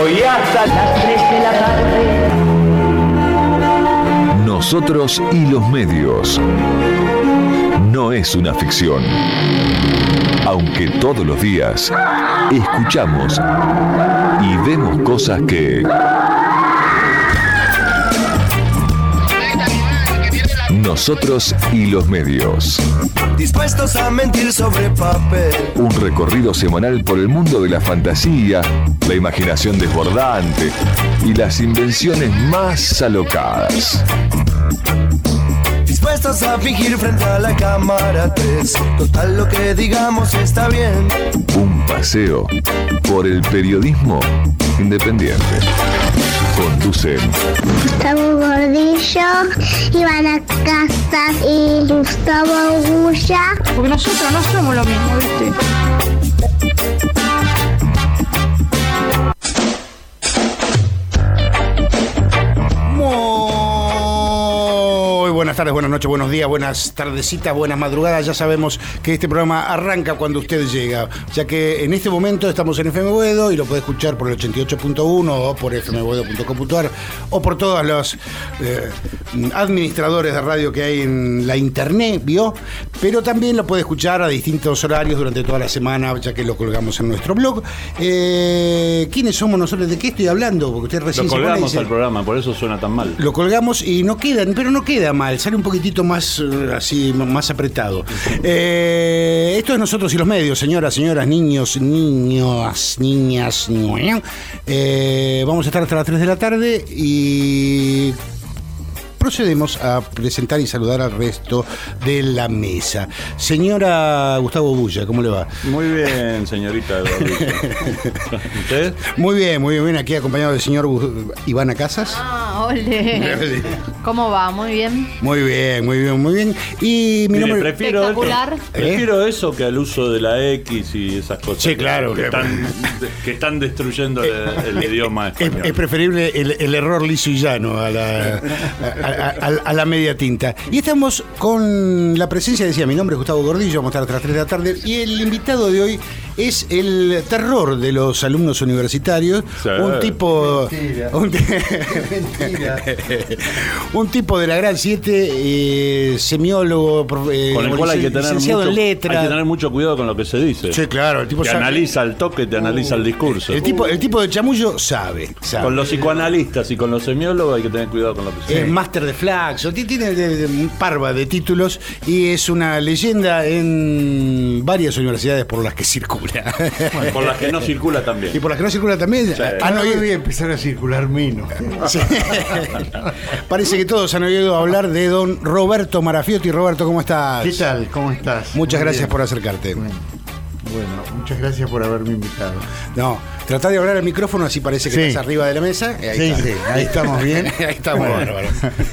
fuego y hasta las 3 de la tarde. Nosotros y los medios. No es una ficción. Aunque todos los días escuchamos y vemos cosas que Nosotros y los medios. Dispuestos a mentir sobre papel. Un recorrido semanal por el mundo de la fantasía, la imaginación desbordante y las invenciones más alocadas. Dispuestos a fingir frente a la cámara 3. Total, lo que digamos está bien. Un paseo por el periodismo independiente. Conducen Gustavo Gordillo, Ivana Casas y Gustavo Gulla. Porque nosotros no somos lo mismo, ¿viste? Buenas tardes, buenas noches, buenos días, buenas tardecitas, buenas madrugadas. Ya sabemos que este programa arranca cuando usted llega, ya que en este momento estamos en FM Boedo y lo puede escuchar por el 88.1 o por fmboedo.com.ar o por todos los administradores de radio que hay en la internet, ¿vio? Pero también lo puede escuchar a distintos horarios durante toda la semana, ya que lo colgamos en nuestro blog. ¿Quiénes somos nosotros? ¿De qué estoy hablando? Porque usted recién lo colgamos al programa, por eso suena tan mal. Lo colgamos y no queda, pero no queda mal. Sale un poquitito más así, más apretado. Esto es Nosotros y los medios, señoras, niños, niñas. Vamos a estar hasta las 3 de la tarde y procedemos a presentar y saludar al resto de la mesa. Señora Gustavo Bulla, ¿cómo le va? Muy bien, señorita. ¿Usted? Muy bien. Aquí acompañado del señor Ivana Casas. Ole. ¿Cómo va? Muy bien. Muy bien. Y mi nombre espectacular. Prefiero eso que al uso de la X y esas cosas. Sí, claro. Que están destruyendo el idioma español. Es preferible el error liso y llano a la media tinta. Y estamos con la presencia, decía, mi nombre es Gustavo Gordillo, vamos a estar hasta las 3 de la tarde. Y el invitado de hoy es el terror de los alumnos universitarios. Sí. Un tipo. Mentira. Un tipo de la Gran 7, semiólogo, con el cual hay que tener mucho cuidado con lo que se dice. Sí, claro. El tipo te analiza el toque, te analiza el discurso. El tipo de chamullo sabe. Con los psicoanalistas y con los semiólogos hay que tener cuidado con lo que se dice. Es máster de Flaxo, tiene un parva de títulos y es una leyenda en varias universidades por las que circula. Bueno, por las que no circula también. Y por las que no circula también. Sí. Hoy voy a empezar a circular menos. Sí. Parece que todos han oído hablar de don Roberto Marafiotti. Roberto, ¿cómo estás? ¿Qué tal? ¿Cómo estás? Muchas gracias por acercarte. Bueno, muchas gracias por haberme invitado. No, tratá de hablar al micrófono, así parece que estás arriba de la mesa. Ahí estamos bien. Ahí estamos, bárbaro.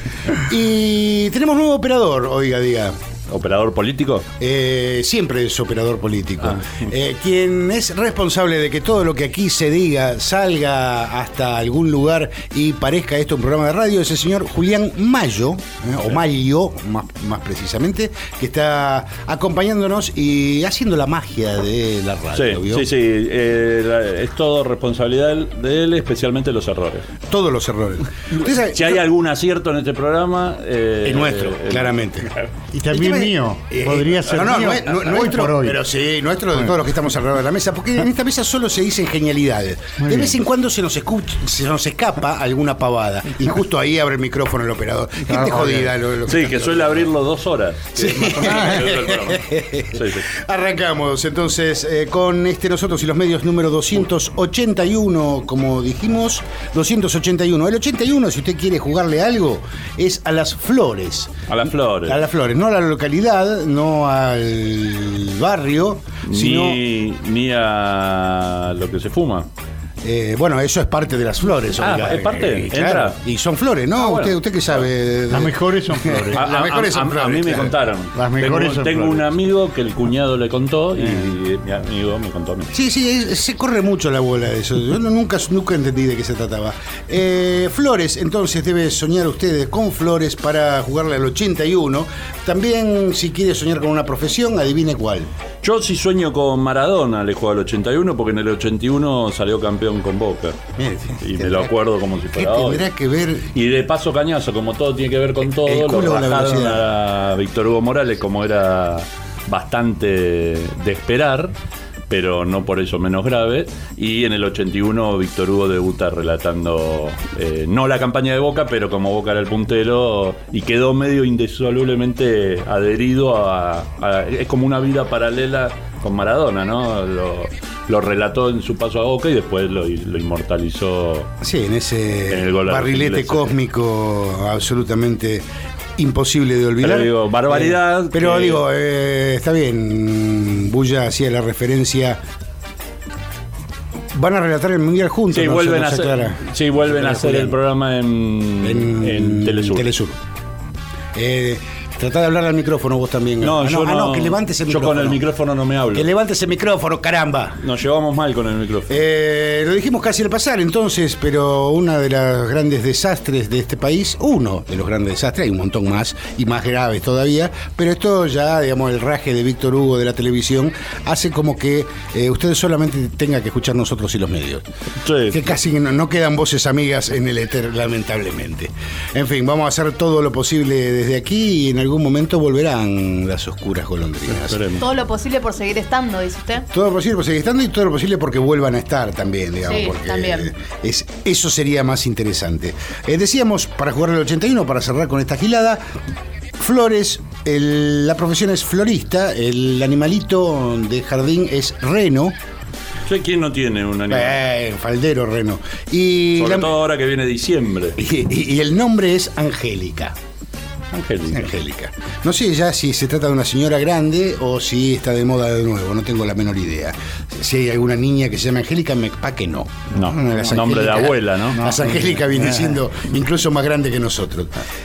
Y tenemos nuevo operador, oiga, diga. ¿Operador político? Siempre es operador político. Quien es responsable de que todo lo que aquí se diga salga hasta algún lugar y parezca esto un programa de radio es el señor Julián Mayo, o Mayo, más precisamente, que está acompañándonos y haciendo la magia de la radio. ¿vio? Sí. Es todo responsabilidad de él, especialmente los errores. Todos los errores. Si hay algún acierto en este programa... es nuestro, claramente. Y también mío. Podría ser mío. Nuestro, pero sí, nuestro de todos los que estamos alrededor de la mesa, porque en esta mesa solo se dicen genialidades. De vez en cuando se nos escapa alguna pavada y justo ahí abre el micrófono el operador. Gente jodida. Que suele abrirlo 2 horas. Sí. Arrancamos entonces con Nosotros y los medios número 281, como dijimos, 281. El 81, si usted quiere jugarle algo, es a las flores. A las flores, no a la localidad, no al barrio, ni a lo que se fuma. Bueno, eso es parte de las flores. ¿Es parte? Claro. Y son flores, ¿no? Bueno. ¿Usted qué sabe? Las mejores son flores. Las mejores son flores. A mí me contaron. Las mejores son tengo flores. Un amigo que el cuñado le contó y mi amigo me contó a mí. Sí, se corre mucho la bola de eso. Yo nunca entendí de qué se trataba. Flores, entonces debe soñar ustedes con flores para jugarle al 81. También, si quiere soñar con una profesión, adivine cuál. Yo sí sueño con Maradona, le juego al 81, porque en el 81 salió campeón con Boca. Y me lo acuerdo como si fuera hoy. Tendrá que ver. Y de paso cañazo, como todo tiene que ver con todo, lo bajaron a Víctor Hugo Morales, como era bastante de esperar, pero no por eso menos grave. Y en el 81 Víctor Hugo debuta relatando no la campaña de Boca, pero como Boca era el puntero, y quedó medio indisolublemente adherido es como una vida paralela con Maradona, ¿no? Lo relató en su paso a Boca y después lo inmortalizó. Sí, en ese barrilete cósmico absolutamente imposible de olvidar. Pero digo, barbaridad. Pero digo, está bien. Bulla hacía la referencia. Van a relatar el Mundial juntos. Sí, vuelven a hacer el programa en Telesur. Tratá de hablar al micrófono vos también. No, que levantes el micrófono. Yo con el micrófono no me hablo. Que levantes el micrófono, caramba. Nos llevamos mal con el micrófono. Lo dijimos casi al pasar entonces, pero uno de los grandes desastres de este país, hay un montón más y más graves todavía, pero esto ya, digamos, el raje de Víctor Hugo de la televisión hace como que ustedes solamente tengan que escuchar nosotros y los medios. Sí. Que casi no quedan voces amigas en el éter, lamentablemente. En fin, vamos a hacer todo lo posible desde aquí y en algún momento volverán las oscuras golondrinas. Todo lo posible por seguir estando, dice usted. Todo lo posible por seguir estando y todo lo posible porque vuelvan a estar también, digamos. Sí, porque también. Eso sería más interesante. Decíamos, para jugar el 81, para cerrar con esta gilada, flores, la profesión es florista, el animalito de jardín es reno. ¿Quién no tiene un animal? Faldero reno. Y sobre todo ahora que viene diciembre. Y el nombre es Angélica. Angélica. No sé ya si se trata de una señora grande o si está de moda de nuevo, no tengo la menor idea. Si hay alguna niña que se llama Angélica, que no. No, nombre de abuela, ¿no? Las Angélica viene siendo incluso más grande que nosotros.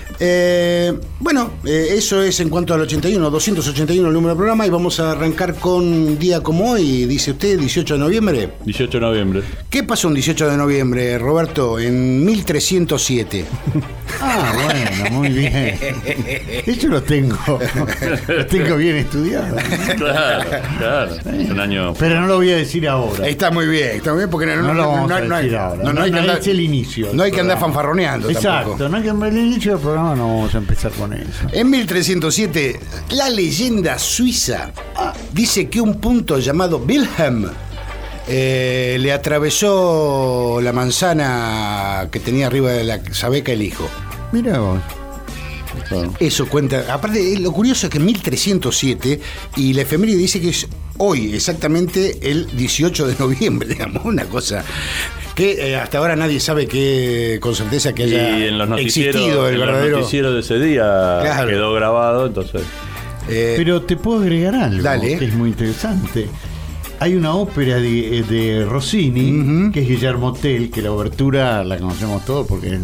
Eso es en cuanto al 81, 281 el número del programa, y vamos a arrancar con un día como hoy, dice usted, 18 de noviembre. 18 de noviembre. ¿Qué pasó un 18 de noviembre, Roberto? En 1307. Bueno, muy bien. Eso lo tengo bien estudiado. Claro. Es un año. Pero no lo voy a decir ahora. Está muy bien, porque no lo vamos a decir ahora. No hay que andar, es el inicio. No hay que andar fanfarroneando. Exacto, tampoco. No hay que el inicio del programa, no vamos a empezar con eso. En 1307, la leyenda suiza dice que un punto llamado Wilhelm le atravesó la manzana que tenía arriba de la sabeca el hijo. Mira vos. Eso cuenta. Aparte, lo curioso es que en 1307, y la efeméride dice que es hoy, exactamente el 18 de noviembre, digamos, una cosa que hasta ahora nadie sabe con certeza que haya existido el verdadero. El noticiero de ese día quedó grabado, entonces. Pero te puedo agregar algo. Dale. Que es muy interesante. Hay una ópera de Rossini, que es Guillermo Tell, que la obertura la conocemos todos porque es...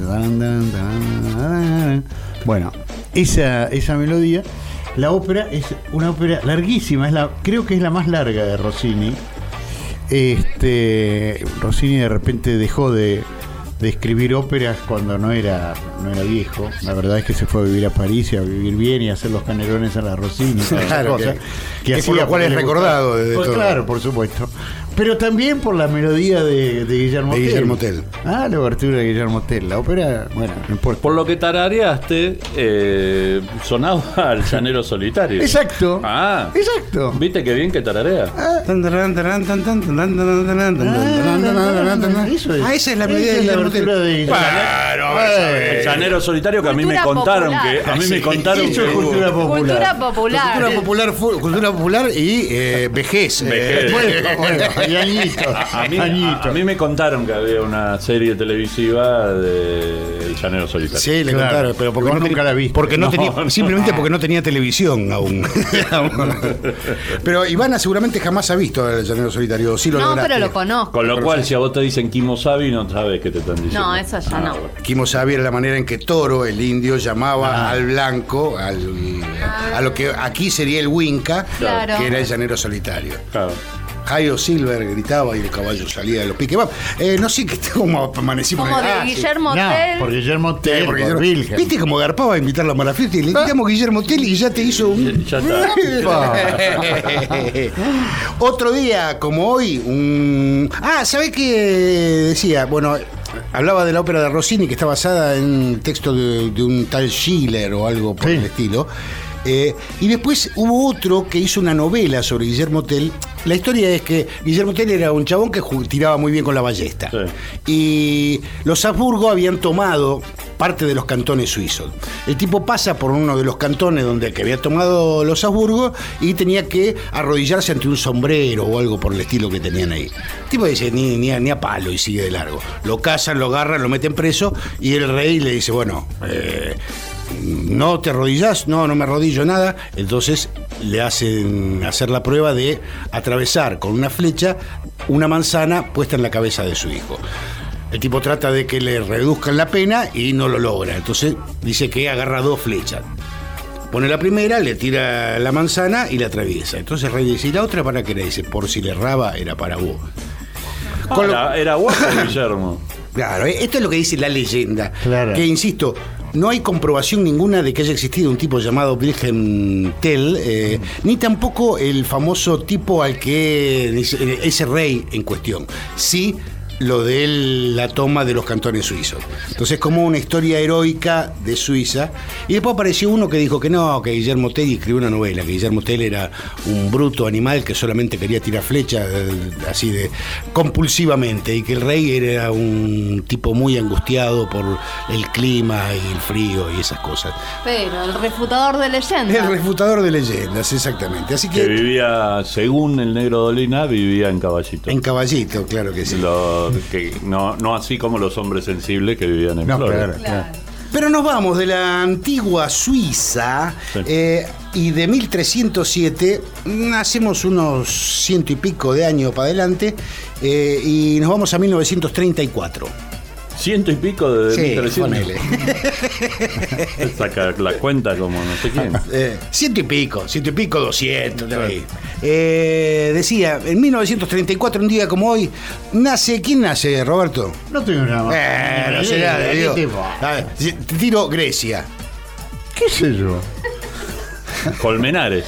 Bueno, esa melodía, la ópera es una ópera larguísima, creo que es la más larga de Rossini. Rossini de repente dejó de escribir óperas cuando no era viejo. La verdad es que se fue a vivir a París y a vivir bien y a hacer los canelones a la Rossini. Claro, cosas que por lo cual es recordado desde todo. Claro, por supuesto. Pero también por la melodía de Guillermo Tell. La obertura de Guillermo Tell. La ópera, bueno, no importa. Por lo que tarareaste, sonaba al Llanero Solitario. Exacto. Exacto. ¿Viste qué bien que tararea? Eso es. Esa es la melodía de Guillermo Tell. El Llanero Solitario, que a mí me contaron que... Eso es cultura popular. Cultura popular y vejez. Bueno, y añitos. A mí me contaron que había una serie televisiva de El Llanero Solitario. Sí, le contaron, pero porque nunca la vi. Simplemente porque no tenía televisión aún. Pero Ivana seguramente jamás ha visto El Llanero Solitario. Sí lo lograste. Pero lo conozco. Con lo cual, si a vos te dicen Kimosabi, no sabes qué te están diciendo. No, eso ya no. Kimosabi era la manera en que Toro, el indio, llamaba al blanco, a lo que aquí sería el Winca, que era El Llanero Solitario. Claro. Jairo Silver gritaba y el caballo salía de los piques. Bueno, no sé cómo amanecimos. Como de Guillermo Tell. Por Guillermo Tell, por Wilhelm. ¿Viste cómo garpaba a invitarlo a Marafete? Le invitamos a Guillermo Tell y ya te hizo un... Ya está. Otro día, como hoy, ¿sabés qué decía? Bueno, hablaba de la ópera de Rossini, que está basada en el texto de un tal Schiller o algo por el estilo. Y después hubo otro que hizo una novela sobre Guillermo Tell. La historia es que Guillermo Tell era un chabón que tiraba muy bien con la ballesta. Sí. Y los Habsburgo habían tomado parte de los cantones suizos. El tipo pasa por uno de los cantones que había tomado los Habsburgo y tenía que arrodillarse ante un sombrero o algo por el estilo que tenían ahí. El tipo dice, ni a palo, y sigue de largo. Lo cazan, lo agarran, lo meten preso y el rey le dice, bueno... ¿no te arrodillás? No me arrodillo nada. Entonces le hacen hacer la prueba de atravesar con una flecha una manzana puesta en la cabeza de su hijo. El tipo trata de que le reduzcan la pena y no lo logra. Entonces dice que agarra 2 flechas. Pone la primera, le tira la manzana y la atraviesa. Entonces el rey dice, ¿y la otra para qué? Le dice, por si le erraba, era para vos. Era guapo Guillermo. Claro, esto es lo que dice la leyenda. Claro. Que, insisto, no hay comprobación ninguna de que haya existido un tipo llamado Wilhelm Tell, ni tampoco el famoso tipo al que ese rey en cuestión. Sí, lo de la toma de los cantones suizos. Entonces, como una historia heroica de Suiza. Y después apareció uno que dijo que no, que Guillermo Tell escribió una novela, que Guillermo Tell era un bruto animal que solamente quería tirar flechas así de compulsivamente, y que el rey era un tipo muy angustiado por el clima y el frío y esas cosas. Pero el refutador de leyendas. El refutador de leyendas, exactamente. Así que vivía, según el Negro Dolina, vivía en Caballito. En Caballito, claro que sí. Que no así como los hombres sensibles que vivían en Flores. Claro. Pero nos vamos de la antigua Suiza, sí. Y de 1307 hacemos unos 100 y pico de años para adelante, y nos vamos a 1934. 100 y pico de sí, 1300. Saca la cuenta como no sé quién. 100 y pico, 200. Decía, en 1934, un día como hoy, ¿quién nace, Roberto? No tengo nada más. No será, digo. Te tiro Grecia. ¿Qué sé yo? Colmenares.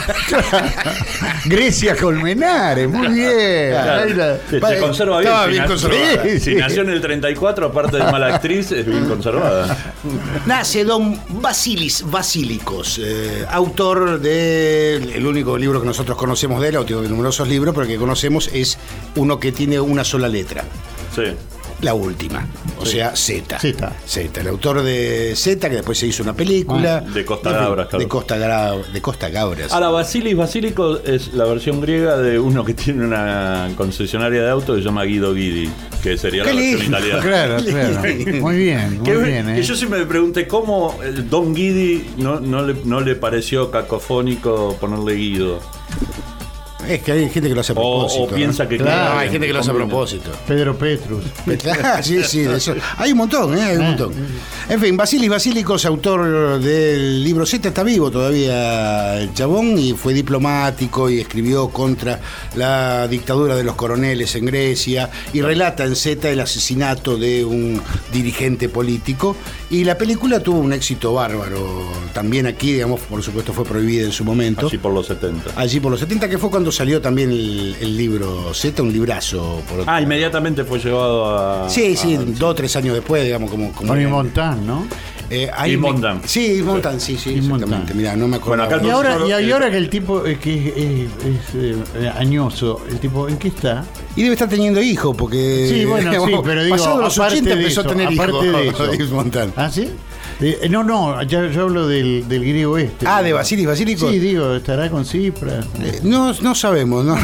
Grecia Colmenares, muy bien. Claro. Se conserva bien. Estaba bien conservada. Si nació en el 34, aparte de mala actriz, es bien conservada. Nace don Vasilis Basílicos, autor del único libro que nosotros conocemos de él, autor de numerosos libros, pero el que conocemos es uno que tiene una sola letra. Sí. La última, o sea, Z, el autor de Z, que después se hizo una película. De Costa Gabras, claro. De Costa Gabras. Ahora, Vasilis Basílicos es la versión griega de uno que tiene una concesionaria de auto que se llama Guido Guidi, que sería la versión italiana. Claro. Muy bien. Que yo siempre me pregunté cómo Don Guidi no le pareció cacofónico ponerle Guido. Es que hay gente que lo hace a propósito. O piensa que claro, hay gente que lo hace a propósito. Pedro Petrus. Sí, de eso. Hay un montón, hay un montón. En fin, Vasilis Basílicos, autor del libro Z, está vivo todavía el chabón, y fue diplomático y escribió contra la dictadura de los coroneles en Grecia, y relata en Z el asesinato de un dirigente político, y la película tuvo un éxito bárbaro. También aquí, digamos, por supuesto fue prohibida en su momento. Allí por los 70. Que fue cuando salió también el libro Z, un librazo. Inmediatamente fue llevado a... Sí, 2 o 3 años después, digamos, como Tony Montán, ¿no? Montan. Sí, Montan, sí, exactamente. Mirá, no me acuerdo. Bueno, y ahora que el tipo que es añoso, el tipo, ¿en qué está? Y debe estar teniendo hijos, porque... Sí, bueno, sí, pero digo, pasado los 80 empezó a tener hijos. Aparte de eso. Montan. ¿Ah, sí? No, yo hablo del griego este. De Vasilis Basílicos. Sí, digo, estará con cifras. No sabemos, no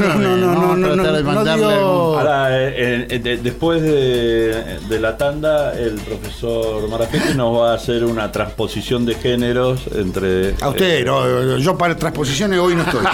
dio... Ahora, después de la tanda, el profesor Marafete nos va a hacer una transposición de géneros entre... A usted, no, yo para transposiciones hoy no estoy.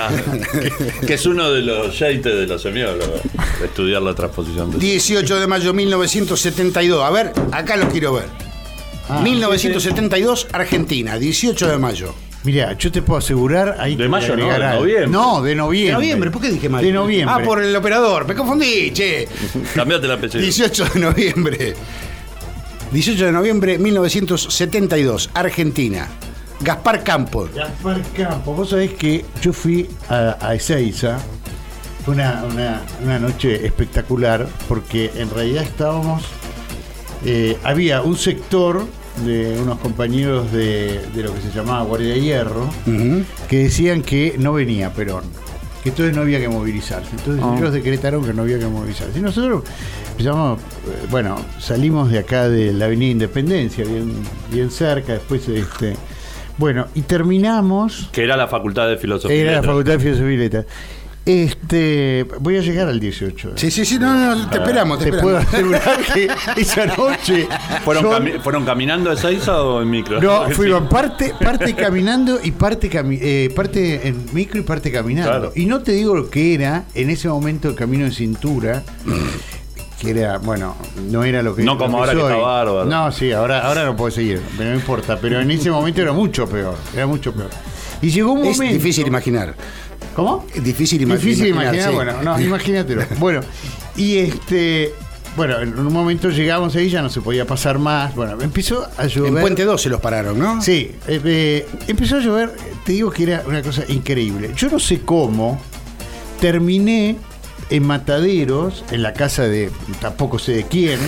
que es uno de los yates de los semiólogos, estudiar la transposición de 18 de mayo de 1972. A ver, acá lo quiero ver. 1972, Argentina, 18 de mayo. Mirá, yo te puedo asegurar... Ahí de mayo no, de noviembre. No, de noviembre. ¿De noviembre? ¿Por qué dije mayo? De noviembre. Ah, por el operador. Me confundí, che. Cambiate la PC. 18 de noviembre. 18 de noviembre 1972, Argentina. Gaspar Campos. Gaspar Campos. Vos sabés que yo fui a Ezeiza. Fue una noche espectacular porque en realidad estábamos... había un sector de unos compañeros de lo que se llamaba Guardia de Hierro, que decían que no venía Perón, que entonces no había que movilizarse. Entonces ellos decretaron que no había que movilizarse. Y nosotros empezamos, salimos de acá de la Avenida Independencia, bien cerca, después y terminamos... Que era la Facultad de Filosofía. Era la Facultad de Filosofía y Letras. Voy a llegar al 18. Sí, no, te esperamos. Te puedo asegurar que esa noche... ¿Fueron caminando a Ezeiza o en micro? No, fueron parte caminando y parte en micro y parte caminando. Claro. Y no te digo lo que era en ese momento el camino de cintura, que era, no era lo que... No como ahora que está bárbaro. No, sí, ahora no puedo seguir, pero no importa. Pero en ese momento era mucho peor. Y llegó un momento... Es difícil imaginar. ¿Cómo? Es difícil imaginar. Sí. Imagínatelo. Bueno, y en un momento llegamos ahí, ya no se podía pasar más. Bueno, empezó a llover. En Puente 2 se los pararon, ¿no? Sí, empezó a llover, te digo que era una cosa increíble. Yo no sé cómo terminé en Mataderos, en la casa de tampoco sé de quién,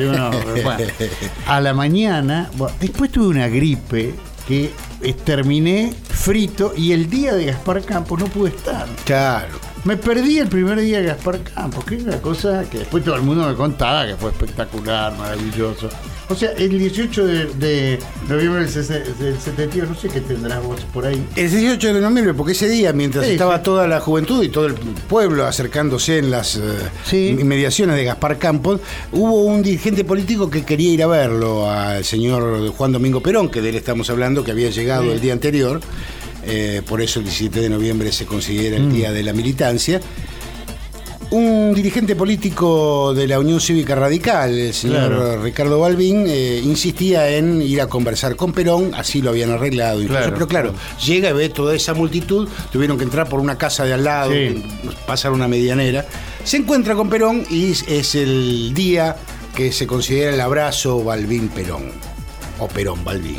a la mañana. Después tuve una gripe que terminé frito y el día de Gaspar Campos no pude estar. Claro. Me perdí el primer día de Gaspar Campos, que es una cosa que después todo el mundo me contaba que fue espectacular, maravilloso. O sea, el 18 de noviembre del 72, no sé qué tendrás vos por ahí. El 18 de noviembre, porque ese día, mientras estaba toda la juventud y todo el pueblo acercándose en las inmediaciones de Gaspar Campos, hubo un dirigente político que quería ir a verlo, al señor Juan Domingo Perón, que de él estamos hablando, que había llegado el día anterior. Por eso el 17 de noviembre se considera el Día de la Militancia. Un dirigente político de la Unión Cívica Radical, el señor Ricardo Balbín, insistía en ir a conversar con Perón, así lo habían arreglado. Pero claro, llega y ve toda esa multitud, tuvieron que entrar por una casa de al lado, pasar una medianera, se encuentra con Perón y es el día que se considera el abrazo Balbín-Perón, o Perón-Balbín.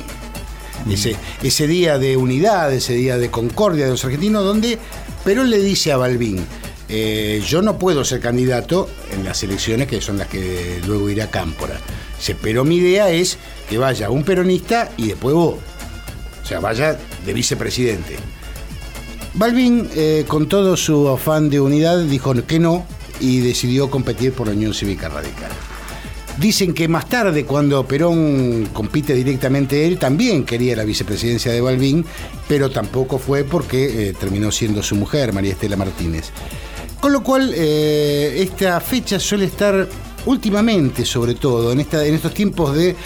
Ese día de unidad, ese día de concordia de los argentinos, donde Perón le dice a Balbín: yo no puedo ser candidato en las elecciones que son las que luego irá a Cámpora. Pero mi idea es que vaya un peronista y después vos. O sea, vaya de vicepresidente. Balbín, con todo su afán de unidad, dijo que no y decidió competir por la Unión Cívica Radical. Dicen que más tarde, cuando Perón compite directamente él, también quería la vicepresidencia de Balbín, pero tampoco fue porque terminó siendo su mujer, María Estela Martínez. Con lo cual, esta fecha suele estar últimamente, sobre todo, en estos tiempos de...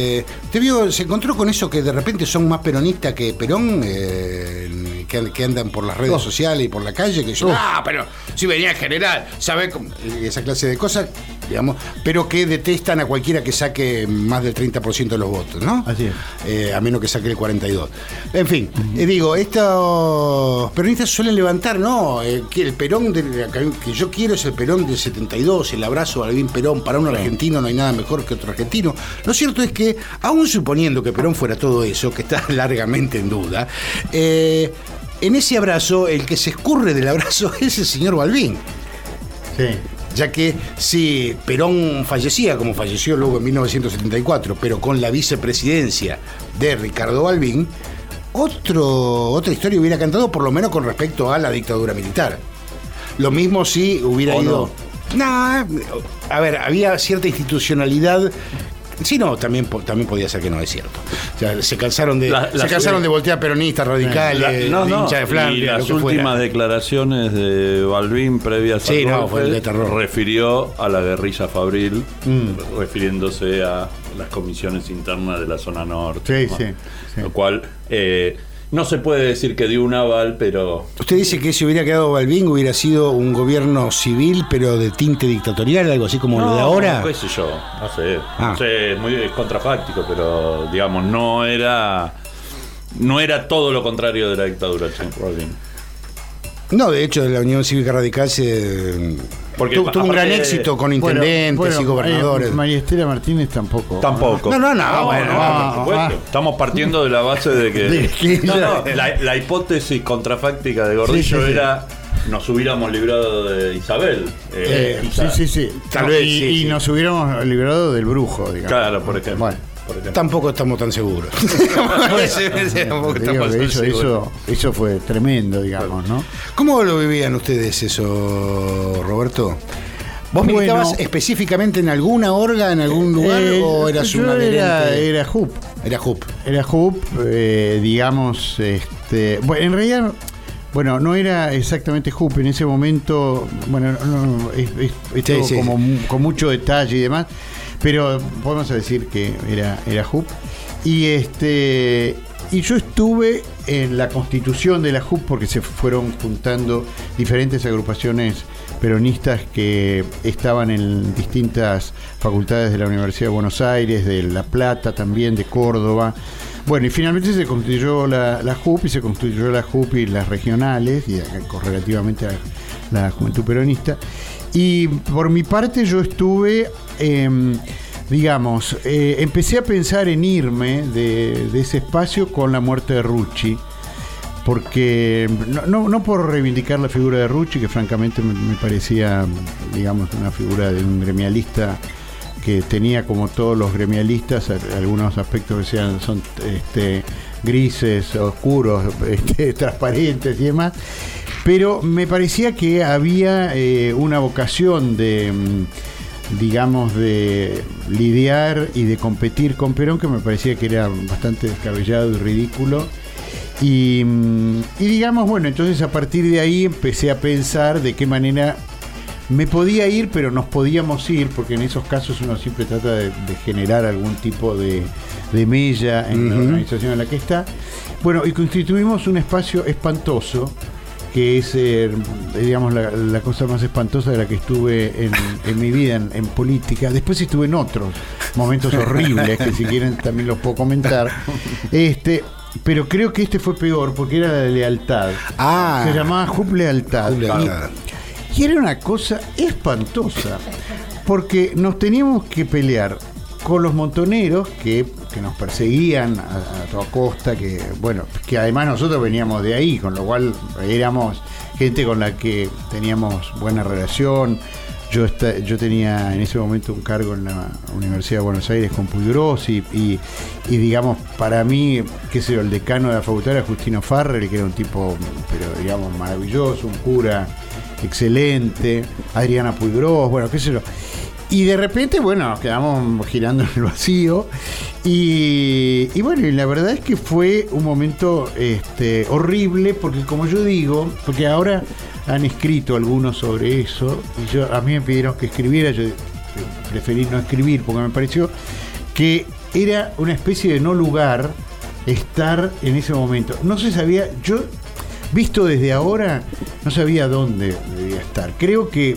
se encontró con eso que de repente son más peronistas que Perón, que andan por las redes sociales y por la calle, que dicen, pero si venía el general, ¿sabe? Esa clase de cosas, digamos, pero que detestan a cualquiera que saque más del 30% de los votos, ¿no? Así es. A menos que saque el 42%. En fin, digo, estos peronistas suelen levantar, ¿no? Que el Perón que yo quiero es el Perón del 72, el abrazo a Balbín Perón. Para un argentino no hay nada mejor que otro argentino. Lo cierto es que, aún suponiendo que Perón fuera todo eso, que está largamente en duda, en ese abrazo, el que se escurre del abrazo es el señor Balbín. Sí. Ya que si Perón fallecía, como falleció luego en 1974, pero con la vicepresidencia de Ricardo Balbín, otra historia hubiera cantado, por lo menos con respecto a la dictadura militar. Lo mismo si hubiera ido... No, a ver, había cierta institucionalidad. Sí, no, también podía ser que no es cierto. O sea, se cansaron de voltear peronistas radicales, hinchas de Flandes. Y las últimas declaraciones de Balbín previas al golpe, fue de terror. Refirió a la guerrilla fabril, refiriéndose a las comisiones internas de la zona norte. Sí. Lo cual... no se puede decir que dio un aval, pero... ¿Usted dice que si hubiera quedado Balbín hubiera sido un gobierno civil, pero de tinte dictatorial, algo así como lo de ahora? No, qué sé yo, no sé, es muy contrafáctico, pero digamos, no era no era todo lo contrario de la dictadura, Rolling. No, de hecho, la Unión Cívica Radical tuvo un gran éxito con intendentes y gobernadores. María Estela Martínez tampoco. Tampoco. No, por supuesto. Estamos partiendo de la base de que la hipótesis contrafáctica de Gordillo era nos hubiéramos librado de Isabel. Sí. Tal vez, y nos hubiéramos librado del brujo, digamos. Claro, por ejemplo. Bueno. Tampoco estamos tan seguros. Eso fue tremendo, digamos, ¿no? ¿Cómo lo vivían ustedes eso, Roberto? ¿Vos militabas específicamente en alguna orga, en algún lugar, o eras un adherente? Era JUP. Era JUP, digamos, bueno, en realidad, bueno, no era exactamente JUP en ese momento, bueno, con mucho detalle y demás, pero podemos decir que era JUP. Y yo estuve en la constitución de la JUP porque se fueron juntando diferentes agrupaciones peronistas que estaban en distintas facultades de la Universidad de Buenos Aires, de La Plata también, de Córdoba. Bueno, y finalmente se constituyó la JUP, y se constituyó la JUP y las regionales, y correlativamente a la Juventud Peronista. Y por mi parte yo estuve, empecé a pensar en irme de ese espacio con la muerte de Rucci, porque no por reivindicar la figura de Rucci, que francamente me parecía, digamos, una figura de un gremialista que tenía, como todos los gremialistas, algunos aspectos que son grises, oscuros, transparentes y demás, pero me parecía que había una vocación de lidiar y de competir con Perón, que me parecía que era bastante descabellado y ridículo. Y digamos, bueno, entonces a partir de ahí empecé a pensar de qué manera me podía ir, pero nos podíamos ir, porque en esos casos uno siempre trata de generar algún tipo de mella en la organización en la que está. Bueno, y constituimos un espacio espantoso, que es, digamos, la cosa más espantosa de la que estuve en mi vida en política. Después estuve en otros momentos horribles, que si quieren también los puedo comentar. Pero creo que este fue peor, porque era la lealtad. Se llamaba JUP Lealtad. Y era una cosa espantosa, porque nos teníamos que pelear con los montoneros que nos perseguían a toda costa, que además nosotros veníamos de ahí, con lo cual éramos gente con la que teníamos buena relación. Yo tenía en ese momento un cargo en la Universidad de Buenos Aires con Puigros y digamos, para mí, el decano de la facultad era Justino Farrell, que era un tipo, pero digamos, maravilloso, un cura excelente, Adriana Puigros, y de repente, nos quedamos girando en el vacío y la verdad es que fue un momento horrible, porque como yo digo, porque ahora han escrito algunos sobre eso, y a mí me pidieron que escribiera, yo preferí no escribir, porque me pareció que era una especie de no lugar estar en ese momento. No se sabía, yo visto desde ahora, no sabía dónde debía estar. Creo que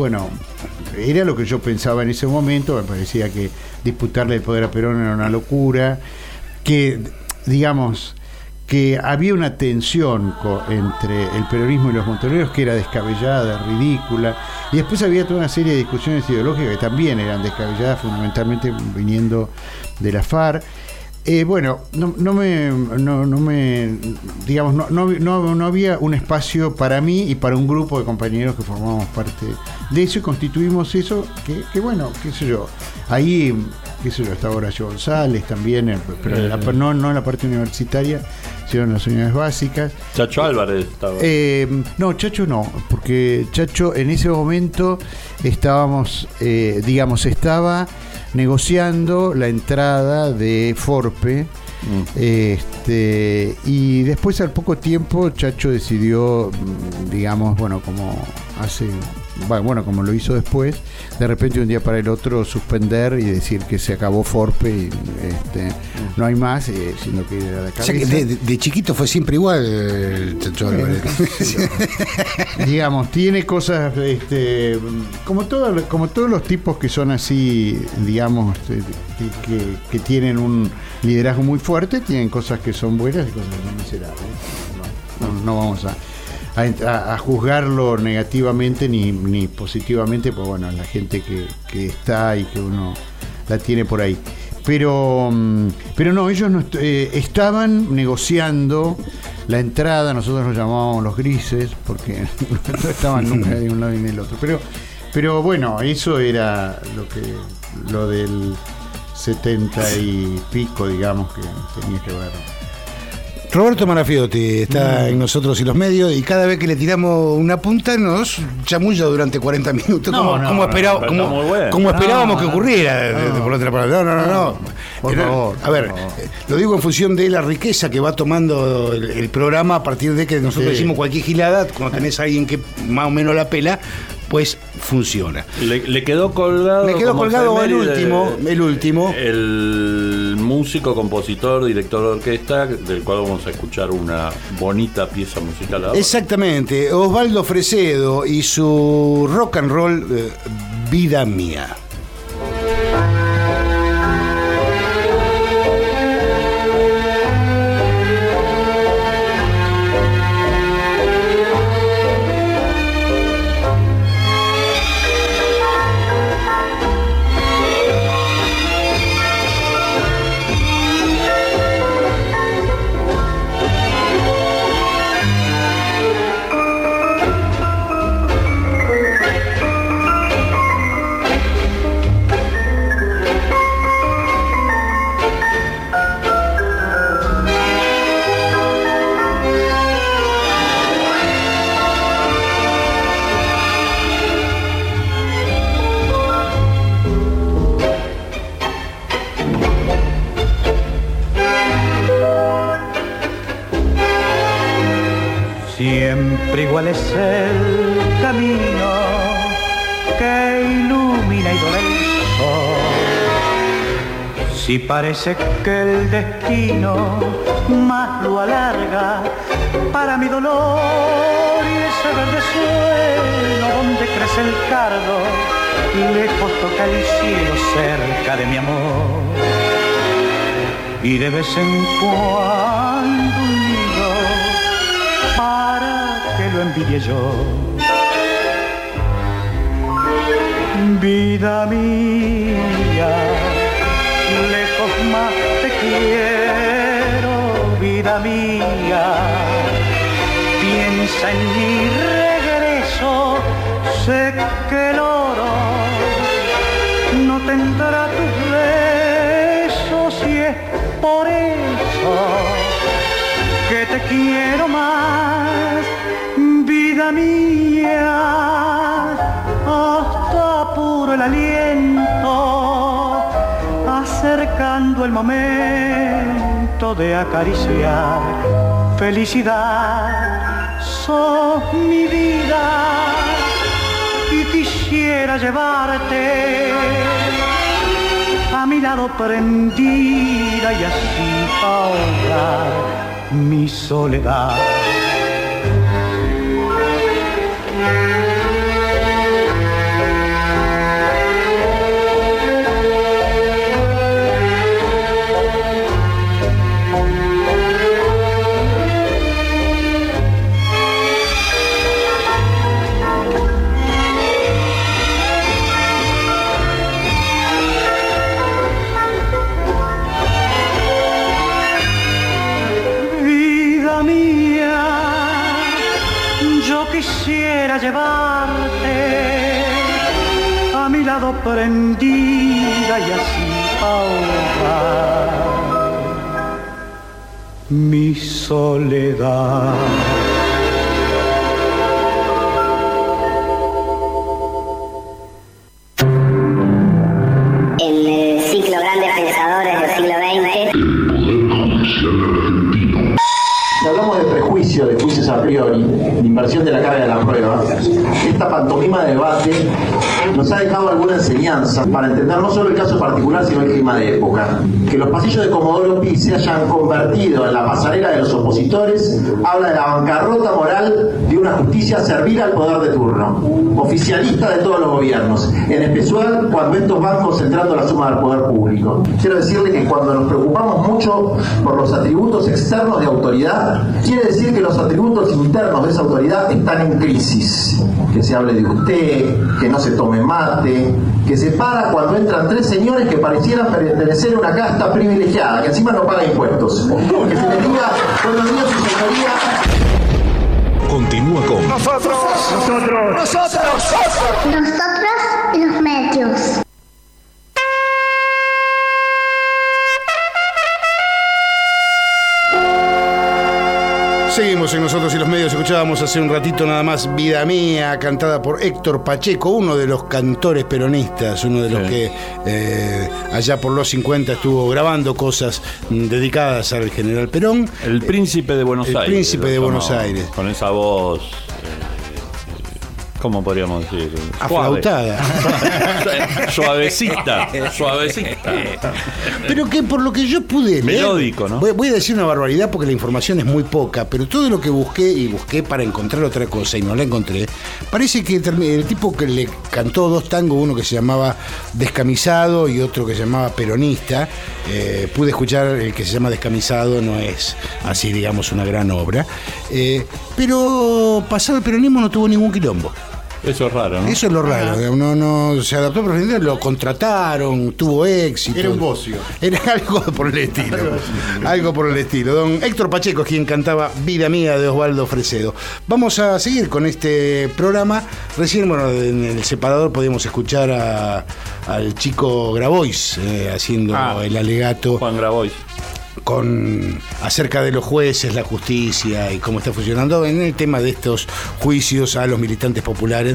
era lo que yo pensaba en ese momento. Me parecía que disputarle el poder a Perón era una locura, que digamos que había una tensión entre el peronismo y los montoneros que era descabellada, ridícula, y después había toda una serie de discusiones ideológicas que también eran descabelladas, fundamentalmente viniendo de la FARC. No había un espacio para mí y para un grupo de compañeros que formábamos parte de eso, y constituimos eso, ahí, estaba Horacio González también, pero no en la parte universitaria, sino en las unidades básicas. Chacho Álvarez estaba. No, Chacho no, porque Chacho en ese momento estaba negociando la entrada de Forpe, y después, al poco tiempo, Chacho decidió, como hace bueno, como lo hizo después, de repente un día para el otro suspender y decir que se acabó Forpe y no hay más, sino que era la cabeza. O sea que de chiquito fue siempre igual el Chacho Álvarez. Digamos, tiene cosas, como todos los tipos que son así, digamos, que tienen un liderazgo muy fuerte, tienen cosas que son buenas y cosas que son miserables. No vamos a juzgarlo negativamente ni positivamente, pues bueno, la gente que está y que uno la tiene por ahí. Pero no, ellos no estaban negociando la entrada, nosotros los llamábamos los grises, porque no estaban nunca de un lado ni del otro. Pero bueno, eso era lo del 70 y pico, digamos, que tenía que ver. Roberto Marafiotti está en Nosotros y los Medios, y cada vez que le tiramos una punta nos chamulla durante 40 minutos, como esperábamos que ocurriera, por otra parte. No. Por favor, a ver, lo digo en función de la riqueza que va tomando el programa a partir de que nosotros decimos cualquier gilada, cuando tenés a alguien que más o menos la pela, pues funciona. Le quedó colgado. Me quedó colgado el último. El músico, compositor, director de orquesta, del cual vamos a escuchar una bonita pieza musical ahora. Exactamente, Osvaldo Fresedo y su rock and roll Vida Mía. Siempre igual es el camino que ilumina y dora el sol. Si parece que el destino más lo alarga para mi dolor, y ese verde suelo donde crece el cardo, lejos toca el cielo cerca de mi amor. Y de vez en cuando un nido para que lo envidie yo. Vida mía, lejos más te quiero, vida mía. Piensa en mi regreso, sé que el oro no tendrá tus besos, y es por eso que te quiero más, vida mía, hasta puro el aliento, acercando el momento de acariciar felicidad. Sos mi vida y quisiera llevarte a mi lado prendida y así ahogar mi soledad. Quisiera llevarte a mi lado prendida y así ahogar mi soledad. En el ciclo Grandes Pensadores del siglo XX, el Poder Judicial Argentino. Si hablamos de prejuicios, ejercicio de juicios a priori, de inversión de la carga de la prueba, esta pantomima de debate nos ha dejado alguna enseñanza para entender no solo el caso particular, sino el clima de época. Que los pasillos de Comodoro Pi se hayan convertido en la pasarela de los opositores habla de la bancarrota moral de una justicia servil al poder de turno, oficialista de todos los gobiernos, en especial cuando estos van concentrando la suma del poder público. Quiero decirle que cuando nos preocupamos mucho por los atributos externos de autoridad, quiere decir que los atributos internos de esa autoridad están en crisis. Que se hable de usted, que no se tome mate, que se para cuando entran 3 señores que parecieran pertenecer a una casta privilegiada, que encima no paga impuestos. Que se les diga, buenos días, su señoría. Continúa con Nosotros y los medios. Seguimos en Nosotros y los Medios. Escuchábamos hace un ratito nada más Vida Mía, cantada por Héctor Pacheco, uno de los cantores peronistas, uno de los que allá por los 50 estuvo grabando cosas dedicadas al general Perón. El príncipe de Buenos Aires. El príncipe de Buenos Aires. Con esa voz... ¿cómo podríamos decir? Aflautada. Suavecita. Pero que por lo que yo pude leer, melódico, ¿no? Voy a decir una barbaridad porque la información es muy poca, pero todo lo que busqué para encontrar otra cosa y no la encontré, parece que el tipo que le cantó 2 tangos, uno que se llamaba Descamisado y otro que se llamaba Peronista, pude escuchar el que se llama Descamisado, no es así, digamos, una gran obra, pero pasado el peronismo no tuvo ningún quilombo. Eso es raro, ¿no? Eso es lo raro. No se adaptó profesionalmente, lo contrataron, tuvo éxito. Era un bocio. Era algo por el estilo. Algo por el estilo. Don Héctor Pacheco es quien cantaba Vida Mía de Osvaldo Fresedo. Vamos a seguir con este programa. Recién, bueno, en el separador podíamos escuchar al chico Grabois haciendo el alegato. Juan Grabois. Acerca de los jueces, la justicia y cómo está funcionando en el tema de estos juicios a los militantes populares,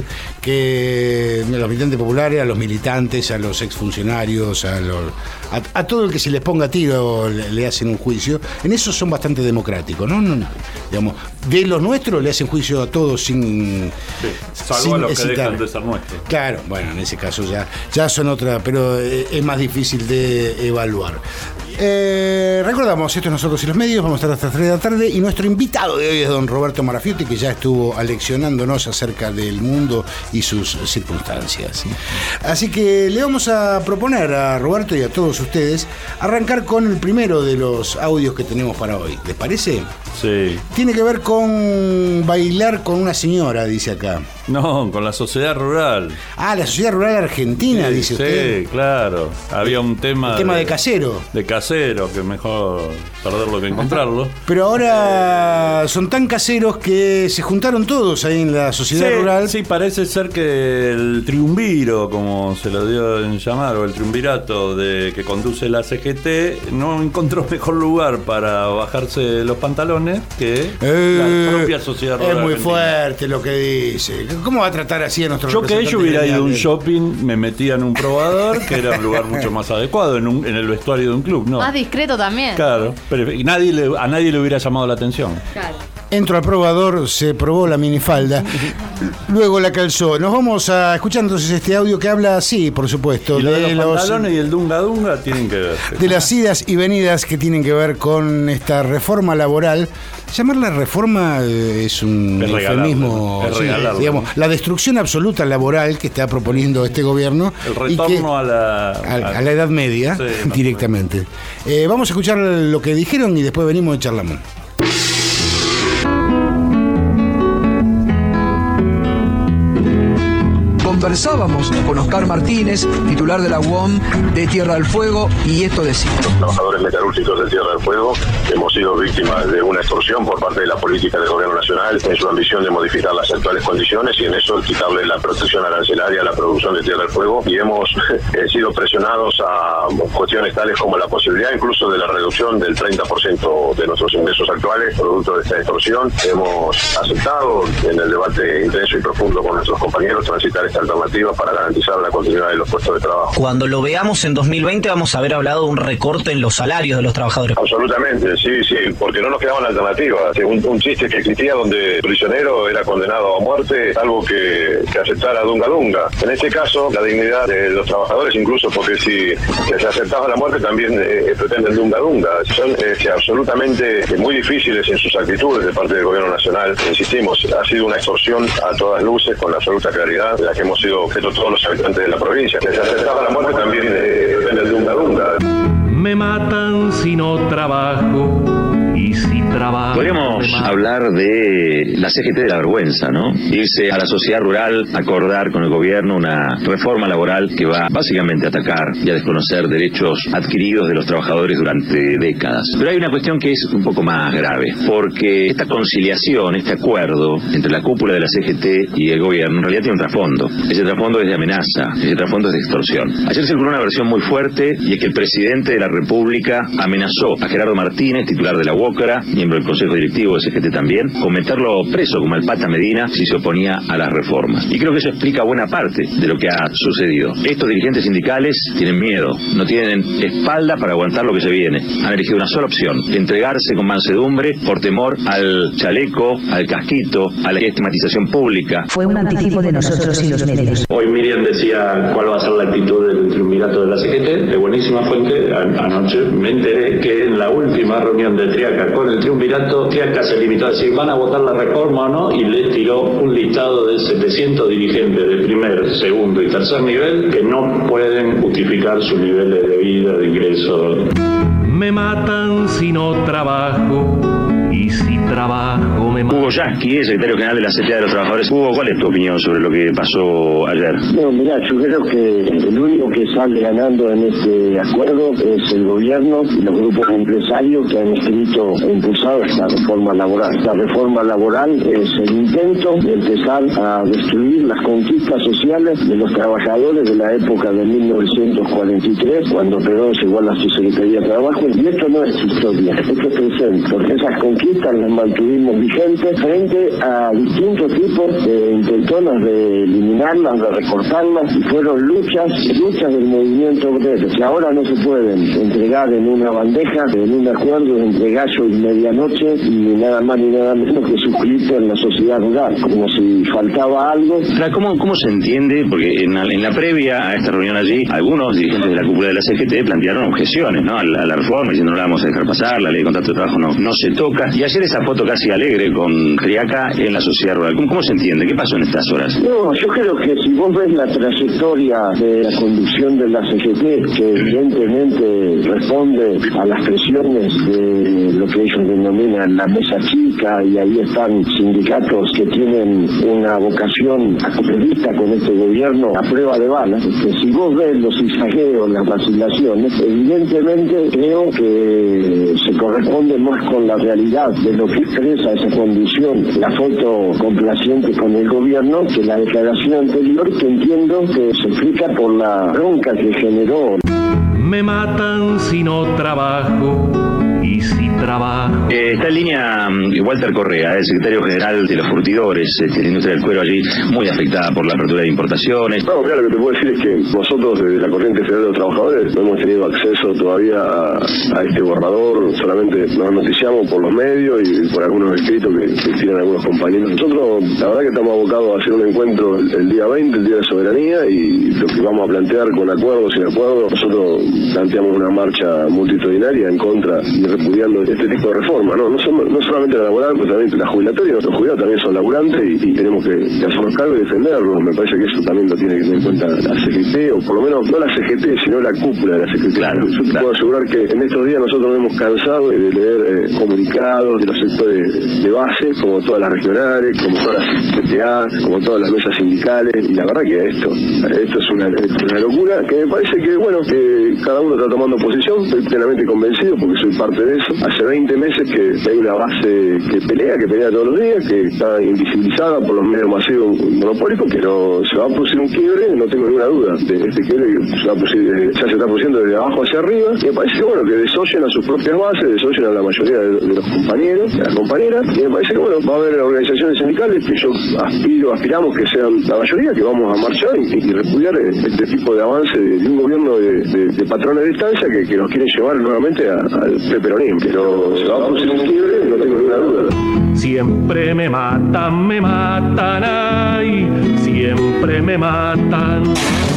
a los militantes, a los exfuncionarios, a todo el que se les ponga tiro le hacen un juicio. En eso son bastante democráticos, ¿no? Digamos, de los nuestros le hacen juicio a todos sin salvo a los que dejan de ser nuestros. Claro, bueno, en ese caso ya son otra, pero es más difícil de evaluar. Recordamos, esto es Nosotros y los Medios, vamos a estar hasta 3 de la tarde y nuestro invitado de hoy es don Roberto Marafiotti, que ya estuvo aleccionándonos acerca del mundo y sus circunstancias. Así que le vamos a proponer a Roberto y a todos ustedes arrancar con el primero de los audios que tenemos para hoy. ¿Les parece? Sí. Tiene que ver con bailar con una señora, dice acá. No, con la sociedad rural. Ah, la sociedad rural argentina, dice usted. Sí, claro. Había un tema... de casero. De casero, que mejor perderlo que encontrarlo. Pero ahora son tan caseros que se juntaron todos ahí en la sociedad rural. Sí, parece ser que el triunviro, como se lo dio en llamar, o el triunvirato que conduce la CGT, no encontró mejor lugar para bajarse los pantalones que la propia sociedad rural. Es muy argentina. Fuerte lo que dice. ¿Cómo va a tratar así a nuestro representante? Yo hubiera ido a un shopping, me metía en un probador, que era un lugar mucho más adecuado, en el vestuario de un club, ¿no? Más discreto también. Claro, pero a nadie le hubiera llamado la atención. Claro. Entro al probador, se probó la minifalda, luego la calzó. Nos vamos a escuchar entonces este audio que habla, sí, por supuesto, y de los pantalones y el dunga dunga tienen que ver. De las idas y venidas que tienen que ver con esta reforma laboral. Llamarla reforma es un eufemismo, digamos, la destrucción absoluta laboral que está proponiendo este gobierno. El retorno a la Edad Media, sí, directamente. Vamos a escuchar lo que dijeron y después venimos y charlamos. Conversábamos con Oscar Martínez, titular de la UOM de Tierra del Fuego, y esto decía: los trabajadores metalúrgicos de Tierra del Fuego hemos sido víctimas de una extorsión por parte de la política del gobierno nacional en su ambición de modificar las actuales condiciones y en eso quitarle la protección arancelaria a la producción de Tierra del Fuego, y hemos sido presionados a cuestiones tales como la posibilidad incluso de la reducción del 30% de nuestros ingresos actuales producto de esta extorsión. Hemos aceptado en el debate intenso y profundo con nuestros compañeros transitar esta alternativa para garantizar la continuidad de los puestos de trabajo. Cuando lo veamos en 2020 vamos a haber hablado de un recorte en los salarios de los trabajadores. Absolutamente, Sí, porque no nos quedaban alternativas. Un chiste que existía donde el prisionero era condenado a muerte, algo que aceptara Dunga Dunga. En este caso, la dignidad de los trabajadores, incluso porque si se aceptaba la muerte, también pretenden Dunga Dunga. Son absolutamente muy difíciles en sus actitudes de parte del gobierno nacional. Insistimos, ha sido una extorsión a todas luces, con la absoluta claridad de la que hemos sido objeto todos los habitantes de la provincia. Si se aceptaba la muerte, también pretenden Dunga Dunga. Me matan si no trabajo y si trabajo. Podríamos hablar de la CGT de la vergüenza, ¿no? Irse a la sociedad rural, acordar con el gobierno una reforma laboral que va básicamente a atacar y a desconocer derechos adquiridos de los trabajadores durante décadas. Pero hay una cuestión que es un poco más grave, porque esta conciliación, este acuerdo entre la cúpula de la CGT y el gobierno en realidad tiene un trasfondo. Ese trasfondo es de amenaza, ese trasfondo es de extorsión. Ayer circuló una versión muy fuerte y es que el presidente de la República amenazó a Gerardo Martínez, titular de la UOCRA, miembro del Consejo Directivo de CGT también, con meterlo preso como al Pata Medina si se oponía a las reformas. Y creo que eso explica buena parte de lo que ha sucedido. Estos dirigentes sindicales tienen miedo, no tienen espalda para aguantar lo que se viene. Han elegido una sola opción, entregarse con mansedumbre por temor al chaleco, al casquito, a la estigmatización pública. Fue un anticipo de nosotros y los medios. Hoy Miriam decía cuál va a ser la actitud del triunvirato de la CGT, de buenísima fuente. Anoche me enteré que en la última reunión de Triaca con el triunvirato, Triaca se limitó a decir van a votar la reforma o no, y le tiró un listado de 700 dirigentes de primer, segundo y tercer nivel que no pueden justificar sus niveles de vida, de ingreso. Me matan si no trabajo y si trabajo me matan. Hugo Yasky, secretario general de la CTA de los Trabajadores. Hugo, ¿cuál es tu opinión sobre lo que pasó ayer? No, mirá, yo creo que el único que sale ganando en este acuerdo es el gobierno y los grupos empresarios que han escrito e impulsado esta reforma laboral. Esta reforma laboral es el intento de empezar a destruir las conquistas sociales de los trabajadores de la época de 1943, cuando Perón llegó a la Secretaría de Trabajo. Y esto no es historia, esto es presente, porque esas conquistas las mantuvimos vigentes frente a distintos tipos de intentonas de eliminarlas, de recortarlas, y fueron luchas del movimiento obrero, que ahora no se pueden entregar en una bandeja, en un acuerdo entre gallo y medianoche, y nada más ni nada menos que suscrito en la sociedad rural, como si faltaba algo. ¿Cómo se entiende? Porque en la previa a esta reunión allí, algunos dirigentes de la cúpula de la CGT plantearon objeciones, ¿no?, a la reforma, diciendo no la vamos a dejar pasar, la ley de contrato de trabajo no se toca. Y ayer esa foto casi alegre con Triaca en la sociedad rural. ¿Cómo se entiende? ¿Qué pasó en estas horas? No, yo creo que si vos ves la trayectoria de la conducción de la CGT, que evidentemente responde a las presiones de lo que ellos denominan la mesa chica, y ahí están sindicatos que tienen una vocación acopedista con este gobierno a prueba de balas, si vos ves los zigzagueos, las vacilaciones, evidentemente creo que se corresponde más con la realidad de lo que expresa esa condición, la foto complaciente con el gobierno, que la declaración anterior, que entiendo que se explica por la bronca que generó. Me matan si no trabajo y si trabajo. Está en línea Walter Correa, el secretario general de los curtidores, la industria del cuero allí, muy afectada por la apertura de importaciones. No, claro, lo que te puedo decir es que nosotros desde la Corriente Federal de los Trabajadores no hemos tenido acceso todavía a este borrador, solamente nos noticiamos por los medios y por algunos escritos que tienen algunos compañeros. Nosotros, la verdad que estamos abocados a hacer un encuentro el día 20, el Día de Soberanía, y lo que vamos a plantear con acuerdo, sin acuerdo, nosotros planteamos una marcha multitudinaria en contra y repudiando este tipo de reforma, no solamente la laboral, pero también la jubilatoria. Nuestros jubilados también son laburantes y tenemos que hacernos cargo y defenderlos. Me parece que eso también lo tiene que tener en cuenta la CGT, o por lo menos no la CGT, sino la cúpula de la CGT. Claro, yo te puedo asegurar que en estos días nosotros nos hemos cansado de leer comunicados de los sectores de base, como todas las regionales, como todas las CTA, como todas las mesas sindicales, y la verdad que esto es una locura, que me parece que, bueno, que cada uno está tomando posición. Estoy plenamente convencido porque soy parte de eso. Hace 20 meses que hay una base que pelea todos los días, que está invisibilizada por los medios masivos monopólicos, pero se va a producir un quiebre, no tengo ninguna duda de este quiebre que ya se está produciendo desde abajo hacia arriba, y me parece que, bueno, que desoyen a sus propias bases, desoyen a la mayoría de los compañeros, de las compañeras, y me parece que, bueno, va a haber organizaciones sindicales que yo aspiramos que sean la mayoría, que vamos a marchar y repudiar este tipo de avance de un gobierno de patrones de distancia que nos quieren llevar nuevamente al peronismo. Pero se va a producir un quiebre, no tengo ninguna duda. Siempre me matan, ay, siempre me matan.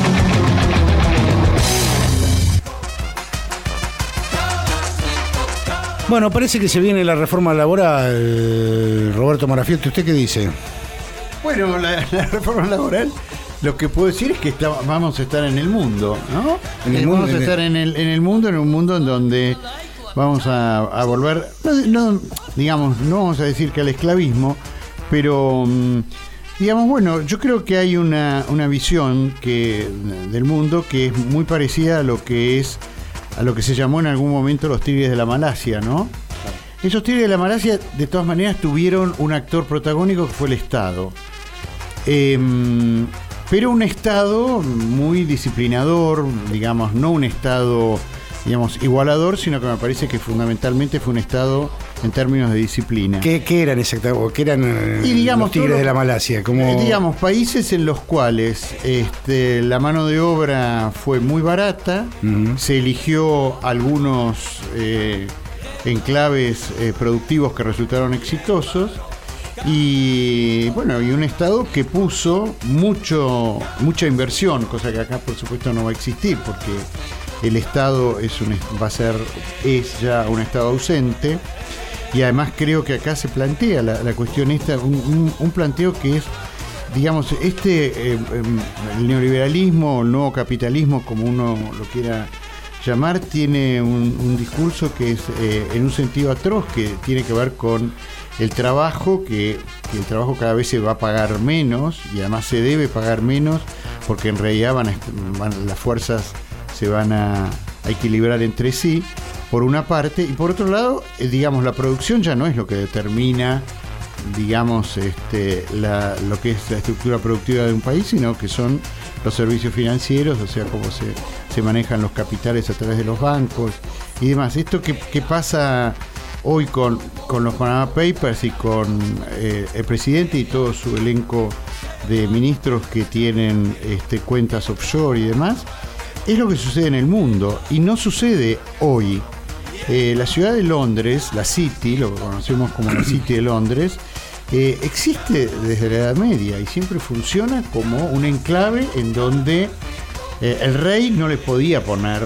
Bueno, parece que se viene la reforma laboral, Roberto Marafiotti. ¿Usted qué dice? Bueno, la reforma laboral, lo que puedo decir es que vamos a estar en el mundo, ¿no? Vamos a estar en el mundo, en un mundo en donde vamos a volver, no vamos a decir que al esclavismo, pero digamos, bueno, yo creo que hay una visión del mundo que es muy parecida a lo que se llamó en algún momento los tigres de la Malasia, ¿no? Esos tigres de la Malasia, de todas maneras, tuvieron un actor protagónico que fue el Estado. Pero un Estado muy disciplinador, digamos, no un Estado, digamos, igualador, sino que me parece que fundamentalmente fue un Estado en términos de disciplina. ¿Qué eran exactamente? ¿Qué eran los tigres de la Malasia? Digamos, países en los cuales la mano de obra fue muy barata, se eligió algunos enclaves productivos que resultaron exitosos, y bueno, y un Estado que puso mucha inversión, cosa que acá por supuesto no va a existir, porque el Estado es ya un Estado ausente. Y además creo que acá se plantea la cuestión esta, un planteo que es, digamos, el neoliberalismo, el nuevo capitalismo, como uno lo quiera llamar, tiene un discurso que es en un sentido atroz, que tiene que ver con el trabajo, que el trabajo cada vez se va a pagar menos, y además se debe pagar menos, porque en realidad las fuerzas se van a equilibrar entre sí, por una parte, y por otro lado, digamos, la producción ya no es lo que determina, digamos, lo que es la estructura productiva de un país, sino que son los servicios financieros, o sea, cómo se manejan los capitales a través de los bancos y demás. Esto que pasa hoy con los Panama Papers y con el presidente y todo su elenco de ministros que tienen cuentas offshore y demás, es lo que sucede en el mundo, y no sucede hoy. La ciudad de Londres, la City, lo que conocemos como la City de Londres, existe desde la Edad Media y siempre funciona como un enclave en donde el rey no le podía poner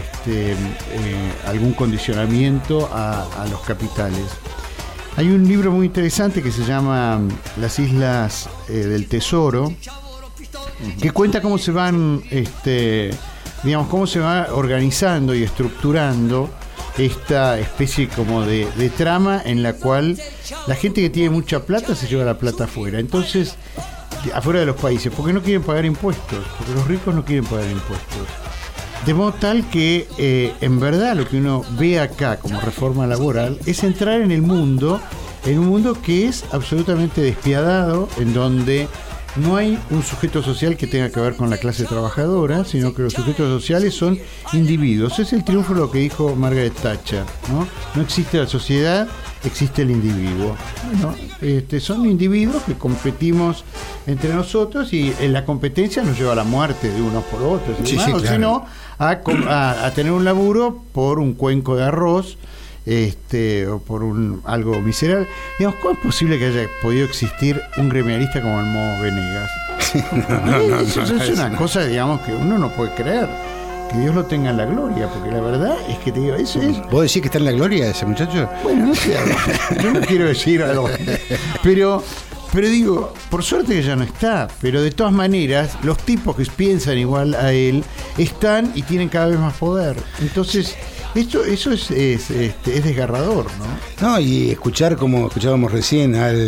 algún condicionamiento a los capitales. Hay un libro muy interesante que se llama Las Islas del Tesoro, que cuenta cómo se van, cómo se va organizando y estructurando esta especie como de trama en la cual la gente que tiene mucha plata se lleva la plata afuera. Entonces, afuera de los países, porque no quieren pagar impuestos, porque los ricos no quieren pagar impuestos. De modo tal que, en verdad, lo que uno ve acá como reforma laboral es entrar en un mundo que es absolutamente despiadado, en donde no hay un sujeto social que tenga que ver con la clase trabajadora, sino que los sujetos sociales son individuos. Es el triunfo de lo que dijo Margaret Thatcher, ¿no? No existe la sociedad, existe el individuo. Bueno, son individuos que competimos entre nosotros, y en la competencia nos lleva a la muerte de unos por otros, y demás, claro. Sino a tener un laburo por un cuenco de arroz, o por algo miserable. Digamos, ¿cómo es posible que haya podido existir un gremialista como el Momo Venegas? Eso es una cosa, digamos, que uno no puede creer. Que Dios lo tenga en la gloria, porque la verdad es que te digo, eso es. ¿Vos decís que está en la gloria ese muchacho? Bueno, no sé, yo no quiero decir algo, pero digo, por suerte que ya no está, pero de todas maneras, los tipos que piensan igual a él están y tienen cada vez más poder. Entonces, eso es desgarrador, ¿no? No, y escuchar, como escuchábamos recién, al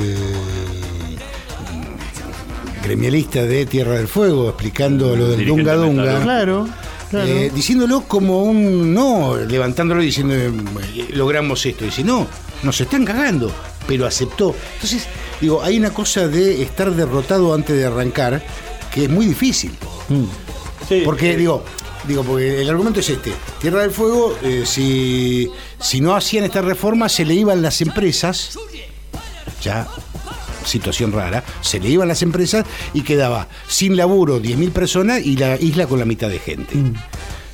gremialista de Tierra del Fuego explicando lo del Dunga Dunga. Claro. Diciéndolo como no levantándolo y diciendo logramos esto, y dice, no, nos están cagando, pero aceptó. Entonces, digo, hay una cosa de estar derrotado antes de arrancar que es muy difícil. Sí, porque porque el argumento es Tierra del Fuego, si no hacían esta reforma, se le iban las empresas, ya situación rara, se le iban las empresas y quedaba sin laburo 10.000 personas y la isla con la mitad de gente.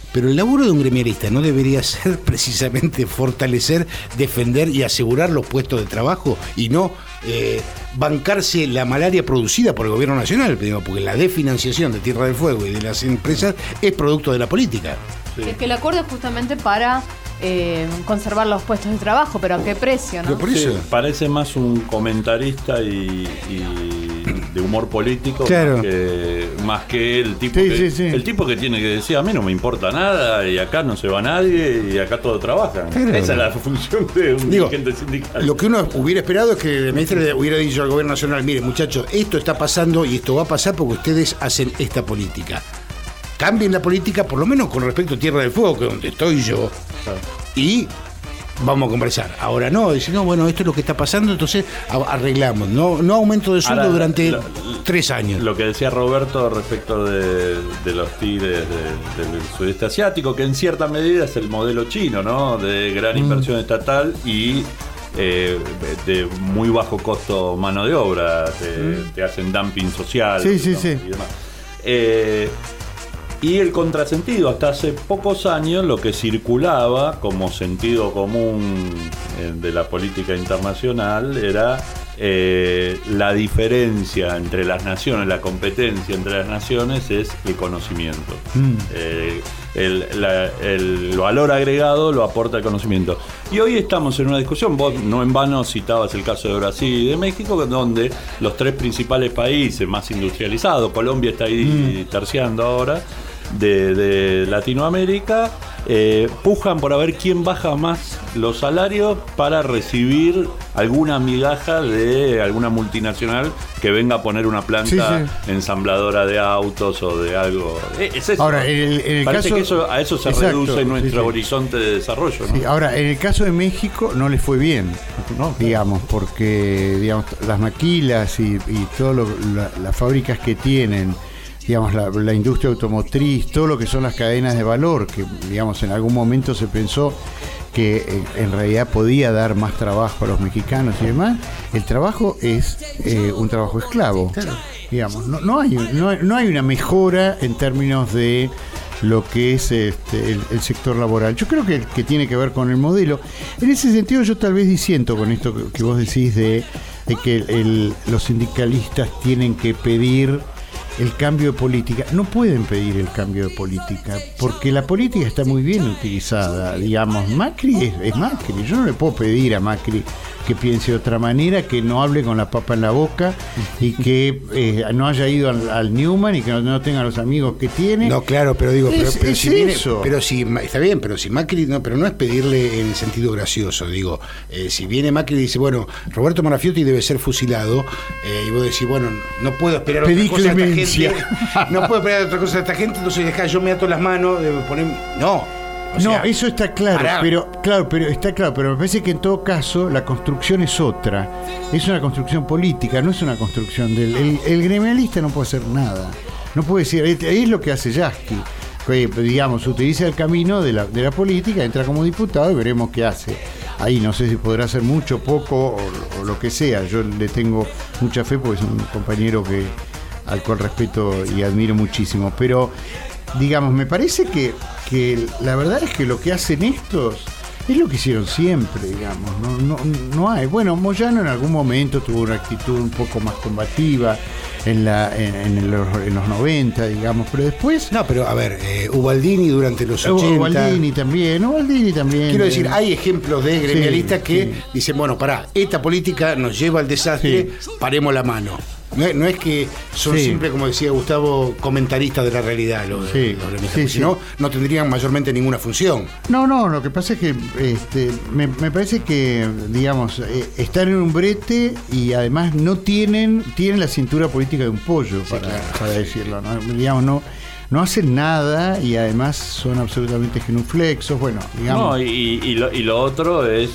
Pero el laburo de un gremialista no debería ser precisamente fortalecer, defender y asegurar los puestos de trabajo y no bancarse la malaria producida por el gobierno nacional, porque la desfinanciación de Tierra del Fuego y de las empresas es producto de la política. Sí. Es que el acuerdo es justamente para conservar los puestos de trabajo, pero ¿a qué precio? ¿No? Por eso. Sí, parece más un comentarista y de humor político, claro, más que el tipo el tipo que tiene que decir, a mí no me importa nada y acá no se va nadie y acá todos trabajan. Claro. Esa es la función de un dirigente sindical. Lo que uno hubiera esperado es que el ministro le hubiera dicho al gobierno nacional, mire muchachos, esto está pasando y esto va a pasar porque ustedes hacen esta política. Cambien la política, por lo menos con respecto a Tierra del Fuego, que es donde estoy yo, y vamos a conversar. Ahora no, dicen, no, bueno, esto es lo que está pasando, entonces arreglamos. No aumento de sueldo durante 3 años. Lo que decía Roberto respecto de los tigres del sudeste asiático, que en cierta medida es el modelo chino, ¿no? De gran inversión estatal y de muy bajo costo mano de obra. Te hacen dumping social. Sí. Y demás. Y el contrasentido, hasta hace pocos años lo que circulaba como sentido común de la política internacional era la diferencia entre las naciones, la competencia entre las naciones es el conocimiento. El valor agregado lo aporta el conocimiento. Y hoy estamos en una discusión, vos no en vano citabas el caso de Brasil y de México, donde los 3 principales países más industrializados, Colombia está ahí terciando ahora, de Latinoamérica, pujan por a ver quién baja más los salarios para recibir alguna migaja de alguna multinacional que venga a poner una planta ensambladora de autos o de algo. Es eso. Ahora, el parece caso, que a eso se reduce nuestro horizonte de desarrollo, ¿no? Sí, ahora, en el caso de México no les fue bien, digamos, porque digamos, las maquilas y todas las fábricas que tienen, digamos, la industria automotriz, todo lo que son las cadenas de valor, que digamos en algún momento se pensó que en realidad podía dar más trabajo a los mexicanos y demás, el trabajo es un trabajo esclavo. Claro. Digamos, no hay una mejora en términos de lo que es el sector laboral. Yo creo que tiene que ver con el modelo. En ese sentido yo tal vez disiento con esto que vos decís de que los sindicalistas tienen que pedir el cambio de política. No pueden pedir el cambio de política porque la política está muy bien utilizada. Digamos, Macri es Macri. Yo no le puedo pedir a Macri que piense de otra manera, que no hable con la papa en la boca y que no haya ido al Newman y que no tenga los amigos que tiene. No, claro, pero digo, pero si viene, pero si está bien, pero si Macri pero no es pedirle en el sentido gracioso, digo, si viene Macri y dice, bueno, Roberto Marafiotti debe ser fusilado, y vos decís, bueno, no puedo esperar otra cosa de esta gente, no puedo esperar otra cosa de esta gente, entonces dejá, yo me ato las manos, eso está claro, pero está claro, pero me parece que en todo caso la construcción es otra, es una construcción política, no es una construcción el gremialista no puede hacer nada, no puede decir, es lo que hace Yasky, digamos, utiliza el camino de la política, entra como diputado y veremos qué hace. Ahí no sé si podrá hacer mucho, poco o lo que sea. Yo le tengo mucha fe porque es un compañero al cual respeto y admiro muchísimo, pero digamos, me parece que la verdad es que lo que hacen estos es lo que hicieron siempre, digamos, no hay. Bueno, Moyano en algún momento tuvo una actitud un poco más combativa en los 90, digamos, pero después... No, pero a ver, Ubaldini durante los 80... Ubaldini también. Quiero decir, hay ejemplos de gremialistas que dicen, bueno, pará, esta política nos lleva al desastre, paremos la mano. No es que son siempre, como decía Gustavo, comentaristas de la realidad los gremialistas, sino no tendrían mayormente ninguna función. No, lo que pasa es que me parece que, digamos, están en un brete y además tienen la cintura política de un pollo, para decirlo, ¿no? Digamos, no hacen nada y además son absolutamente genuflexos, bueno, digamos. No, y lo otro es...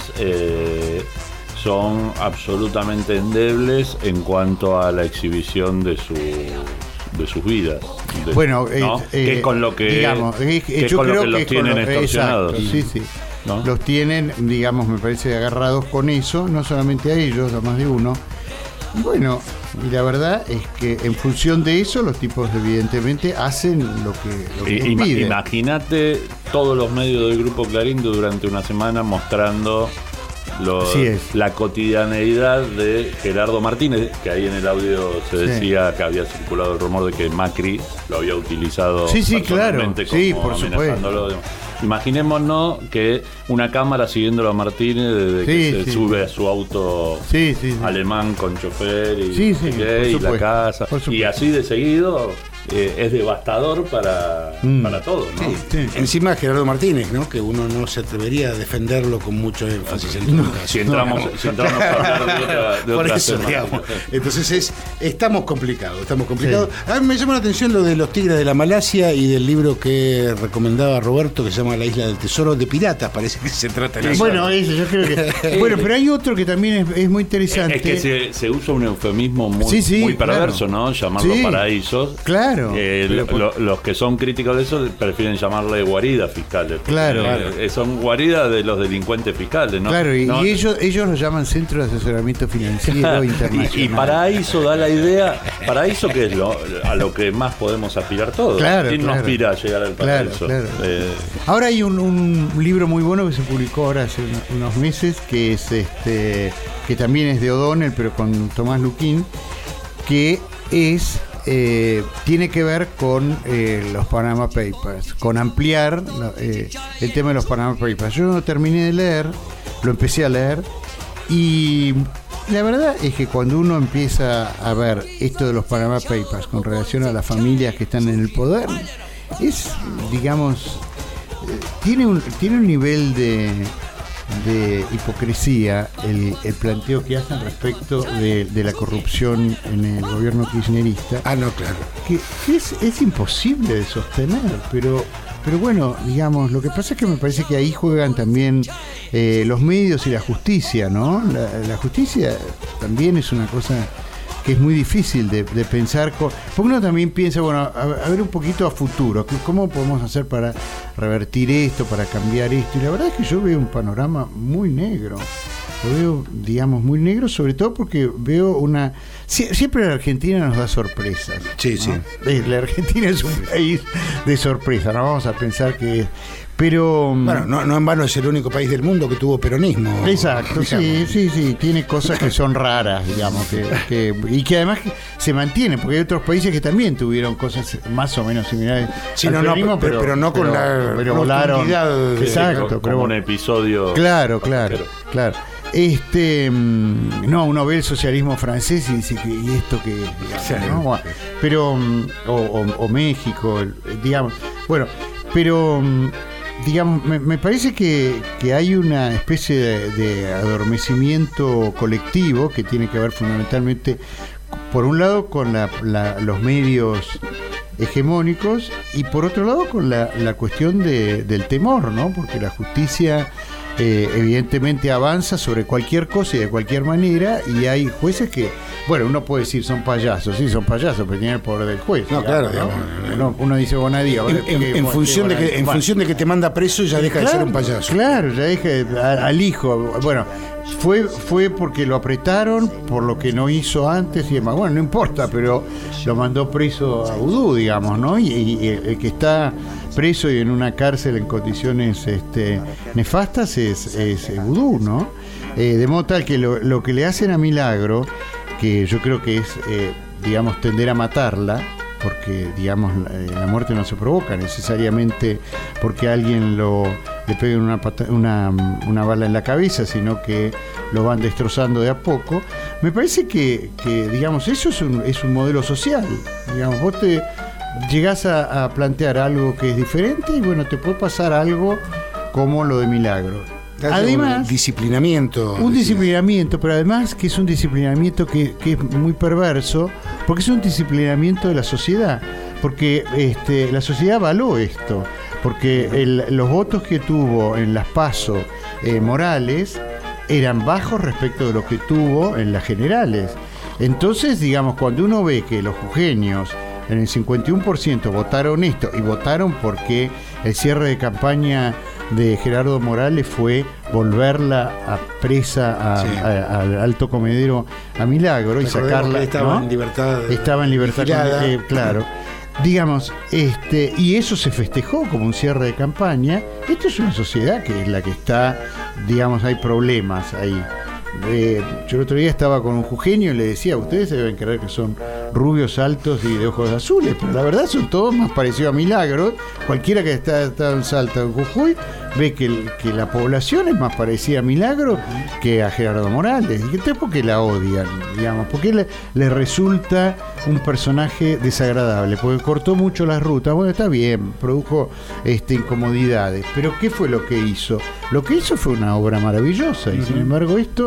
son absolutamente endebles en cuanto a la exhibición de sus vidas. Bueno, que con lo que digamos, yo creo que los tienen extorsionados. Sí. ¿No? Los tienen, digamos, me parece agarrados con eso, no solamente a ellos, a más de uno. Y bueno, Y la verdad es que en función de eso los tipos evidentemente hacen lo que les piden. Imagínate todos los medios del Grupo Clarín durante una semana mostrando la cotidianeidad de Gerardo Martínez, que ahí en el audio se decía que había circulado el rumor de que Macri lo había utilizado personalmente como por amenazándolo. Imaginémonos que una cámara siguiéndolo a Martínez desde que se sube a su auto alemán con chofer y la casa, y así de seguido. Es devastador para todos, ¿no? Sí. Encima Gerardo Martínez, ¿no? Que uno no se atrevería a defenderlo con mucho énfasis en todo caso. Si entramos a hablar de otra eso, digamos. Entonces estamos complicados. A mí me llama la atención lo de los tigres de la Malasia y del libro que recomendaba Roberto, que se llama La Isla del Tesoro, de piratas, parece que se trata de eso. Bueno, eso yo creo que... Bueno, pero hay otro que también es muy interesante. Es que se usa un eufemismo muy perverso, ¿no? Llamarlo paraísos. Claro. Los que son críticos de eso prefieren llamarle guaridas fiscales. Claro. Son guaridas de los delincuentes fiscales, ¿no? Claro, y ellos lo llaman Centro de Asesoramiento Financiero Internacional. Y paraíso da la idea, paraíso que es a lo que más podemos aspirar todos. ¿Quién no aspira a llegar al paraíso? Ahora hay un libro muy bueno que se publicó ahora hace unos meses, que es que también es de O'Donnell, pero con Tomás Luquín, que es... tiene que ver con los Panama Papers, con ampliar el tema de los Panama Papers. Yo no terminé de leer, lo empecé a leer, y la verdad es que cuando uno empieza a ver esto de los Panama Papers con relación a las familias que están en el poder, es, digamos, tiene un nivel de hipocresía el planteo que hacen respecto de la corrupción en el gobierno kirchnerista. No, claro. Que es imposible de sostener, pero bueno, digamos, lo que pasa es que me parece que ahí juegan también los medios y la justicia, ¿no? La justicia también es una cosa que es muy difícil de pensar, porque uno también piensa, bueno, a ver un poquito a futuro, ¿cómo podemos hacer para revertir esto, para cambiar esto? Y la verdad es que yo veo un panorama muy negro, lo veo, digamos, muy negro, sobre todo porque veo siempre la Argentina nos da sorpresas. Sí, ¿no? La Argentina es un país de sorpresa, no vamos a pensar que es... Pero bueno, no en vano es el único país del mundo que tuvo peronismo. Exacto, digamos. Sí, tiene cosas que son raras, digamos, y que además se mantienen, porque hay otros países que también tuvieron cosas más o menos similares. Sí, pero no con la volaron. Exacto, como un episodio. Claro. Uno ve el socialismo francés y dice y esto que, digamos, ¿no? Pero o México, digamos, bueno, pero digamos, me parece que hay una especie de adormecimiento colectivo que tiene que ver fundamentalmente, por un lado, con los medios hegemónicos y por otro lado con la cuestión del temor, ¿no? Porque la justicia evidentemente avanza sobre cualquier cosa y de cualquier manera, y hay jueces que, bueno, uno puede decir son payasos, pero tienen el poder del juez. No, digamos, claro. ¿no? Uno dice Bonadía. En función de que te manda preso ya deja de ser un payaso. Claro, ya deja al hijo. Bueno, fue porque lo apretaron por lo que no hizo antes y demás. Bueno, no importa, pero lo mandó preso a Vudú, digamos, ¿no? Y el que está preso y en una cárcel en condiciones nefastas es Vudú, ¿no? De modo tal que lo que le hacen a Milagro, que yo creo que es, digamos, tender a matarla, porque, digamos, la muerte no se provoca necesariamente porque alguien le pegue una bala en la cabeza, sino que lo van destrozando de a poco. Me parece que digamos, eso es un modelo social. Digamos, vos te llegás a plantear algo que es diferente y, bueno, te puede pasar algo como lo de Milagro. Además, un disciplinamiento, pero además que es un disciplinamiento que es muy perverso, porque es un disciplinamiento de la sociedad, porque la sociedad avaló esto, porque los votos que tuvo en las PASO Morales eran bajos respecto de lo que tuvo en las generales. Entonces, digamos, cuando uno ve que los jujeños en el 51% votaron esto, y votaron porque el cierre de campaña de Gerardo Morales fue volverla a presa al Alto Comedero a Milagro y sacarla. Estaba ¿no? en libertad. Estaba en libertad, claro. Digamos, y eso se festejó como un cierre de campaña. Esto es una sociedad que es la que está, digamos, hay problemas ahí. Yo el otro día estaba con un jujeño y le decía, ustedes se deben creer que son rubios, altos y de ojos azules, pero la verdad son todos más parecidos a Milagros. Cualquiera que está en Salta o en Jujuy ve que la población es más parecida a Milagros que a Gerardo Morales. ¿Y qué por qué la odian? Digamos, porque le resulta un personaje desagradable, porque cortó mucho las rutas. Bueno, está bien, produjo incomodidades, pero ¿qué fue lo que hizo? Lo que hizo fue una obra maravillosa, y sin embargo esto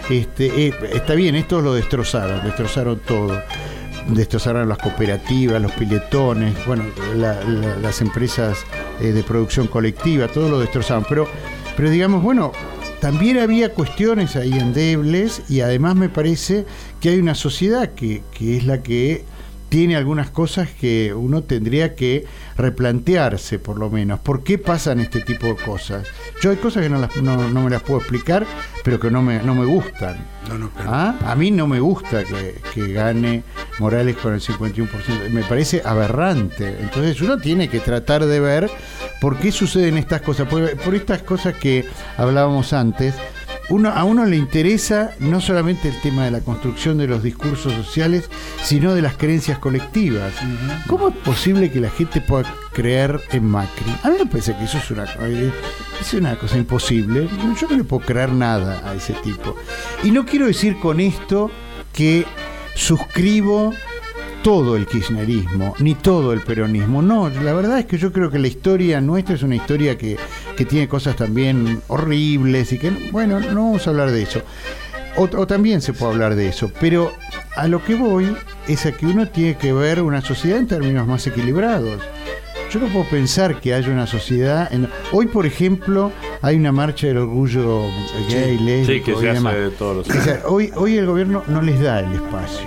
está bien, esto lo destrozaron todo. Destrozaron las cooperativas, los piletones, bueno, las empresas de producción colectiva, todo lo destrozaron, pero digamos, bueno, también había cuestiones ahí endebles, y además me parece que hay una sociedad que es la que tiene algunas cosas que uno tendría que replantearse, por lo menos. ¿Por qué pasan este tipo de cosas? Yo hay cosas que no me las puedo explicar, pero que no me gustan. Claro. A mí no me gusta que gane Morales con el 51%. Me parece aberrante. Entonces uno tiene que tratar de ver por qué suceden estas cosas. Por estas cosas que hablábamos antes. A uno le interesa no solamente el tema de la construcción de los discursos sociales, sino de las creencias colectivas. ¿Cómo es posible que la gente pueda creer en Macri? A mí me parece que eso es una cosa imposible. Yo no le puedo creer nada a ese tipo. Y no quiero decir con esto que suscribo todo el kirchnerismo, ni todo el peronismo. No, la verdad es que yo creo que la historia nuestra es una historia que tiene cosas también horribles y que, bueno, no vamos a hablar de eso. O también se puede hablar de eso, pero a lo que voy es a que uno tiene que ver una sociedad en términos más equilibrados. Yo no puedo pensar que haya una sociedad... Hoy, por ejemplo, hay una marcha del orgullo gay, lésbico, que se hace todos los años. Hoy el gobierno no les da el espacio.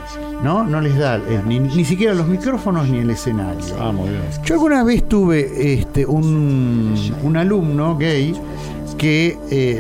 No les da ni siquiera los micrófonos ni el escenario. Muy bien. Yo alguna vez tuve un alumno gay que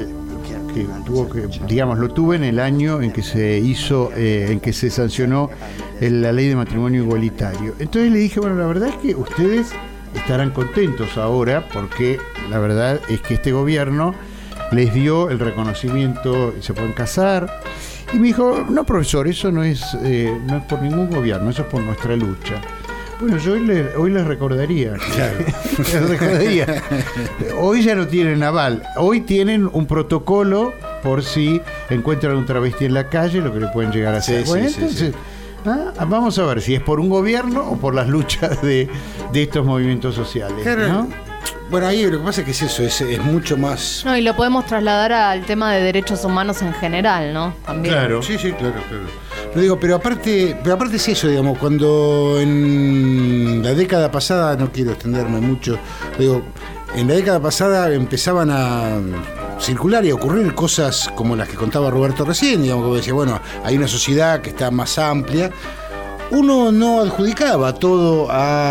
tuvo que, digamos, lo tuve en el año en que se hizo, en que se sancionó la ley de matrimonio igualitario. Entonces le dije, bueno, la verdad es que ustedes estarán contentos ahora porque la verdad es que este gobierno les dio el reconocimiento y se pueden casar. Y me dijo, no, profesor, eso no es por ningún gobierno, eso es por nuestra lucha. Bueno, yo hoy les recordaría. Claro. Les recordaría. Hoy ya no tienen aval, hoy tienen un protocolo por si encuentran un travesti en la calle, lo que le pueden llegar a hacer. Bueno, entonces, vamos a ver si es por un gobierno o por las luchas de estos movimientos sociales. Claro. ¿No? Bueno, ahí lo que pasa es que es mucho más... No, y lo podemos trasladar al tema de derechos humanos en general, ¿no? También. Claro. Sí, claro. Lo digo, pero aparte es eso, digamos, cuando en la década pasada, no quiero extenderme mucho, digo, en la década pasada empezaban a circular y a ocurrir cosas como las que contaba Roberto recién, digamos, como decía, bueno, hay una sociedad que está más amplia. Uno no adjudicaba todo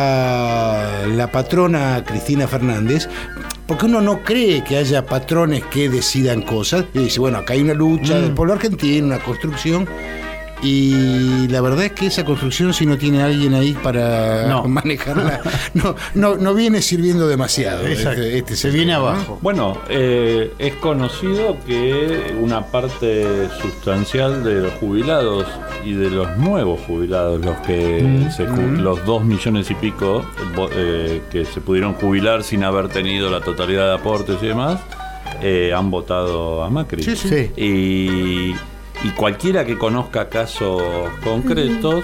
a la patrona Cristina Fernández, porque uno no cree que haya patrones que decidan cosas. Y dice, bueno, acá hay una lucha del pueblo argentino, una construcción. Y la verdad es que esa construcción, si no tiene alguien ahí para manejarla, no viene sirviendo demasiado. Se viene abajo. Bueno, es conocido que una parte sustancial de los jubilados y de los nuevos jubilados, los que los 2 millones y pico que se pudieron jubilar sin haber tenido la totalidad de aportes y demás, han votado a Macri. Sí. Y cualquiera que conozca casos concretos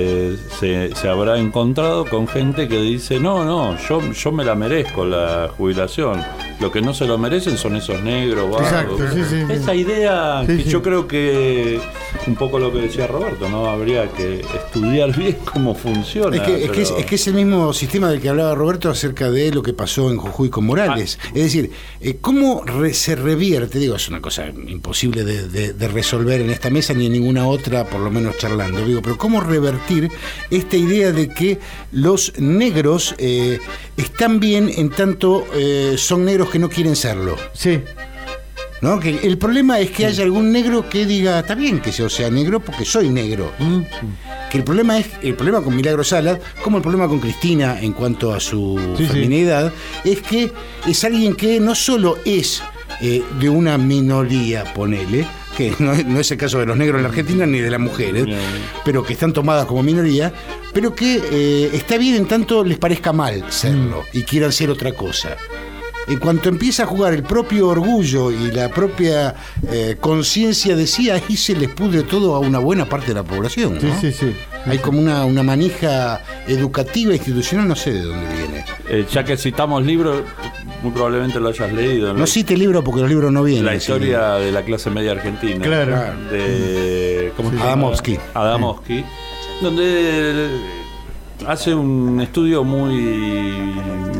se habrá encontrado con gente que dice yo me la merezco la jubilación, lo que no se lo merecen son esos negros vagos. Exacto, esa idea que yo creo que un poco lo que decía Roberto, no habría que estudiar bien cómo funciona. Es que es el mismo sistema del que hablaba Roberto acerca de lo que pasó en Jujuy con Morales. Es decir, cómo se revierte, digo, es una cosa imposible de resolver ver en esta mesa ni en ninguna otra, por lo menos charlando. Digo, pero ¿cómo revertir esta idea de que los negros están bien en tanto son negros que no quieren serlo? Sí. ¿No? Que el problema es que haya algún negro que diga, está bien que yo sea negro porque soy negro. Que el problema con Milagro Sala, como el problema con Cristina en cuanto a su feminidad, es que es alguien que no solo es de una minoría, ponele, que no es el caso de los negros en la Argentina ni de las mujeres, pero que están tomadas como minoría, pero que está bien en tanto les parezca mal serlo y quieran ser otra cosa. En cuanto empieza a jugar el propio orgullo y la propia conciencia de sí, ahí se les pudre todo a una buena parte de la población, ¿no? Sí. Hay como una manija educativa, institucional, no sé de dónde viene. Ya que citamos libros, muy probablemente lo hayas leído. No cite libros porque los libros no vienen. La historia de la clase media argentina. Claro. De Adamowski. Adamowski, donde hace un estudio muy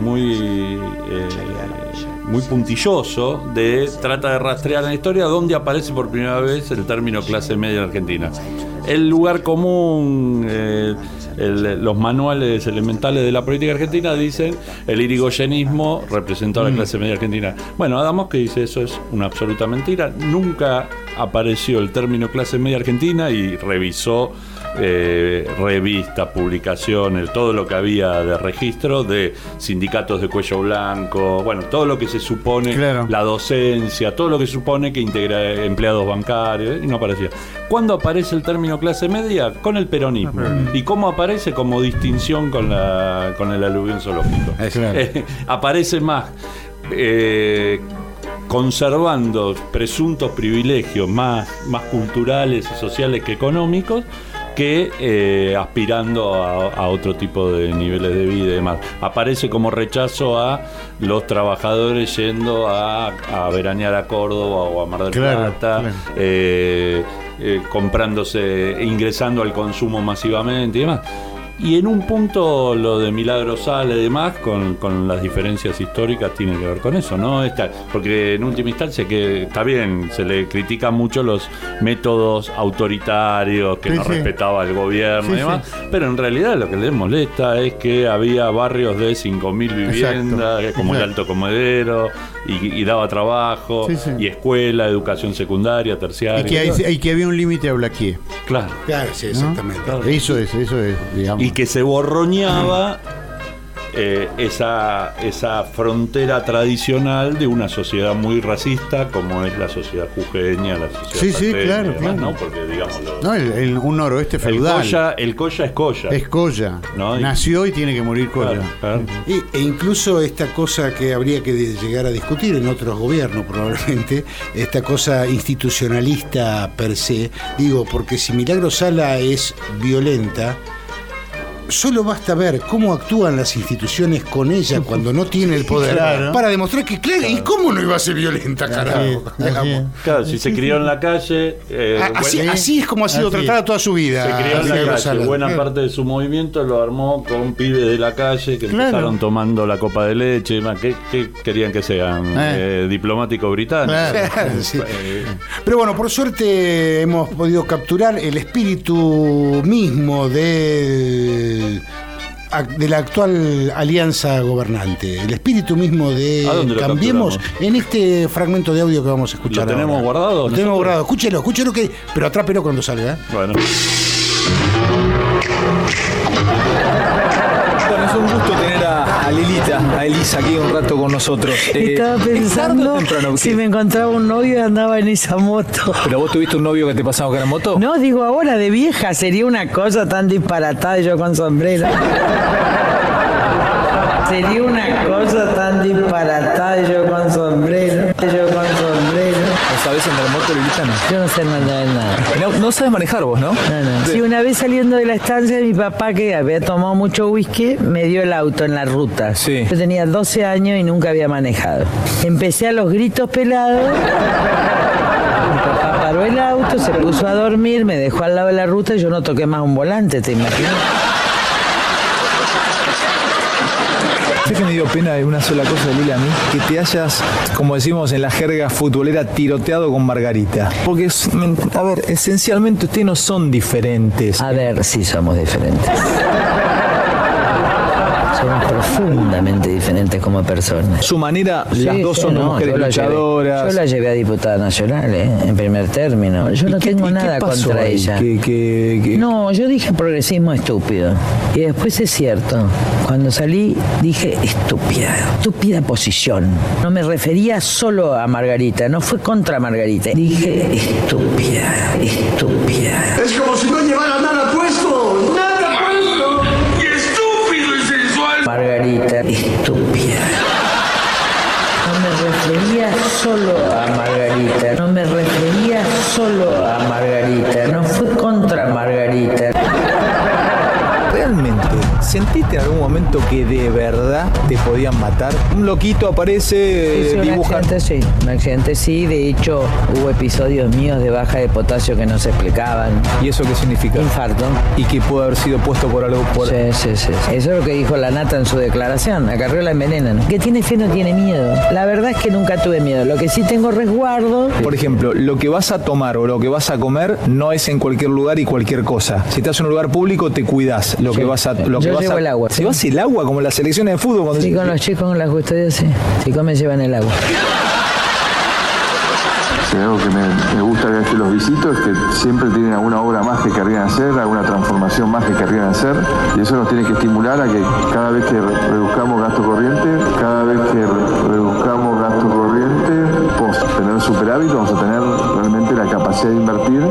puntilloso trata de rastrear en la historia dónde aparece por primera vez el término clase media en Argentina. El lugar común, los manuales elementales de la política argentina dicen el irigoyenismo representó a la clase media argentina. Bueno, Adamowski dice eso es una absoluta mentira. Nunca apareció el término clase media argentina y revisó revistas, publicaciones, todo lo que había de registro de sindicatos de cuello blanco, bueno, todo lo que se supone, la docencia, todo lo que se supone que integra empleados bancarios, y no aparecía. ¿Cuándo aparece el término clase media? Con el peronismo. ¿Y cómo aparece? Como distinción con el aluvión zoológico. Aparece más conservando presuntos privilegios más culturales y sociales que económicos, que aspirando a otro tipo de niveles de vida y demás. Aparece como rechazo a los trabajadores yendo a veranear a Córdoba o a Mar del Plata, ingresando al consumo masivamente y demás. Y en un punto lo de Milagro Sala y demás, con las diferencias históricas, tiene que ver con eso, ¿no? Porque en última instancia, que está bien, se le critican mucho los métodos autoritarios, que no respetaba el gobierno y demás, pero en realidad lo que le molesta es que había barrios de 5.000 viviendas, como el Alto Comedero, y daba trabajo, y escuela, educación secundaria, terciaria. Y que había un límite a Blaquier. Claro, sí, exactamente. ¿No? Eso es, digamos. Y que se borroñaba esa frontera tradicional de una sociedad muy racista como es la sociedad jujeña, la sociedad claro, ¿no? Porque digámoslo, un noroeste feudal. El Colla es Colla. Es Colla, ¿no? Nació y tiene que morir Colla. Claro. E incluso esta cosa que habría que llegar a discutir en otros gobiernos probablemente, esta cosa institucionalista per se, digo, porque si Milagro Sala es violenta, solo basta ver cómo actúan las instituciones con ella cuando no tiene el poder para demostrar que, ¿y cómo no iba a ser violenta, carajo? Claro, si se crió en la calle... así es como ha sido tratada toda su vida. Se crió en la calle. Buena parte de su movimiento lo armó con pibes de la calle que empezaron tomando la copa de leche. ¿Qué querían que sean? Diplomáticos británicos. Pero bueno, por suerte hemos podido capturar el espíritu mismo de la actual alianza gobernante, el espíritu mismo de Cambiemos, en este fragmento de audio que vamos a escuchar. ¿Lo tenemos guardado? Lo tenemos guardado. Escúchelo, pero atrápelo cuando salga. Bueno. Bueno, es un gusto tener a Lilita, a Elisa aquí un rato con nosotros. Estaba pensando si me encontraba un novio y andaba en esa moto. ¿Pero vos tuviste un novio que te pasaba con la moto? No, digo ahora, de vieja sería una cosa tan disparatada y yo con sombrero. Sería una cosa tan disparatada y yo con sombrero. ¿No sabés andar en moto, Lilita? No. Yo no sé andar en nada. No sabes manejar vos, ¿no? No. Sí, una vez saliendo de la estancia de mi papá, que había tomado mucho whisky, me dio el auto en la ruta. Sí. Yo tenía 12 años y nunca había manejado. Empecé a los gritos pelados. Mi papá paró el auto, se puso a dormir, me dejó al lado de la ruta y yo no toqué más un volante, ¿te imaginas? Sé que me dio pena de una sola cosa, Lili, a mí, que te hayas, como decimos en la jerga futbolera, tiroteado con Margarita. Porque, a ver, esencialmente ustedes no son diferentes. A ver, sí somos diferentes. Somos profundamente diferentes como personas. Su manera, las dos son mujeres luchadoras. Yo la llevé a diputada nacional, en primer término. Yo no tengo nada contra ella. No, yo dije progresismo estúpido. Y después es cierto, cuando salí dije estúpida posición. No me refería solo a Margarita, no fue contra Margarita. Dije estúpida. Es como si no llevara nada puesto. Margarita, estúpida. No me refería solo a Margarita. No fue contra Margarita. ¿Realmente sentiste en algún momento que de verdad te podían matar? Un loquito aparece, dibuja. Un accidente sí. De hecho, hubo episodios míos de baja de potasio que no se explicaban. ¿Y eso qué significa? Infarto. ¿Y que pudo haber sido puesto por algo? Sí. Eso es lo que dijo la Nata en su declaración. A Carrió la envenenan. Que tiene fe no tiene miedo. La verdad es que nunca tuve miedo. Lo que sí tengo resguardo. Por ejemplo, lo que vas a tomar o lo que vas a comer no es en cualquier lugar y cualquier cosa. Si estás en un lugar público, te cuidás. Yo llevo el agua. ¿Se vas el agua como en las selecciones de fútbol? Cuando sí, con los chicos en la custodia, sí. Si comen, llevan el agua. Algo que me gusta de los visitos es que siempre tienen alguna obra más que querrían hacer, alguna transformación más que querrían hacer, y eso nos tiene que estimular a que cada vez que reduzcamos gasto corriente, post tener superávit, vamos a tener realmente la capacidad de invertir,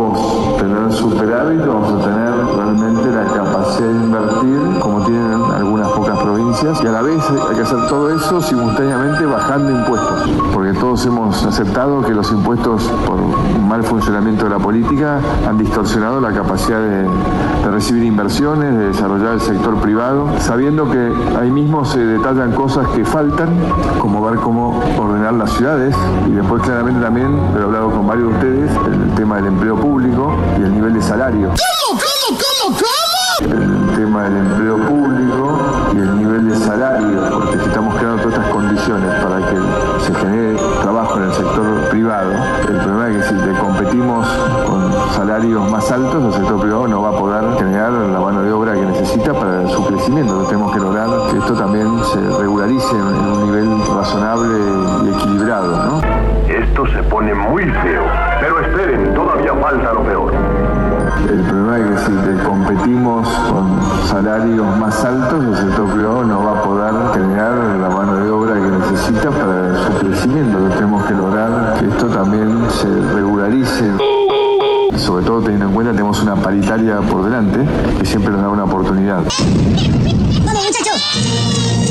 como tienen algunas pocas provincias, y a la vez hay que hacer todo eso simultáneamente bajando impuestos, porque todos hemos aceptado que los impuestos, por un mal funcionamiento de la política, han distorsionado la capacidad de recibir inversiones, de desarrollar el sector privado, sabiendo que ahí mismo se detallan cosas que faltan, como ver cómo ordenar las ciudades, y después claramente también, lo he hablado con varios de ustedes, el tema del empleo público y el nivel de salario. ¿Cómo? El tema del empleo público y el nivel de salario, porque si estamos creando todas estas condiciones para que se genere trabajo en el sector privado, el problema es que si le competimos con salarios más altos, el sector privado no va a poder generar la mano de obra que necesita para su crecimiento. Entonces tenemos que lograr que esto también se regularice en un nivel razonable y equilibrado, ¿no? Esto se pone muy feo, pero esperen, todavía falta lo peor. El problema es que si le competimos con salarios más altos, el sector privado no va a poder generar la mano de obra que necesita para su crecimiento. Entonces tenemos que lograr que esto también se regularice. Sobre todo teniendo en cuenta que tenemos una paritaria por delante que siempre nos da una oportunidad. ¡Vamos, muchachos!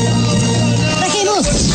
¡Bajemos!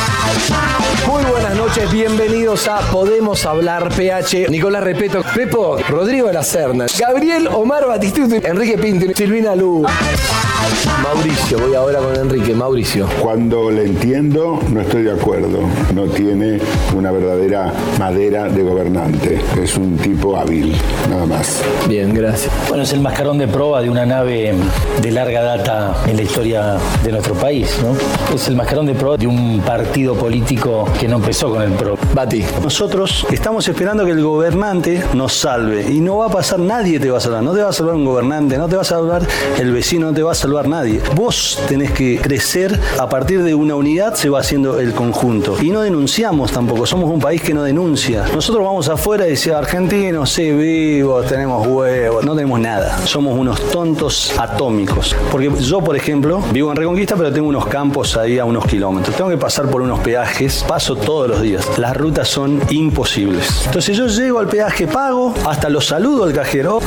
Muy buenas noches, bienvenidos a Podemos Hablar PH. Nicolás Repeto, Pepo, Rodrigo de la Serna, Gabriel Omar Batistuta, Enrique Pinto, Silvina Lu. Mauricio, voy ahora con Enrique. Mauricio. Cuando le entiendo, no estoy de acuerdo. No tiene una verdadera madera de gobernante. Es un tipo hábil, nada más. Bien, gracias. Bueno, es el mascarón de proa de una nave de larga data en la historia de nuestro país, ¿no? Es el mascarón de proa de un partido político que no empezó con el PRO. Bati. Nosotros estamos esperando que el gobernante nos salve. Y no va a pasar, nadie te va a salvar. No te va a salvar un gobernante, no te va a salvar el vecino, no te va a salvar nadie. Vos tenés que crecer, a partir de una unidad se va haciendo el conjunto. Y no denunciamos tampoco, somos un país que no denuncia. Nosotros vamos afuera y decimos, argentinos, sí, vivos, tenemos huevos, no tenemos nada. Somos unos tontos atómicos. Porque yo, por ejemplo, vivo en Reconquista, pero tengo unos campos ahí a unos kilómetros. Tengo que pasar por unos peajes, paso todos los días. Las rutas son imposibles. Entonces yo llego al peaje, pago, hasta los saludo al cajero,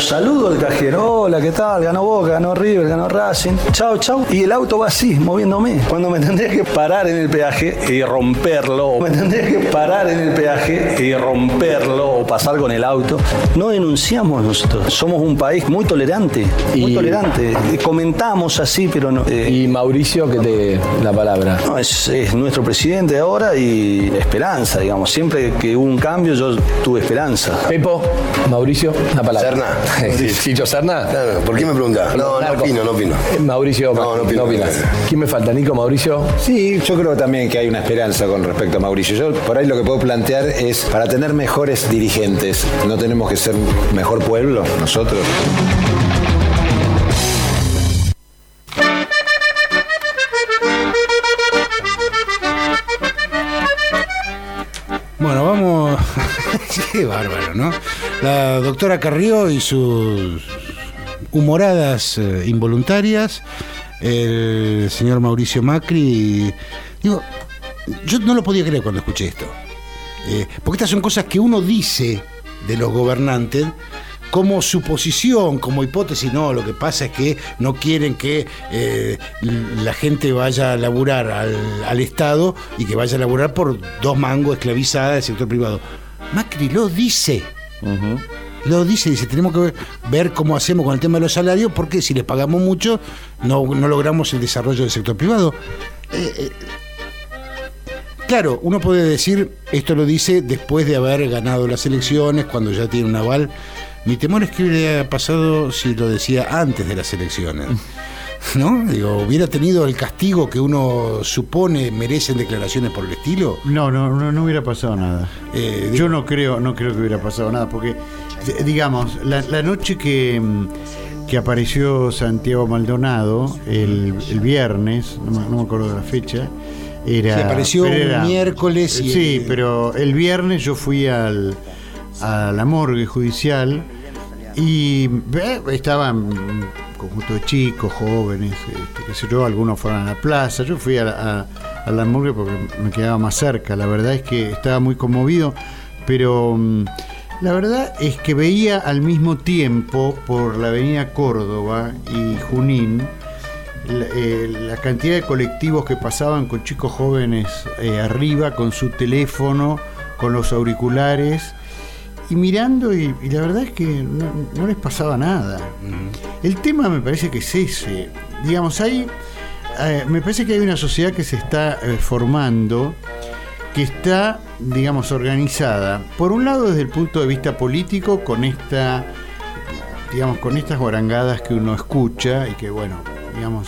hola, ¿qué tal? Ganó Boca, ganó River, ganó Racing, chau, y el auto va así, moviéndome. Cuando me tendría que parar en el peaje y romperlo, o pasar con el auto, no denunciamos nosotros. Somos un país muy tolerante, comentamos así, pero no. Y Mauricio, que te la palabra. No, es nuestro presidente ahora y la esperanza, digamos. Siempre que hubo un cambio, yo tuve esperanza. Pepo, Mauricio, la palabra. Serna. ¿Chicho Serna? ¿Por qué me preguntás? No opino. opino. Mauricio, no opinas. ¿Quién me falta? ¿Nico, Mauricio? Sí, yo creo también que hay una esperanza con respecto a Mauricio. Yo por ahí lo que puedo plantear es, para tener mejores dirigentes, ¿no tenemos que ser mejor pueblo nosotros? Bueno, vamos. Qué bárbaro, ¿no? La doctora Carrió y sus humoradas involuntarias. El señor Mauricio Macri. Digo, yo no lo podía creer cuando escuché esto. Porque estas son cosas que uno dice de los gobernantes como suposición, como hipótesis. No, lo que pasa es que no quieren que la gente vaya a laburar al Estado y que vaya a laburar por 2 mangos esclavizada del sector privado. Macri lo dice. Lo dice, tenemos que ver cómo hacemos con el tema de los salarios, porque si les pagamos mucho no logramos el desarrollo del sector privado. Claro, uno puede decir, esto lo dice después de haber ganado las elecciones, cuando ya tiene un aval. Mi temor es que hubiera pasado si lo decía antes de las elecciones, ¿no? Digo, ¿hubiera tenido el castigo que uno supone merecen declaraciones por el estilo? No hubiera pasado nada. Yo no creo que hubiera pasado nada, porque, digamos, la noche que apareció Santiago Maldonado, el viernes, no me acuerdo de la fecha, era... Se apareció un miércoles. Sí, pero el viernes yo fui a la morgue judicial y estaban un conjunto de chicos, jóvenes, qué sé yo, algunos fueron a la plaza. Yo fui a la morgue porque me quedaba más cerca. La verdad es que estaba muy conmovido, pero la verdad es que veía al mismo tiempo por la avenida Córdoba y Junín la cantidad de colectivos que pasaban con chicos jóvenes arriba, con su teléfono, con los auriculares y mirando, y la verdad es que no les pasaba nada. El tema me parece que es ese. Digamos, me parece que hay una sociedad que se está formando, que está, digamos, organizada, por un lado desde el punto de vista político, con estas guarangadas que uno escucha y que, bueno, digamos,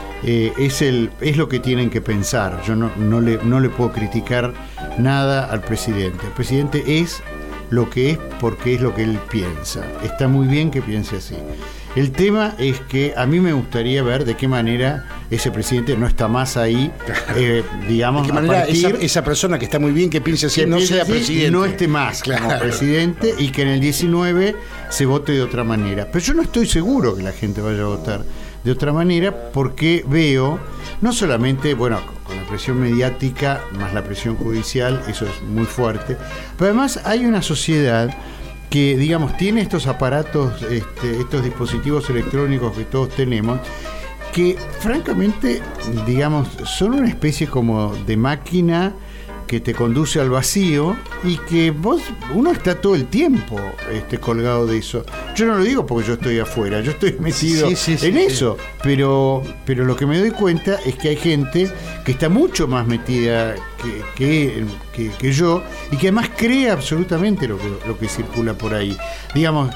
es lo que tienen que pensar. Yo no le puedo criticar nada al presidente. El presidente es lo que es porque es lo que él piensa. Está muy bien que piense así. El tema es que a mí me gustaría ver de qué manera ese presidente no está más ahí, digamos, de qué manera esa persona que está muy bien que piense así no sea presidente, no esté más como presidente, y que en el 19 se vote de otra manera. Pero yo no estoy seguro que la gente vaya a votar de otra manera, porque veo, no solamente, bueno, con la presión mediática más la presión judicial, eso es muy fuerte, pero además hay una sociedad que, digamos, tiene estos aparatos, estos dispositivos electrónicos que todos tenemos, que francamente, digamos, son una especie como de máquina que te conduce al vacío y que uno está todo el tiempo colgado de eso. Yo no lo digo porque yo estoy afuera, yo estoy metido en eso, pero lo que me doy cuenta es que hay gente que está mucho más metida que yo, y que además cree absolutamente lo que circula por ahí. Digamos,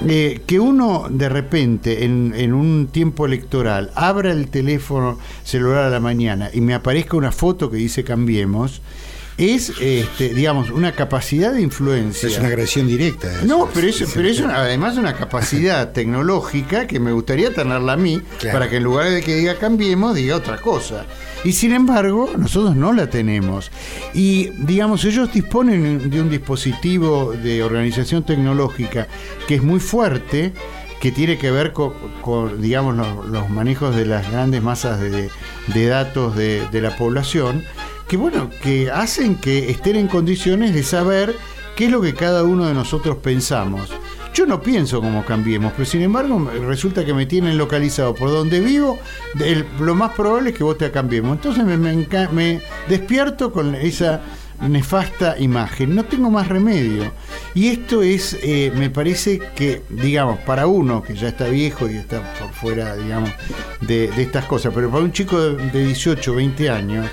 que uno de repente en un tiempo electoral abra el teléfono celular a la mañana y me aparezca una foto que dice Cambiemos, es, digamos, una capacidad de influencia. Es una agresión directa. No, pero es además una capacidad tecnológica que me gustaría tenerla a mí, claro, para que en lugar de que diga Cambiemos, diga otra cosa. Y sin embargo, nosotros no la tenemos. Y, digamos, ellos disponen de un dispositivo de organización tecnológica que es muy fuerte, que tiene que ver con digamos, los manejos de las grandes masas de datos de la población, que, bueno, que hacen que estén en condiciones de saber qué es lo que cada uno de nosotros pensamos. Yo no pienso como Cambiemos, pero sin embargo resulta que me tienen localizado por donde vivo. Lo más probable es que vote a Cambiemos. Entonces me despierto con esa nefasta imagen. No tengo más remedio. Y esto es, me parece que, digamos, para uno que ya está viejo y está por fuera, digamos, de estas cosas, pero para un chico de 18, 20 años,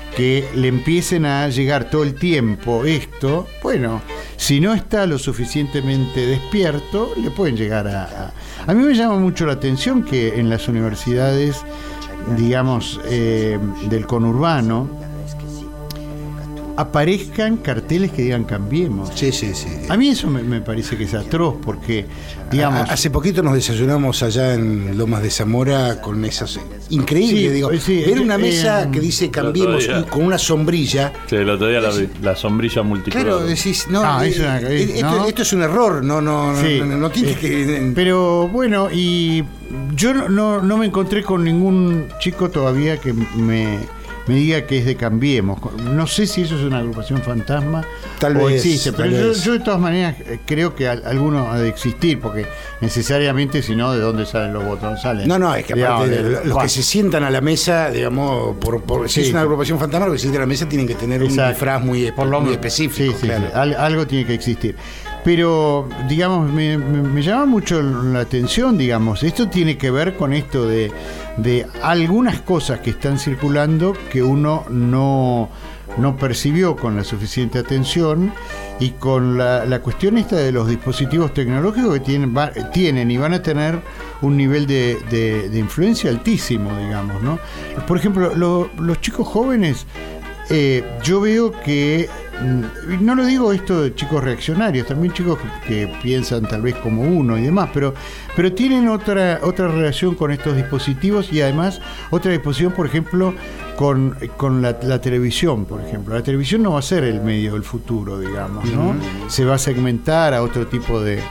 que le empiecen a llegar todo el tiempo esto, bueno, si no está lo suficientemente despierto, le pueden llegar a mí me llama mucho la atención que en las universidades, digamos, del conurbano, aparezcan carteles que digan cambiemos. Sí. A mí eso me parece que es atroz, porque, digamos... Hace poquito nos desayunamos allá en Lomas de Zamora con esas... Increíble, ver una mesa que dice cambiemos con una sombrilla. Sí, el otro día la sombrilla multicolor. Claro, decís, esto es un error, no tiene que... Pero bueno, y yo no me encontré con ningún chico todavía que me diga que es de Cambiemos. No sé si eso es una agrupación fantasma tal o vez, existe, pero yo de todas maneras creo que alguno ha de existir, porque necesariamente, si no, ¿de dónde salen los votos? No salen. No, es que aparte los que se sientan a la mesa, digamos, si es una agrupación fantasma, los que se sientan a la mesa tienen que tener un disfraz muy específico. Claro. Algo tiene que existir. Pero, digamos, me llama mucho la atención, digamos, esto tiene que ver con esto de algunas cosas que están circulando que uno no percibió con la suficiente atención, y con la cuestión esta de los dispositivos tecnológicos que tienen y van a tener un nivel de influencia altísimo, digamos, ¿no? Por ejemplo, los chicos jóvenes, yo veo que, no lo digo esto de chicos reaccionarios, también chicos que piensan tal vez como uno y demás, pero tienen otra relación con estos dispositivos, y además otra disposición, por ejemplo, con la televisión, por ejemplo. La televisión no va a ser el medio del futuro, digamos, ¿no? Se va a segmentar a otro tipo de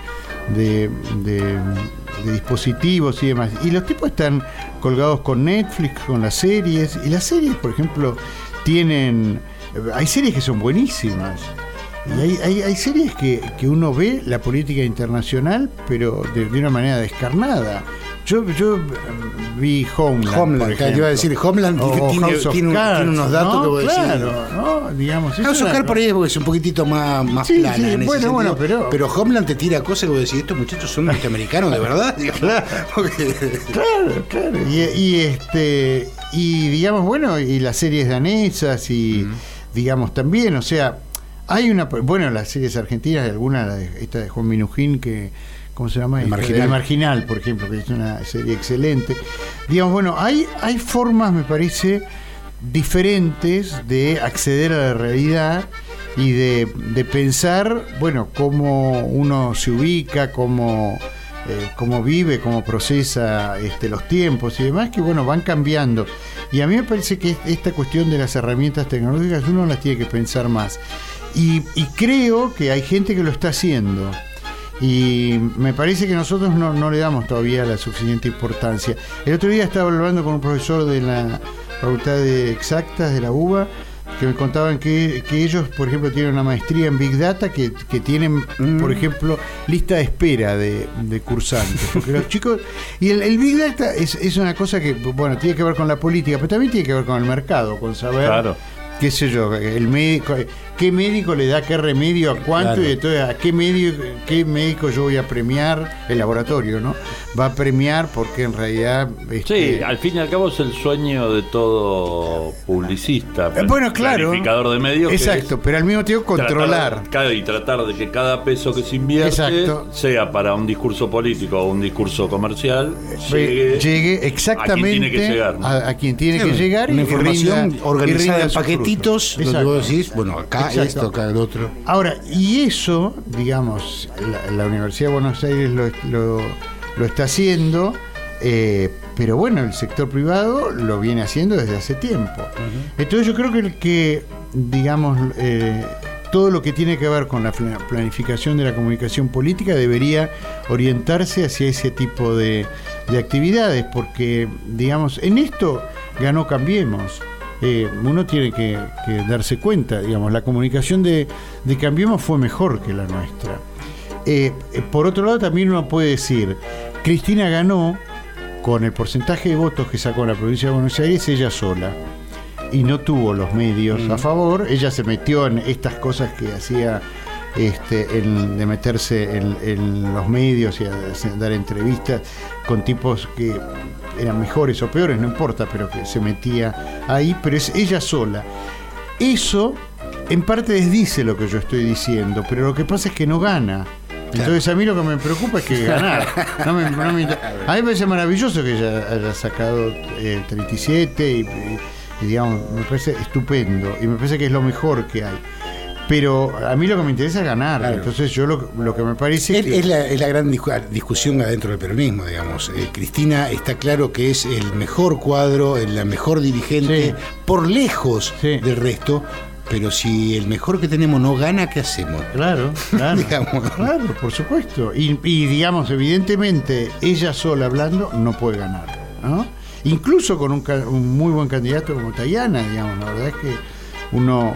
dispositivos y demás. Y los tipos están colgados con Netflix, con las series, y las series, por ejemplo, hay series que son buenísimas, y hay series que uno ve la política internacional, pero de una manera descarnada. Yo vi Homeland, que iba a decir Homeland, tiene unos datos, ¿no? Que voy a decir. Claro, ¿no? Digamos, House of Cards por ahí porque es un poquito más plana. Sí, en ese bueno, pero Homeland te tira cosas que vos decís, estos muchachos son norteamericanos de verdad. Claro. Y digamos, bueno, y las series danesas y digamos también, o sea, hay las series argentinas, de alguna, esta de Juan Minujín, que ¿cómo se llama? El Marginal, por ejemplo, que es una serie excelente. Digamos, bueno, hay formas, me parece, diferentes de acceder a la realidad y de pensar, bueno, cómo uno se ubica, cómo vive, cómo procesa los tiempos y demás, que bueno, van cambiando. Y a mí me parece que esta cuestión de las herramientas tecnológicas uno las tiene que pensar más. Y creo que hay gente que lo está haciendo. Y me parece que nosotros no le damos todavía la suficiente importancia. El otro día estaba hablando con un profesor de la Facultad de Exactas de la UBA, que me contaban que ellos, por ejemplo, tienen una maestría en Big Data, que tienen, por ejemplo, lista de espera de cursantes. Porque los chicos... Y el Big Data es una cosa que, bueno, tiene que ver con la política, pero también tiene que ver con el mercado, con saber... Claro. Qué sé yo, el médico, qué médico le da qué remedio a cuánto, claro. Y entonces a qué médico yo voy a premiar, el laboratorio, ¿no? Va a premiar porque en realidad... Sí, al fin y al cabo es el sueño de todo publicista, bueno, claro, planificador de medios. Exacto, pero al mismo tiempo controlar. Tratar de que cada peso que se invierte, sea para un discurso político o un discurso comercial, llegue exactamente a quien tiene que llegar, ¿no? A quien tiene que llegar, una información organizada en paquetitos, donde vos decís, bueno, acá esto, acá el otro. Ahora, y eso, digamos, la Universidad de Buenos Aires lo está haciendo, pero bueno, el sector privado lo viene haciendo desde hace tiempo. Entonces yo creo que digamos, todo lo que tiene que ver con la planificación de la comunicación política debería orientarse hacia ese tipo de actividades, porque, digamos, en esto ganó Cambiemos. Uno tiene que darse cuenta, digamos, la comunicación de Cambiemos fue mejor que la nuestra. Por otro lado, también uno puede decir, Cristina ganó con el porcentaje de votos que sacó en la provincia de Buenos Aires ella sola, y no tuvo los medios a favor. Ella se metió en estas cosas que hacía de meterse en los medios y a dar entrevistas con tipos que eran mejores o peores, no importa, pero que se metía ahí, pero es ella sola. Eso en parte desdice lo que yo estoy diciendo, pero lo que pasa es que no gana. Entonces a mí lo que me preocupa es que ganar. A mí me parece maravilloso que ella haya sacado 37 y digamos, me parece estupendo y me parece que es lo mejor que hay. Pero a mí lo que me interesa es ganar. Claro. Entonces yo lo que me parece es la gran discusión adentro del peronismo, digamos. Cristina está claro que es el mejor cuadro, la mejor dirigente, por lejos del resto. Pero si el mejor que tenemos no gana, ¿qué hacemos? Claro, digamos. Claro, por supuesto. Y digamos, evidentemente, ella sola hablando no puede ganar, ¿no? Incluso con un muy buen candidato como Tayana, digamos, la verdad es que uno,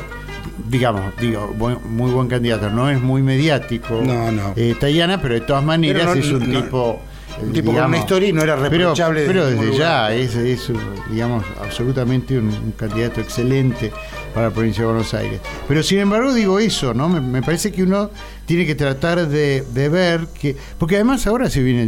muy buen candidato, no es muy mediático. No. Tayana, pero de todas maneras es un tipo... Un tipo con una historia y no era reprochable. Pero desde ya es digamos, absolutamente un candidato excelente para la provincia de Buenos Aires. Pero sin embargo digo eso, ¿no? Me parece que uno tiene que tratar de ver que... Porque además ahora se viene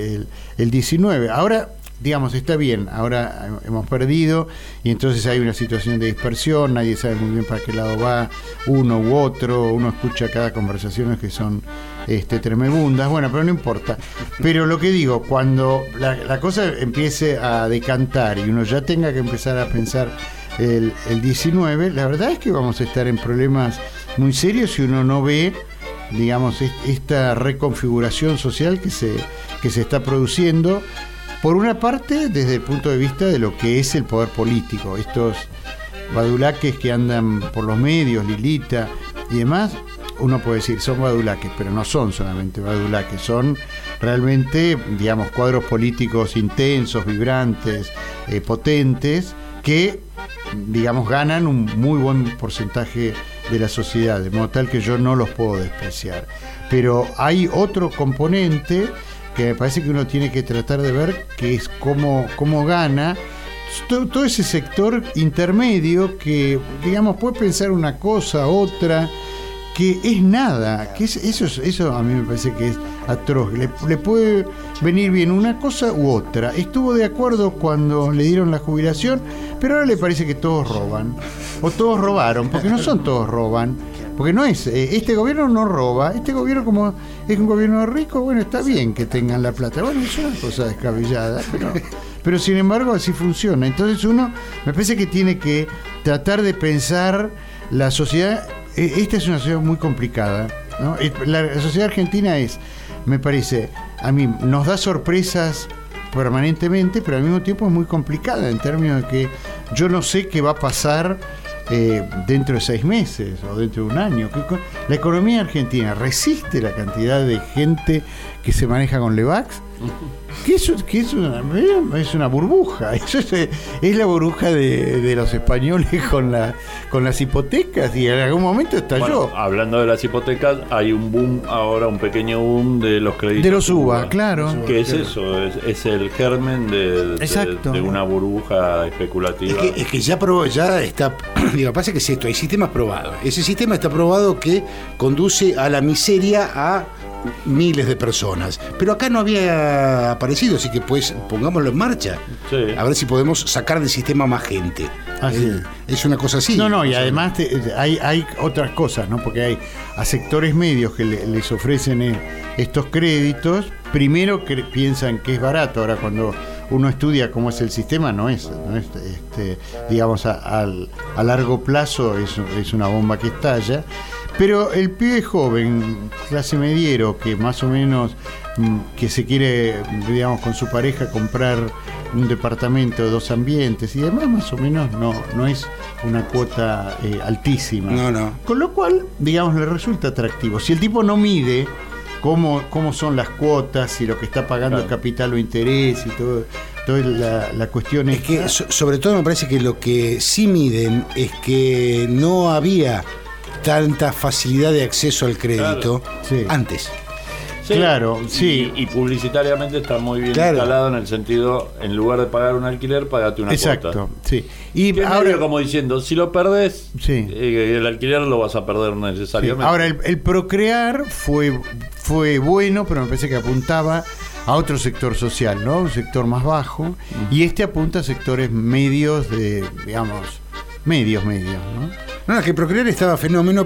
el 19. Ahora, digamos, está bien, ahora hemos perdido y entonces hay una situación de dispersión, nadie sabe muy bien para qué lado va uno u otro, uno escucha cada conversaciones que son tremebundas, bueno, pero no importa. Pero lo que digo, cuando la cosa empiece a decantar y uno ya tenga que empezar a pensar el 19, la verdad es que vamos a estar en problemas muy serios si uno no ve, digamos, esta reconfiguración social que se está produciendo. Por una parte, desde el punto de vista de lo que es el poder político, estos badulaques que andan por los medios, Lilita y demás, uno puede decir, son badulaques, pero no son solamente badulaques, son realmente, digamos, cuadros políticos intensos, vibrantes, potentes, que, digamos, ganan un muy buen porcentaje de la sociedad, de modo tal que yo no los puedo despreciar. Pero hay otro componente que me parece que uno tiene que tratar de ver, que es cómo gana todo ese sector intermedio que, digamos, puede pensar una cosa, otra, que es nada, que eso a mí me parece que es atroz. Le puede venir bien una cosa u otra. Estuvo de acuerdo cuando le dieron la jubilación, pero ahora le parece que todos roban, o todos robaron, porque no son todos roban. Porque no es, este gobierno no roba, este gobierno como es un gobierno rico, bueno, está bien que tengan la plata, bueno, es una cosa descabellada, pero sin embargo así funciona. Entonces uno, me parece que tiene que tratar de pensar la sociedad, esta es una sociedad muy complicada, ¿no? La sociedad argentina me parece, a mí nos da sorpresas permanentemente, pero al mismo tiempo es muy complicada en términos de que yo no sé qué va a pasar dentro de 6 meses o dentro de un año. La economía argentina resiste la cantidad de gente que se maneja con Levax, que es una burbuja. Eso es la burbuja de los españoles con las hipotecas, y en algún momento estalló. Bueno, hablando de las hipotecas, hay un boom ahora, un pequeño boom de los créditos. De los UBA, claro. ¿Qué es eso? Es el germen de una burbuja especulativa. Es que ya está. Digo, pasa que es esto, hay sistemas probados. Ese sistema está probado que conduce a la miseria a miles de personas, pero acá no había aparecido, así que pues pongámoslo en marcha, a ver si podemos sacar del sistema más gente. Es una cosa así. No, y además hay otras cosas, ¿no? Porque hay a sectores medios que les ofrecen estos créditos, primero que piensan que es barato. Ahora cuando uno estudia cómo es el sistema, no es digamos, a largo plazo es una bomba que estalla. Pero el pibe joven, clase mediero, que más o menos que se quiere, digamos, con su pareja comprar un departamento de 2 ambientes y demás, más o menos no es una cuota altísima. No. Con lo cual, digamos, le resulta atractivo. Si el tipo no mide cómo son las cuotas y lo que está pagando el capital o interés y todo la cuestión es que sobre todo me parece que lo que sí miden es que no había tanta facilidad de acceso al crédito antes. Claro, sí. Y publicitariamente está muy bien instalado en el sentido, en lugar de pagar un alquiler, pagate una cuota. Exacto, sí. Y que ahora, como diciendo, si lo perdés, el alquiler lo vas a perder necesariamente. Sí. Ahora, el procrear fue bueno, pero me parece que apuntaba a otro sector social, ¿no? Un sector más bajo, y apunta a sectores medios medios, ¿no? No, es que procrear estaba fenómeno,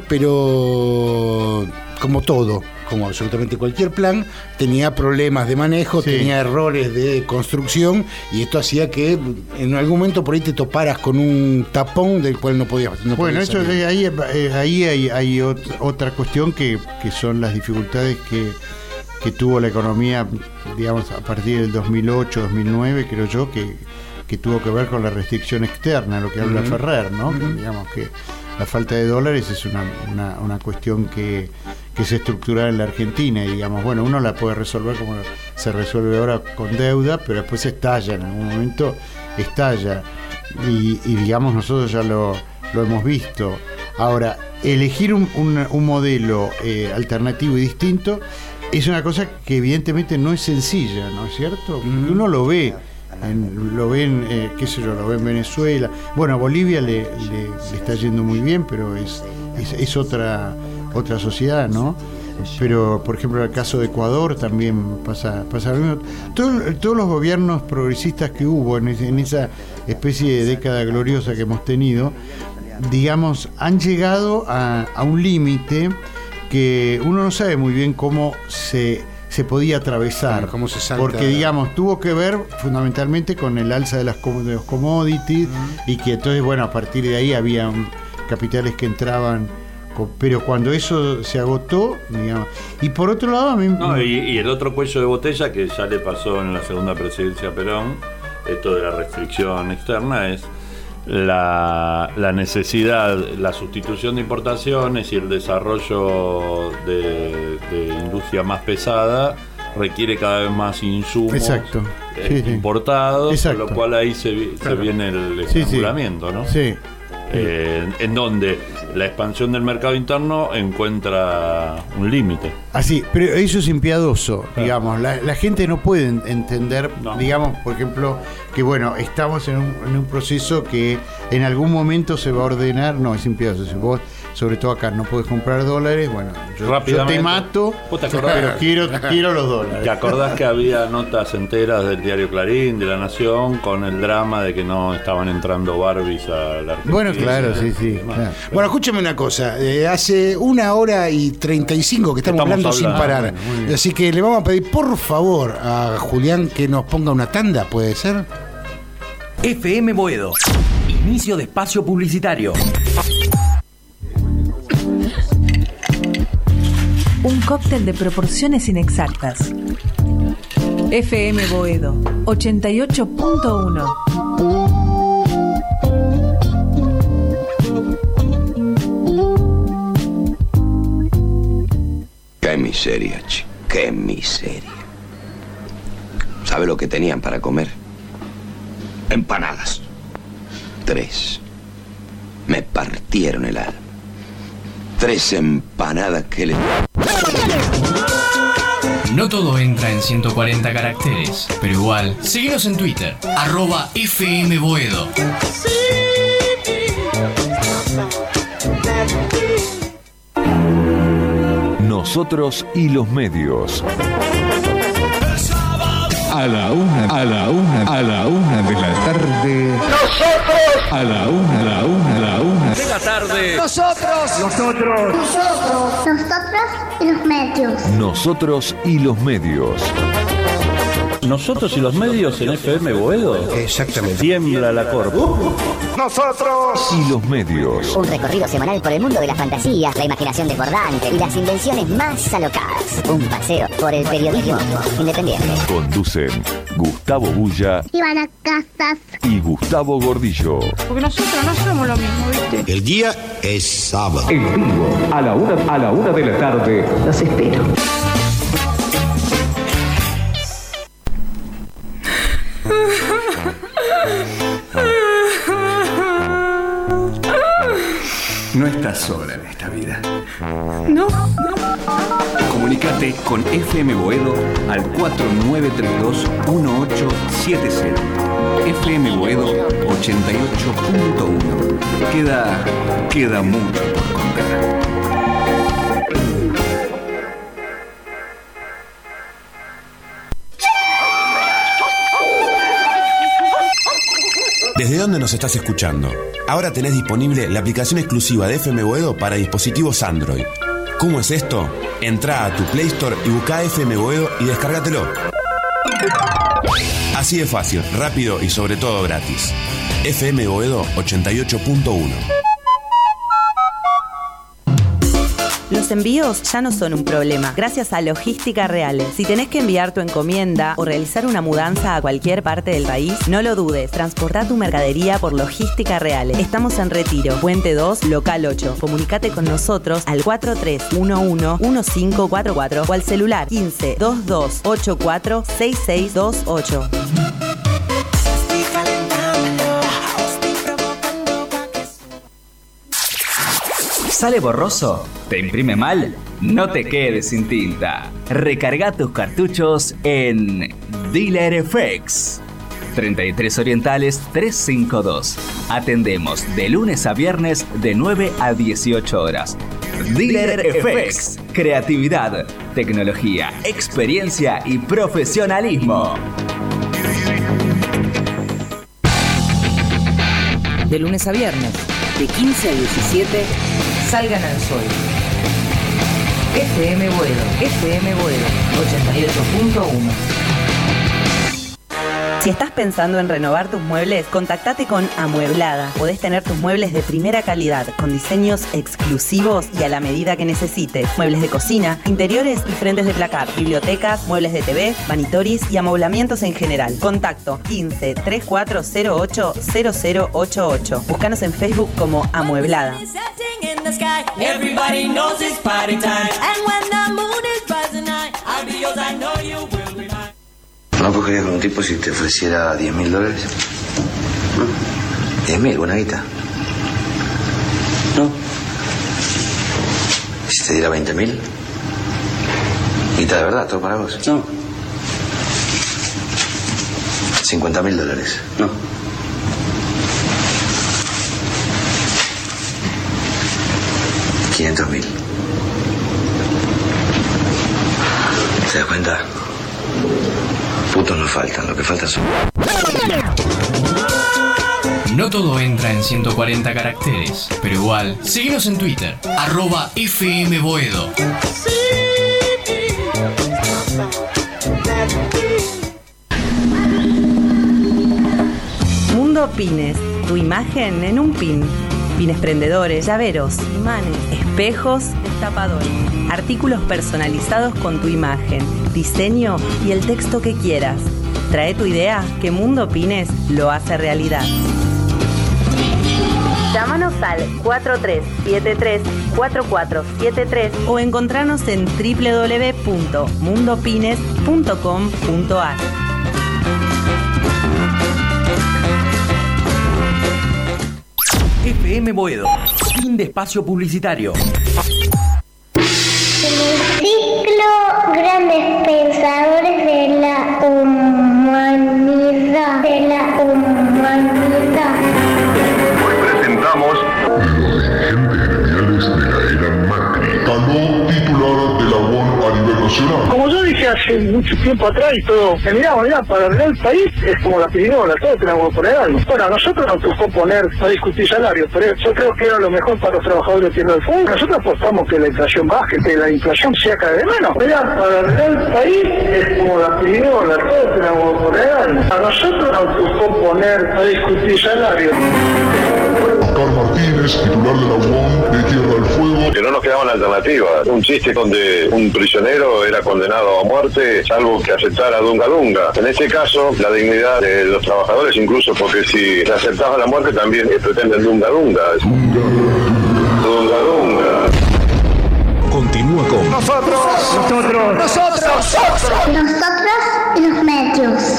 pero como todo, como absolutamente cualquier plan, tenía problemas de manejo, tenía errores de construcción, y esto hacía que en algún momento por ahí te toparas con un tapón del cual no podías salir. Ahí hay otra cuestión que son las dificultades que tuvo la economía, digamos, a partir del 2008, 2009, creo yo, que tuvo que ver con la restricción externa, lo que habla Ferrer, ¿no? Que, digamos que la falta de dólares es una cuestión que se estructura en la Argentina, y digamos, bueno, uno la puede resolver como se resuelve ahora con deuda, pero después estalla, en algún momento estalla, y digamos, nosotros ya lo hemos visto. Ahora, elegir un modelo alternativo y distinto es una cosa que evidentemente no es sencilla, ¿no es cierto? Uno lo ve. Lo ven en Venezuela. Bueno, a Bolivia le está yendo muy bien, pero es otra sociedad, ¿no? Pero, por ejemplo, en el caso de Ecuador también pasa lo mismo. Todos los gobiernos progresistas que hubo en esa especie de década gloriosa que hemos tenido, digamos, han llegado a un límite que uno no sabe muy bien cómo se podía atravesar, cómo se salta, porque digamos tuvo que ver fundamentalmente con el alza de los commodities, y que entonces, bueno, a partir de ahí había capitales que entraban, pero cuando eso se agotó, digamos, y por otro lado a mí y el otro cuello de botella que ya le pasó en la segunda presidencia a Perón, esto de la restricción externa, es la necesidad, la sustitución de importaciones y el desarrollo de industria más pesada requiere cada vez más insumos importados, con lo cual ahí se viene el estrangulamiento, ¿no? Sí. En donde la expansión del mercado interno encuentra un límite. Así, pero eso es impiadoso, digamos. La gente no puede entender, digamos, por ejemplo, que bueno, estamos en un proceso que en algún momento se va a ordenar. No, es impiadoso. Si vos, sobre todo acá, no podés comprar dólares, bueno, yo te mato, pero quiero los dólares. ¿Te acordás que había notas enteras del diario Clarín, de La Nación, con el drama de que no estaban entrando Barbies a la Argentina? Bueno, claro, sí. Claro. Bueno, escúchame una cosa. Hace 1 hora y 35 que estamos hablando sin parar. Así que le vamos a pedir, por favor, a Julián que nos ponga una tanda, ¿puede ser? FM Boedo. Inicio de espacio publicitario. Un cóctel de proporciones inexactas. FM Boedo 88.1. Qué miseria, chico. Qué miseria. ¿Sabe lo que tenían para comer? Empanadas. 3. Me partieron el alma. 3 empanadas que le... No todo entra en 140 caracteres, pero igual, síguenos en Twitter, @FMBoedo. Nosotros y los medios. A la una de la tarde. Nosotros. A la una de la tarde. Nosotros y los medios. Nosotros y los medios. Nosotros y los medios en FM Boedo. Exactamente. Tiembla la corpo. Nosotros y los medios. Un recorrido semanal por el mundo de la fantasía, la imaginación desbordante y las invenciones más alocadas. Un paseo por el periodismo independiente. Conducen Gustavo Bulla, Ivana Casas y Gustavo Gordillo. Porque nosotros no somos lo mismo, ¿viste? El día es sábado. En vivo, a la una de la tarde. Los espero. No estás sola en esta vida. No. Comunicate con FM Boedo al 4932-1870. FM Boedo 88.1. Queda mucho por contar. ¿Desde dónde nos estás escuchando? Ahora tenés disponible la aplicación exclusiva de FM Boedo para dispositivos Android. ¿Cómo es esto? Entrá a tu Play Store y buscá FM Boedo y descárgatelo. Así de fácil, rápido y sobre todo gratis. FM Boedo 88.1. Los envíos ya no son un problema, gracias a Logística Reales. Si tenés que enviar tu encomienda o realizar una mudanza a cualquier parte del país, no lo dudes, transportá tu mercadería por Logística Reales. Estamos en Retiro, Puente 2, Local 8. Comunicate con nosotros al 4311-1544 o al celular 1522846628. ¿Sale borroso? ¿Te imprime mal? No te quedes sin tinta. Recarga tus cartuchos en Dealer FX. 33 Orientales 352. Atendemos de lunes a viernes de 9 a 18 horas. Dealer FX. Creatividad, tecnología, experiencia y profesionalismo. De lunes a viernes, de 15 a 17, salgan al sol. FM Boedo 88.1. Si estás pensando en renovar tus muebles, contactate con Amueblada. Podés tener tus muebles de primera calidad, con diseños exclusivos y a la medida que necesites. Muebles de cocina, interiores y frentes de placar, bibliotecas, muebles de TV, vanitoris y amoblamientos en general. Contacto 15 3408 0088. Búscanos en Facebook como Amueblada. ¿No cogerías con un tipo si te ofreciera $10.000? $10.000, buena guita. ¿No? ¿Y si te diera $20.000? Guita de verdad, todo para vos. No. $50.000. No. $500.000. ¿Te das cuenta? Putos no faltan, lo que falta son... No todo entra en 140 caracteres, pero igual, síguenos en Twitter, @FMBoedo. Mundo Pines, tu imagen en un pin. Pines prendedores, llaveros, imanes, espejos, destapadores. Artículos personalizados con tu imagen, diseño y el texto que quieras. Trae tu idea que Mundo Pines lo hace realidad. Llámanos al 4373-4473 o encontrarnos en www.mundopines.com.ar. FM Boedo. Fin de espacio publicitario. Ciclo Grandes Pensadores de la Humanidad. Hoy presentamos los dirigentes gremiales de la era Macri. Ganó titular de la UON a nivel nacional. Como yo dije hace mucho tiempo atrás y todo, mirá, para arreglar el país es como la pirinola, todos tenemos que poner algo. Bueno, a nosotros nos tocó poner, no discutir salarios, pero yo creo que era lo mejor para los trabajadores de Tierra del Fuego. Nosotros apostamos que la inflación baje, que la inflación sea cada vez menos. Mirá, para arreglar el país es como la pirinola, todos tenemos que poner algo. A nosotros nos tocó poner, no discutir salarios. Oscar Martínez, titular de la UON de Tierra del Fuego. Que no nos quedaban alternativas. Un chiste donde un prisionero era condenado a muerte, salvo que aceptara Dunga Dunga. En este caso, la dignidad de los trabajadores, incluso porque si aceptaban la muerte, también pretenden Dunga Dunga. Dunga Dunga. Continúa con Nosotros y los medios.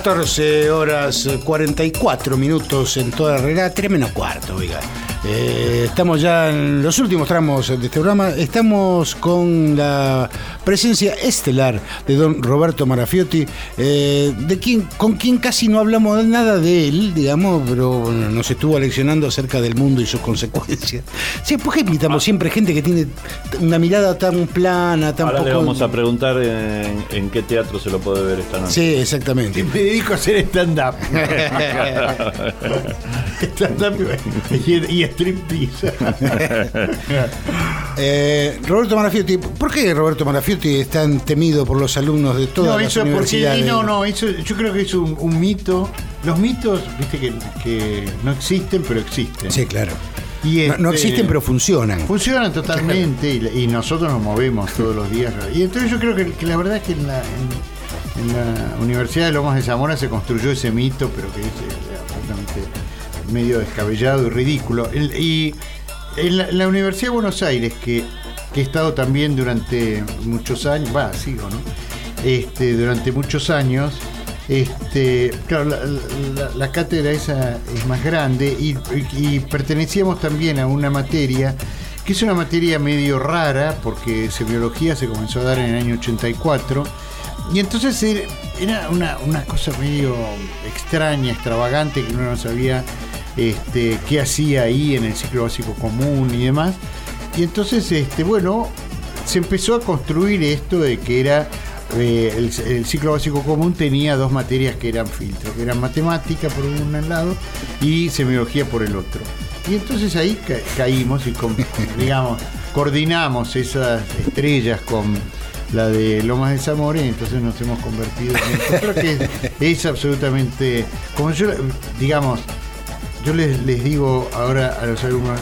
14 horas 44 minutos en toda la realidad, 3 menos cuarto, oiga. Estamos ya en los últimos tramos de este programa. Estamos con la presencia estelar de don Roberto Marafiotti, con quien casi no hablamos nada de él, digamos, pero bueno, nos estuvo leccionando acerca del mundo y sus consecuencias. Sí, ¿por qué invitamos siempre gente que tiene una mirada tan plana, tan Ahora poco... le vamos a preguntar en qué teatro se lo puede ver esta noche. Sí, exactamente. Me dedico a hacer stand-up. Stand-up y striptease. Roberto Marafiotti, ¿por qué Roberto Marafiotti es tan temido por los alumnos de todas las universidades? Yo creo que es un mito. Los mitos, viste que no existen, pero existen. Sí, claro. Y no existen, pero funcionan. Funcionan totalmente y nosotros nos movemos todos los días. Y entonces yo creo que la verdad es que en la Universidad de Lomas de Zamora se construyó ese mito, pero que es absolutamente medio descabellado y ridículo. Y en la Universidad de Buenos Aires, que he estado también durante muchos años, sigo, ¿no? Durante muchos años, claro, la cátedra esa es más grande y pertenecíamos también a una materia que es una materia medio rara, porque semiología se comenzó a dar en el año 84, y entonces era una cosa medio extraña, extravagante, que uno no sabía qué hacía ahí en el ciclo básico común y demás. Y entonces, se empezó a construir esto de que era el ciclo básico común tenía dos materias que eran filtro, que eran matemática por un lado y semiología por el otro. Y entonces ahí caímos y coordinamos esas estrellas con la de Lomas de Zamora, y entonces nos hemos convertido en... Yo creo que es absolutamente... Como yo les digo ahora a los alumnos,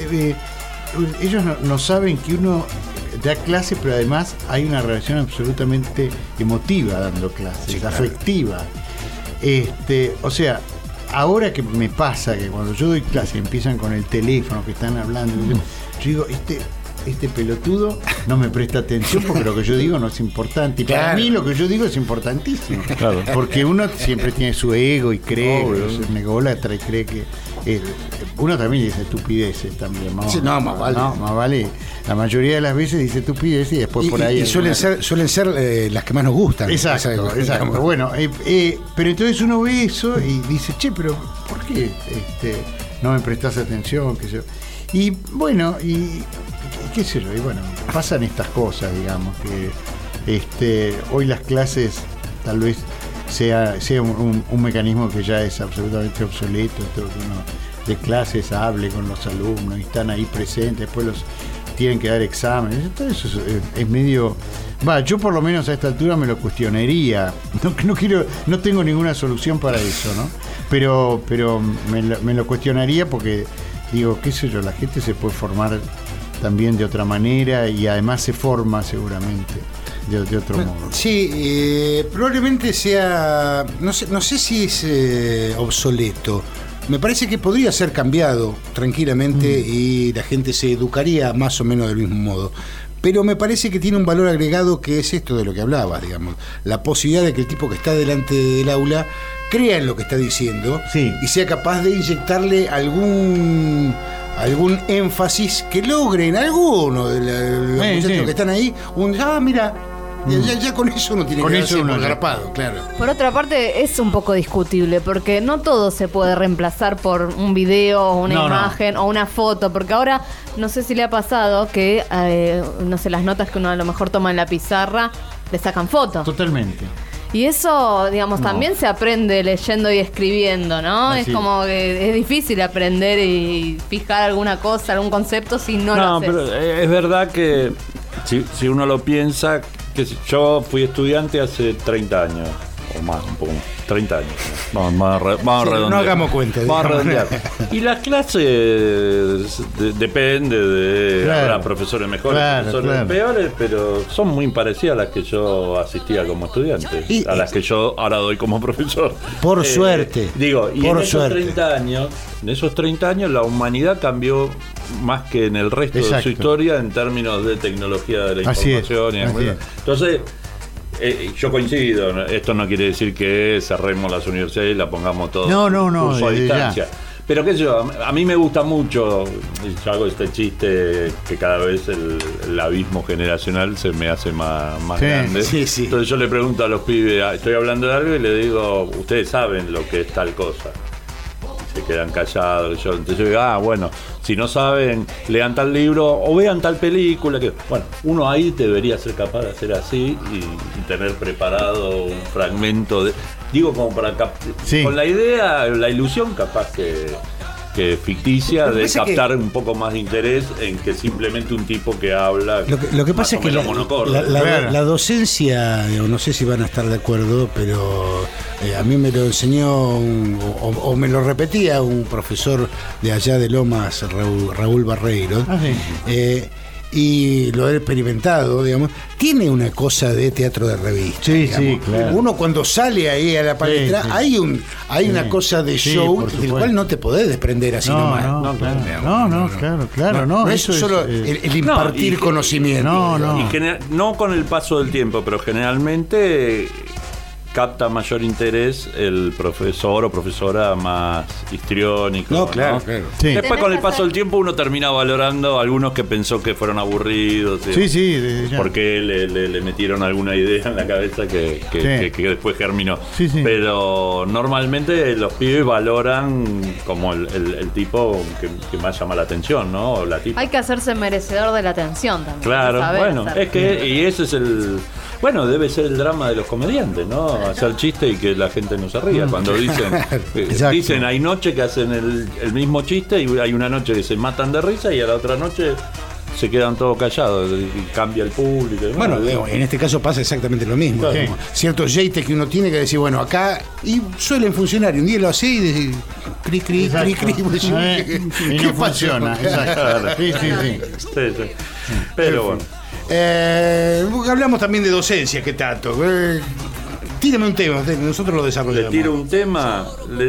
ellos no saben que uno da clase, pero además hay una relación absolutamente emotiva dando clases, sí, claro, afectiva. O sea, ahora que me pasa que cuando yo doy clase empiezan con el teléfono, que están hablando, yo digo, este pelotudo no me presta atención porque lo que yo digo no es importante. Y para mí lo que yo digo es importantísimo. Claro. Porque uno siempre tiene su ego y cree, es un ególatra y cree que... uno también dice estupideces también. Sí, más vale. Más vale. La mayoría de las veces dice estupideces y después por ahí... Y suelen ser las que más nos gustan. Exacto. Bueno, pero entonces uno ve eso y dice, pero ¿por qué no me prestás atención? ¿Qué sé yo? Y bueno, qué sé yo, y bueno, pasan estas cosas, digamos, que hoy las clases tal vez sea un mecanismo que ya es absolutamente obsoleto, todo que uno de clases hable con los alumnos y están ahí presentes, después los tienen que dar exámenes, todo eso es medio... yo por lo menos a esta altura me lo cuestionaría, no tengo ninguna solución para eso, ¿no? Pero me lo cuestionaría porque digo, qué sé yo, la gente se puede formar también de otra manera y además se forma seguramente de otro modo. Sí, probablemente sea, no sé si es obsoleto. Me parece que podría ser cambiado tranquilamente y la gente se educaría más o menos del mismo modo. Pero me parece que tiene un valor agregado, que es esto de lo que hablabas, digamos, la posibilidad de que el tipo que está delante del aula crea en lo que está diciendo, sí, y sea capaz de inyectarle algún énfasis que logren alguno de los muchachos que están ahí, mira, ya con eso uno tiene que darse por garpado, claro. Por otra parte, es un poco discutible, porque no todo se puede reemplazar por un video o una imagen o una foto, porque ahora no sé si le ha pasado que las notas que uno a lo mejor toma en la pizarra le sacan fotos. Totalmente. Y eso, digamos, también se aprende leyendo y escribiendo, ¿no? Así. Es como que es difícil aprender y fijar alguna cosa, algún concepto si no lo haces. Pero es verdad que si uno lo piensa, que yo fui estudiante hace 30 años, o más, un poco más, 30 años. Vamos a redondear. No hagamos cuenta. Vamos a redondear. Y las clases depende de... Habrá profesores mejores, profesores peores, pero son muy parecidas a las que yo asistía como estudiante, a las que yo ahora doy como profesor. Por suerte. Digo, y en esos 30 años la humanidad cambió más que en el resto de su historia en términos de tecnología de la información. Entonces, yo coincido, esto no quiere decir que cerremos las universidades y la pongamos todo curso a distancia. Pero qué sé yo, a mí me gusta mucho, yo hago este chiste que cada vez el abismo generacional se me hace más grande. Sí. Entonces yo le pregunto a los pibes, estoy hablando de algo y le digo, ustedes saben lo que es tal cosa. Y se quedan callados. Entonces yo digo, bueno, si no saben, lean tal libro o vean tal película. Bueno, uno ahí debería ser capaz de hacer así y tener preparado un fragmento de... Digo, como para con la idea, la ilusión capaz que ficticia de captar un poco más de interés en que simplemente un tipo que habla. Lo que pasa es que la docencia, no sé si van a estar de acuerdo, pero a mí me lo enseñó o me lo repetía un profesor de allá de Lomas, Raúl Barreiro. Y lo he experimentado, digamos, tiene una cosa de teatro de revista. Sí, claro. Uno cuando sale ahí a la palestra, hay una cosa de show del cual no te podés desprender así nomás. Claro. No es solo el impartir conocimiento. No con el paso del tiempo, pero generalmente capta mayor interés el profesor o profesora más histriónico. Claro. Sí. Después con el paso del tiempo uno termina valorando algunos que pensó que fueron aburridos. Porque le metieron alguna idea en la cabeza que después germinó. Pero normalmente los pibes valoran como el tipo que más llama la atención, ¿no? O la tipa. Hay que hacerse merecedor de la atención también. Claro, bueno, es que y ese es el... Bueno, debe ser el drama de los comediantes, ¿no? Hacer chiste y que la gente no se ría. Cuando dicen hay noches que hacen el mismo chiste y hay una noche que se matan de risa y a la otra noche se quedan todos callados y cambia el público. Bueno, en este caso pasa exactamente lo mismo. Claro. Ciertos jeites que uno tiene que decir, bueno, acá, y suelen funcionar. Y un día lo hace y dice, cri. Y no funciona. Exacto. Sí. Pero bueno. Hablamos también de docencia, ¿qué tanto? Tírame un tema, nosotros lo desarrollamos. Le tiro un tema,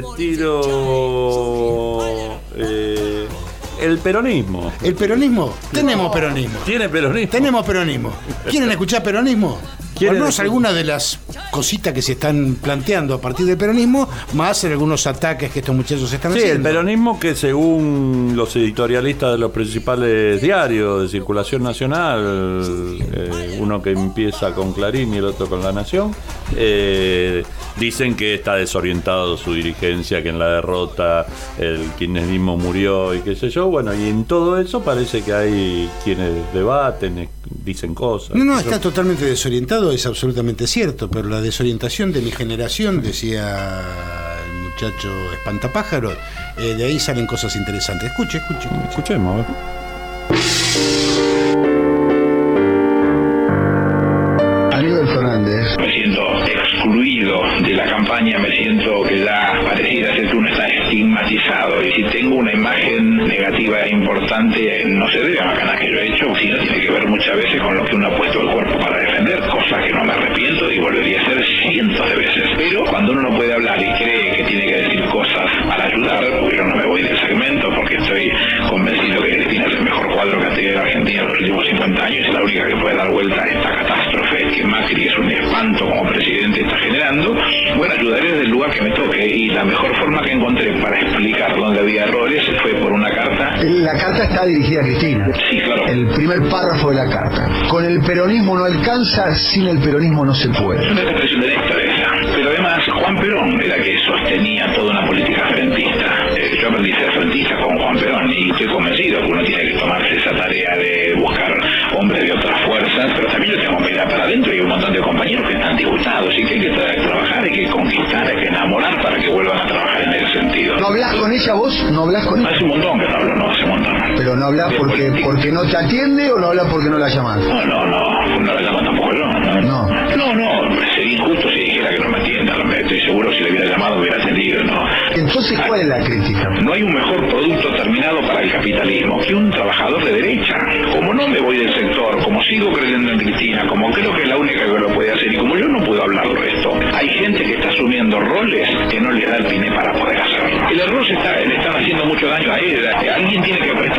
el peronismo. ¿El peronismo? Tenemos peronismo. ¿Tiene peronismo? Tenemos peronismo. ¿Quieren escuchar peronismo? Al menos algunas de las cositas que se están planteando a partir del peronismo, más en algunos ataques que estos muchachos están haciendo. Sí, el peronismo que según los editorialistas de los principales diarios de circulación nacional, uno que empieza con Clarín y el otro con La Nación, dicen que está desorientado su dirigencia, que en la derrota el kirchnerismo murió y qué sé yo. Bueno, y en todo eso parece que hay quienes debaten, dicen cosas. No, está totalmente desorientado, es absolutamente cierto, pero la desorientación de mi generación, decía el muchacho espantapájaros, de ahí salen cosas interesantes. Escuchemos, a ver. Aníbal Fernández. Me siento excluido de la campaña, me siento que ya pareciera ser que uno está estigmatizado, y si tengo una imagen negativa importante no se debe a macanas que yo he hecho, sino tiene que ver muchas veces con lo que uno ha puesto el cuerpo para defender, cosas que no me arrepiento y volvería a hacer cientos de veces. Pero cuando uno no puede hablar y cree que tiene que decir cosas para ayudar, porque yo no me voy del segmento porque estoy convencido que Cristina es el mejor cuadro que ha tenido la Argentina en los últimos 50 años y es la única que puede dar vuelta a esta catástrofe que Macri es un espanto como presidente está generando. Bueno, ayudaré desde el lugar que me toque, y la mejor forma que encontré para explicar dónde había errores fue por una carta. La carta está dirigida a Cristina. Sí, claro. El primer párrafo de la carta. Con el peronismo no alcanza, sin el peronismo no se puede. Es una expresión de Néstor esa. Pero además Juan Perón era que sostenía toda una política frentista. Yo aprendí a ser frentista con Juan Perón y estoy convencido que uno tiene que tomarse esa tarea de buscar hombres de otras fuerzas, pero también yo tengo que mirar para adentro y un montón de compañeros que están disgustados y que hay que trabajar, hay que conquistar, hay que enamorar para que vuelvan a trabajar en ese sentido. ¿No hablas con ella vos? ¿No hablas con ella? Hace un montón que no hablo, no, hace un montón. ¿Pero no hablas porque no te atiende o no hablas porque no la llamas? No la llamo tampoco yo. No, sería injusto si dijera que no me atienda, estoy seguro si le hubiera llamado hubiera atendido, no. Entonces, ¿cuál es la crítica? No hay un mejor producto terminado para el capitalismo que un trabajador de derecha. Como no me voy del sector, como sigo creyendo en Cristina, como creo que es la única que lo puede hacer y como yo no puedo hablar del resto, hay gente que está asumiendo roles que no les da el pine para poder hacerlo. El error le están haciendo mucho daño a ella. Alguien tiene que prestarle atención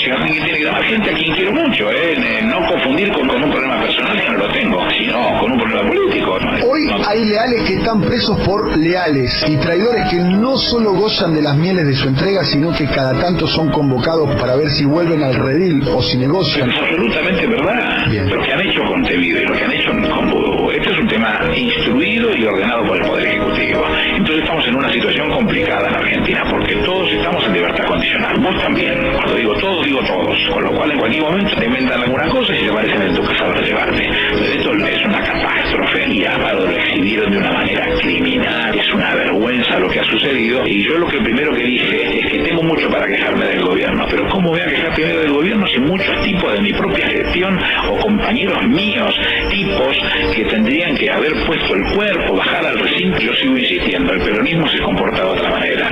alguien tiene que llamar gente a quien quiero mucho, no confundir con un problema personal que no lo tengo, sino con un problema político. Hoy hay leales que están presos por leales y traidores que no solo gozan de las mieles de su entrega, sino que cada tanto son convocados para ver si vuelven al redil o si negocian. Es absolutamente verdad. Bien. Lo que han hecho con Tevido y lo que han hecho con Vudú, este es un tema instruido y ordenado por el Poder Ejecutivo. Entonces estamos en una situación complicada en Argentina porque todos estamos en libertad condicional. Vos también. Cuando digo todos, digo todos. Con lo cual en cualquier momento te inventan alguna cosa y se aparecen en tu casa para llevarte. Entonces esto es una catástrofe y Amado lo exhibieron de una manera criminal. Es una vergüenza lo que ha sucedido. Y yo lo que primero que dije es que tengo mucho para quejarme del gobierno. Pero ¿cómo voy a quejar primero del gobierno si muchos tipos de mi propia gestión o compañeros míos, tipos que tendrían que haber puesto el cuerpo, bajar al recinto? Yo sigo insistiendo, el peronismo se comporta de otra manera.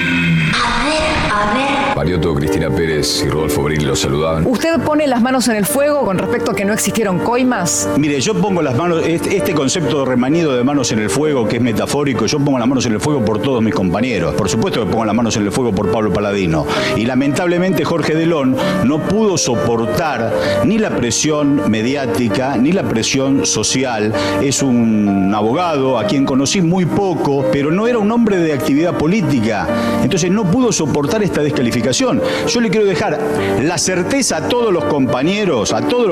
A ver. Mariotto, Cristina Pérez y Rodolfo Brin los saludaban. ¿Usted pone las manos en el fuego con respecto a que no existieron coimas? Mire, yo pongo las manos, este concepto remanido de manos en el fuego, que es metafórico, yo pongo las manos en el fuego por todos mis compañeros. Por supuesto que pongo las manos en el fuego por Pablo Paladino. Y lamentablemente Jorge Delón no pudo soportar ni la presión mediática, ni la presión social. Es un abogado a quien conocí muy poco, pero no era un hombre de actividad política. Entonces no pudo soportar esta descalificación. Yo le quiero dejar la certeza a todos los compañeros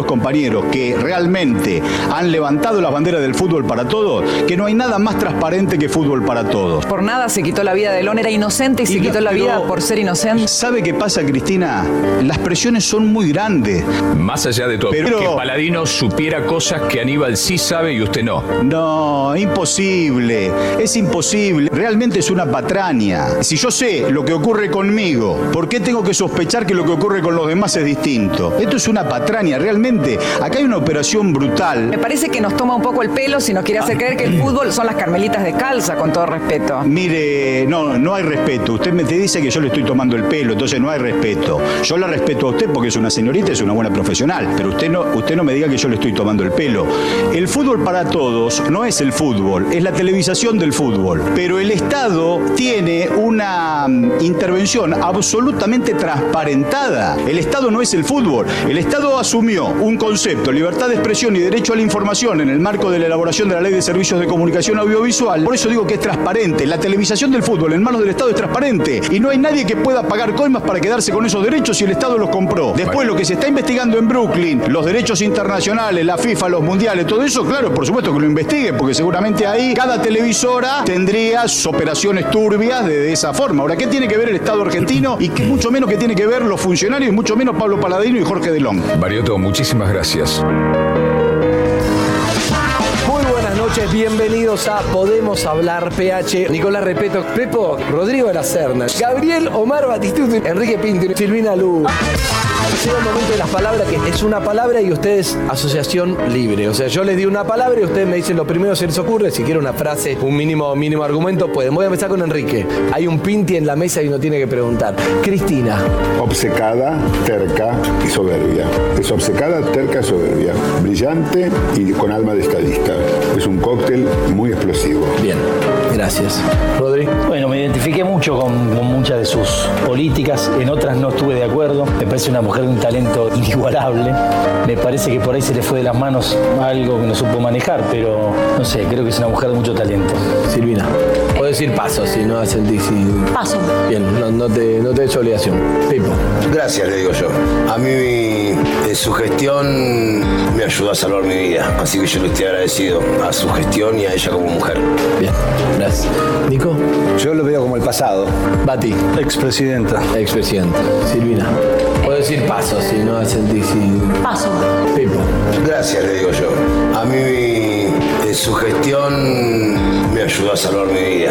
que realmente han levantado las banderas del fútbol para todos, que no hay nada más transparente que fútbol para todos. Por nada se quitó la vida de Delón, era inocente y se quitó la vida por ser inocente. ¿Sabe qué pasa, Cristina? Las presiones son muy grandes. Más allá de todo, pero que Paladino supiera cosas que Aníbal sí sabe y usted no. No, imposible. Es imposible. Realmente es una patraña. Si yo sé lo que ocurre conmigo, ¿por qué tengo que sospechar que lo que ocurre con los demás es distinto? Esto es una patraña, realmente. Acá hay una operación brutal. Me parece que nos toma un poco el pelo si nos quiere hacer creer que el fútbol son las carmelitas descalzas, con todo respeto. Mire, no hay respeto. Usted me te dice que yo le estoy tomando el pelo, entonces no hay respeto. Yo la respeto a usted porque es una señorita, es una buena profesional, pero usted no me diga que yo le estoy tomando el pelo. El fútbol para todos no es el fútbol, es la televisación del fútbol. Pero el Estado tiene una intervención absolutamente transparentada. El Estado no es el fútbol. El Estado asumió un concepto, libertad de expresión y derecho a la información en el marco de la elaboración de la Ley de Servicios de Comunicación Audiovisual. Por eso digo que es transparente. La televisación del fútbol en manos del Estado es transparente y no hay nadie que pueda pagar coimas para quedarse con esos derechos si el Estado los compró. Después, lo que se está investigando en Brooklyn, los derechos internacionales, la FIFA, los mundiales, todo eso, claro, por supuesto que lo investiguen, porque seguramente ahí cada televisora tendría operaciones turbias de esa forma. Ahora, ¿qué tiene que ver el Estado argentino y mucho menos que tiene que ver los funcionarios y mucho menos Pablo Paladino y Jorge Delón? Mariotto, muchísimas gracias. Buenas noches, bienvenidos a Podemos Hablar PH. Nicolás Repeto, Pepo, Rodrigo de la Serna, Gabriel Omar Batistuto, Enrique Pinto, Silvina Lu. Llega el momento de las palabras, que es una palabra y ustedes asociación libre. O sea, yo les di una palabra y ustedes me dicen lo primero que se les ocurre. Si quieren una frase, un mínimo argumento, pueden. Voy a empezar con Enrique. Hay un Pinti en la mesa y uno tiene que preguntar. Cristina. Obcecada, terca y soberbia. Es obcecada, terca y soberbia. Brillante y con alma de estadista. Es un cóctel muy explosivo. Bien, gracias. Rodri. Bueno, me identifiqué mucho con muchas de sus políticas. En otras no estuve de acuerdo. Me parece una mujer de un talento inigualable. Me parece que por ahí se le fue de las manos algo que no supo manejar, pero no sé, creo que es una mujer de mucho talento. Silvina. Puedo decir paso si no sentís. Paso. Bien, no te he hecho obligación. Pipo. Gracias, le digo yo. A mí su gestión me ayudó a salvar mi vida, así que yo le estoy agradecido a su gestión y a ella como mujer. Bien, gracias. Nico. Yo lo veo como el pasado. Bati. Expresidenta. Expresidenta. Silvina. Puedo decir paso si no sentís. Paso. Pipo. Gracias, le digo yo. A mí su gestión me ayudó a salvar mi vida.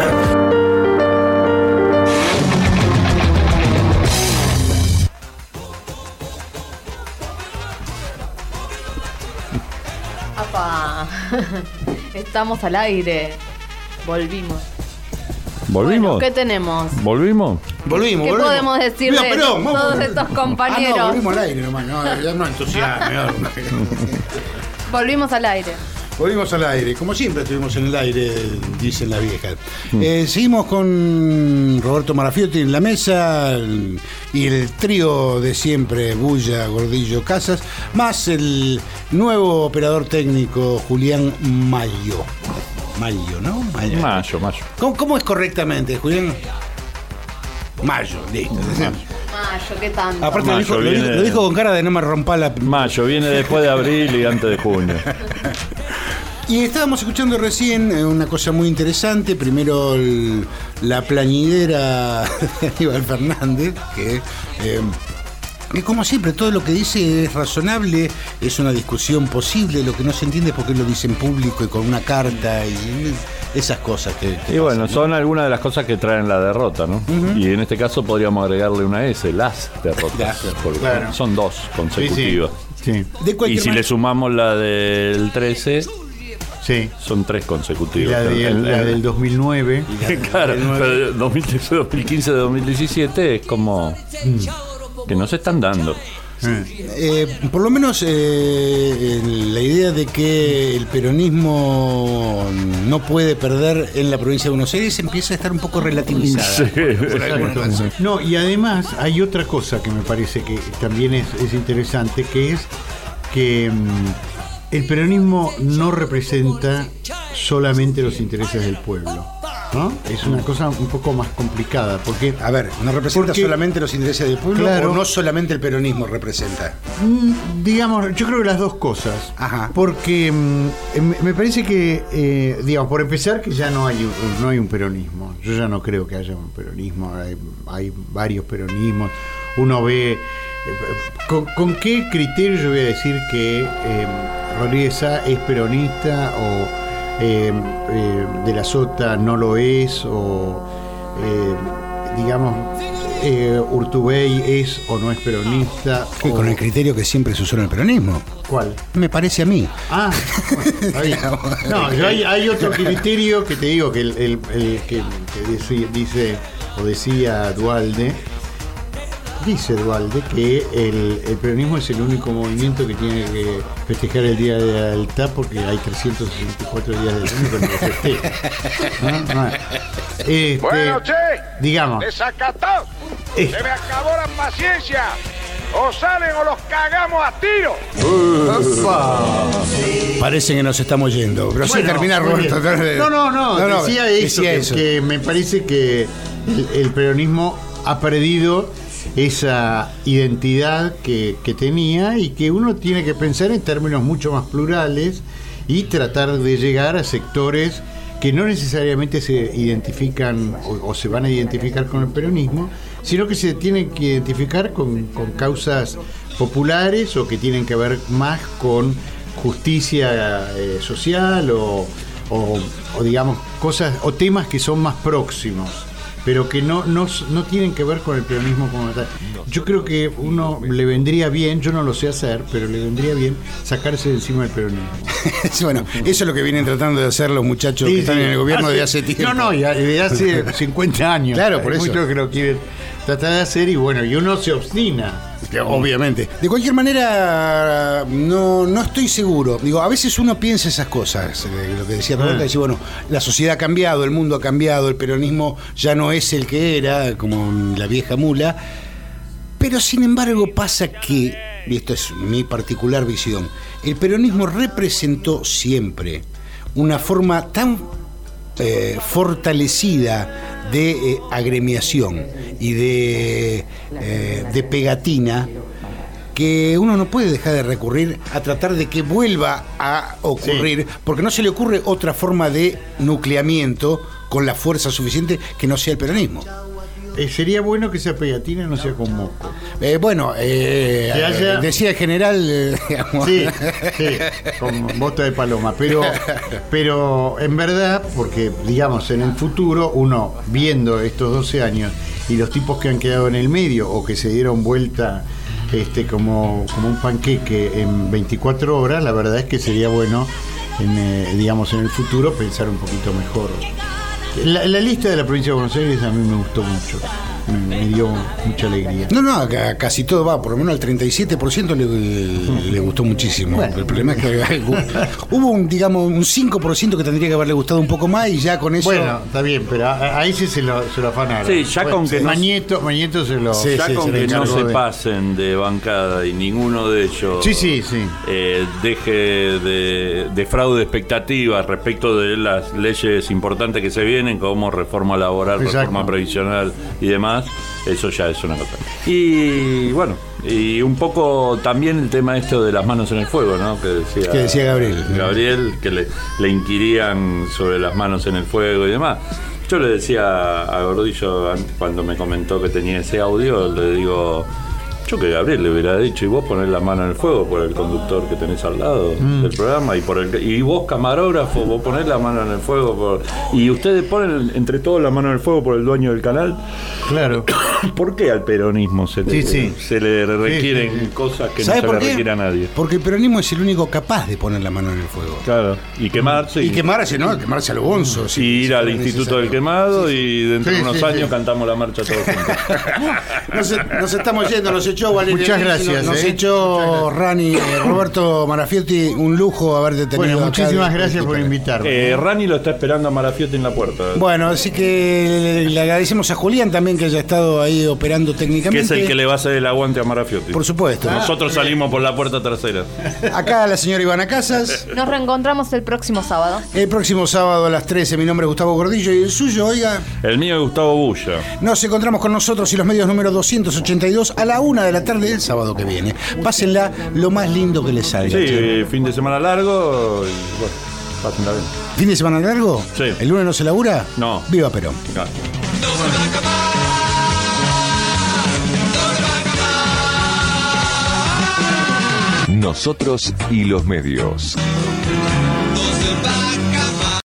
¡Apa! Estamos al aire. Volvimos. ¿Volvimos? Bueno, ¿qué tenemos? ¿Volvimos? Volvimos. ¿Qué podemos decir de todos estos compañeros? No, volvimos al aire nomás. No entusiasme. Volvimos al aire. Volvimos al aire, como siempre estuvimos en el aire, dicen las viejas. Seguimos con Roberto Marafiotti en la mesa y el trío de siempre, Bulla, Gordillo, Casas, más el nuevo operador técnico Julián Mayo. Mayo, ¿no? Mayo. ¿Cómo es correctamente, Julián? Mayo, listo. Mayo, ¿qué tanto? Aparte lo dijo con cara de no me rompa la... Mayo, viene después de abril y antes de junio. Y estábamos escuchando recién una cosa muy interesante. Primero la plañidera de Aníbal Fernández, que como siempre todo lo que dice es razonable, es una discusión posible. Lo que no se entiende es por qué lo dice en público y con una carta y esas cosas que y bueno, pasan, son algunas de las cosas que traen la derrota, ¿no? Uh-huh. Y en este caso podríamos agregarle una S, las derrotas, porque claro, son 2 consecutivas. Sí. Y si le sumamos la del 13... Sí. Son 3 consecutivas. La del 2009. Claro, pero 2015, 2017 es como que no se están dando. Por lo menos la idea de que el peronismo no puede perder en la provincia de Buenos Aires empieza a estar un poco relativizada. Sí. No, y además hay otra cosa que me parece que también es interesante, que es que el peronismo no representa solamente los intereses del pueblo, ¿no? Es una cosa un poco más complicada, porque... A ver, ¿no representa solamente los intereses del pueblo, claro, o no solamente el peronismo representa? Digamos, yo creo que las dos cosas. Ajá. Porque me parece que, digamos, por empezar, que ya no hay un peronismo. Yo ya no creo que haya un peronismo. Hay varios peronismos. Uno ve... ¿Con qué criterio yo voy a decir que Rodríguez Sá es peronista o de la Sota no lo es, o digamos Urtubey es o no es peronista? Con el criterio que siempre se usó en el peronismo. ¿Cuál? Me parece a mí. Bueno, no, hay otro criterio que te digo, que el que dice o decía Duhalde. Dice Duhalde que el peronismo es el único movimiento que tiene que festejar el Día de la Lealtad, porque hay 364 días del año que no lo festeja. Bueno, che, digamos, desacató. Se me acabó la paciencia. O salen o los cagamos a tiro. Parece que nos estamos yendo. Pero bueno, sí, termina Roberto. No, decía eso. Que me parece que el peronismo ha perdido esa identidad que tenía, y que uno tiene que pensar en términos mucho más plurales y tratar de llegar a sectores que no necesariamente se identifican o se van a identificar con el peronismo, sino que se tienen que identificar con causas populares, o que tienen que ver más con justicia social o digamos cosas o temas que son más próximos, pero que no tienen que ver con el peronismo como tal. Yo creo que uno le vendría bien, yo no lo sé hacer, pero le vendría bien sacarse de encima del peronismo. Bueno, eso es lo que vienen tratando de hacer los muchachos que están en el gobierno de hace tiempo. No, de hace 50 años. Claro, por eso. Muchos que lo quieren tratar de hacer, y bueno, y uno se obstina. Obviamente. De cualquier manera, no estoy seguro. Digo, a veces uno piensa esas cosas, lo que decía Roberto, dice, bueno, la sociedad ha cambiado, el mundo ha cambiado, el peronismo ya no es el que era, como la vieja mula. Pero sin embargo pasa que, y esto es mi particular visión, el peronismo representó siempre una forma tan fortalecida de agremiación y de pegatina, que uno no puede dejar de recurrir a tratar de que vuelva a ocurrir, porque no se le ocurre otra forma de nucleamiento con la fuerza suficiente que no sea el peronismo. Sería bueno que esa pegatina no sea con moco. Decía el general, digamos. Sí, con bota de paloma. Pero en verdad, porque digamos en el futuro, uno viendo estos 12 años y los tipos que han quedado en el medio o que se dieron vuelta como un panqueque en 24 horas, la verdad es que sería bueno, digamos, en el futuro pensar un poquito mejor. La lista de la provincia de Buenos Aires a mí me gustó mucho. me dio mucha alegría. No, casi todo va, por lo menos al 37% le gustó muchísimo. Bueno, el problema es que hubo un 5% que tendría que haberle gustado un poco más y ya con eso... Bueno, está bien, pero ahí sí se lo afanaron. Sí, ya con que Mañeto se lo... Sí, ya con que no se pasen de bancada y ninguno de ellos deje de fraude de expectativas respecto de las leyes importantes que se vienen, como reforma laboral, reforma previsional y demás, eso ya es una cosa. Y bueno, y un poco también el tema esto de las manos en el fuego, ¿no? Que decía Gabriel, que le inquirían sobre las manos en el fuego y demás. Yo le decía a Gordillo cuando me comentó que tenía ese audio, le digo, yo que Gabriel le hubiera dicho, y vos ponés la mano en el fuego por el conductor que tenés al lado del programa, y vos camarógrafo, vos ponés la mano en el fuego y ustedes ponen entre todos la mano en el fuego por el dueño del canal. Claro. ¿Por qué al peronismo se le requieren cosas que no se le requiere a nadie? Porque el peronismo es el único capaz de poner la mano en el fuego. Claro, y quemarse. Y quemarse a lo bonzo. Y ir al Instituto del Quemado y dentro de unos años cantamos la marcha todos juntos. Nos estamos yendo, nos echó Valeria. Muchas gracias. Nos echó Rani, Roberto Marafiotti, un lujo haberte tenido. Bueno, muchísimas gracias por invitarme. Rani lo está esperando a Marafiotti en la puerta. Bueno, así que le agradecemos a Julián también que haya estado ahí operando técnicamente. Que es el que le va a hacer el aguante a Marafiotti. Por supuesto. Nosotros salimos por la puerta trasera. Acá la señora Ivana Casas. Nos reencontramos el próximo sábado. El próximo sábado a las 13. Mi nombre es Gustavo Gordillo y el suyo, oiga. El mío es Gustavo Bulla. Nos encontramos con nosotros y los medios número 282 a la 1 de la tarde del sábado que viene. Pásenla lo más lindo que les salga. Sí, fin de semana largo y bueno, pásenla bien. ¿Fin de semana largo? Sí. ¿El lunes no se labura? No. Viva Perón. No. Nosotros y los medios.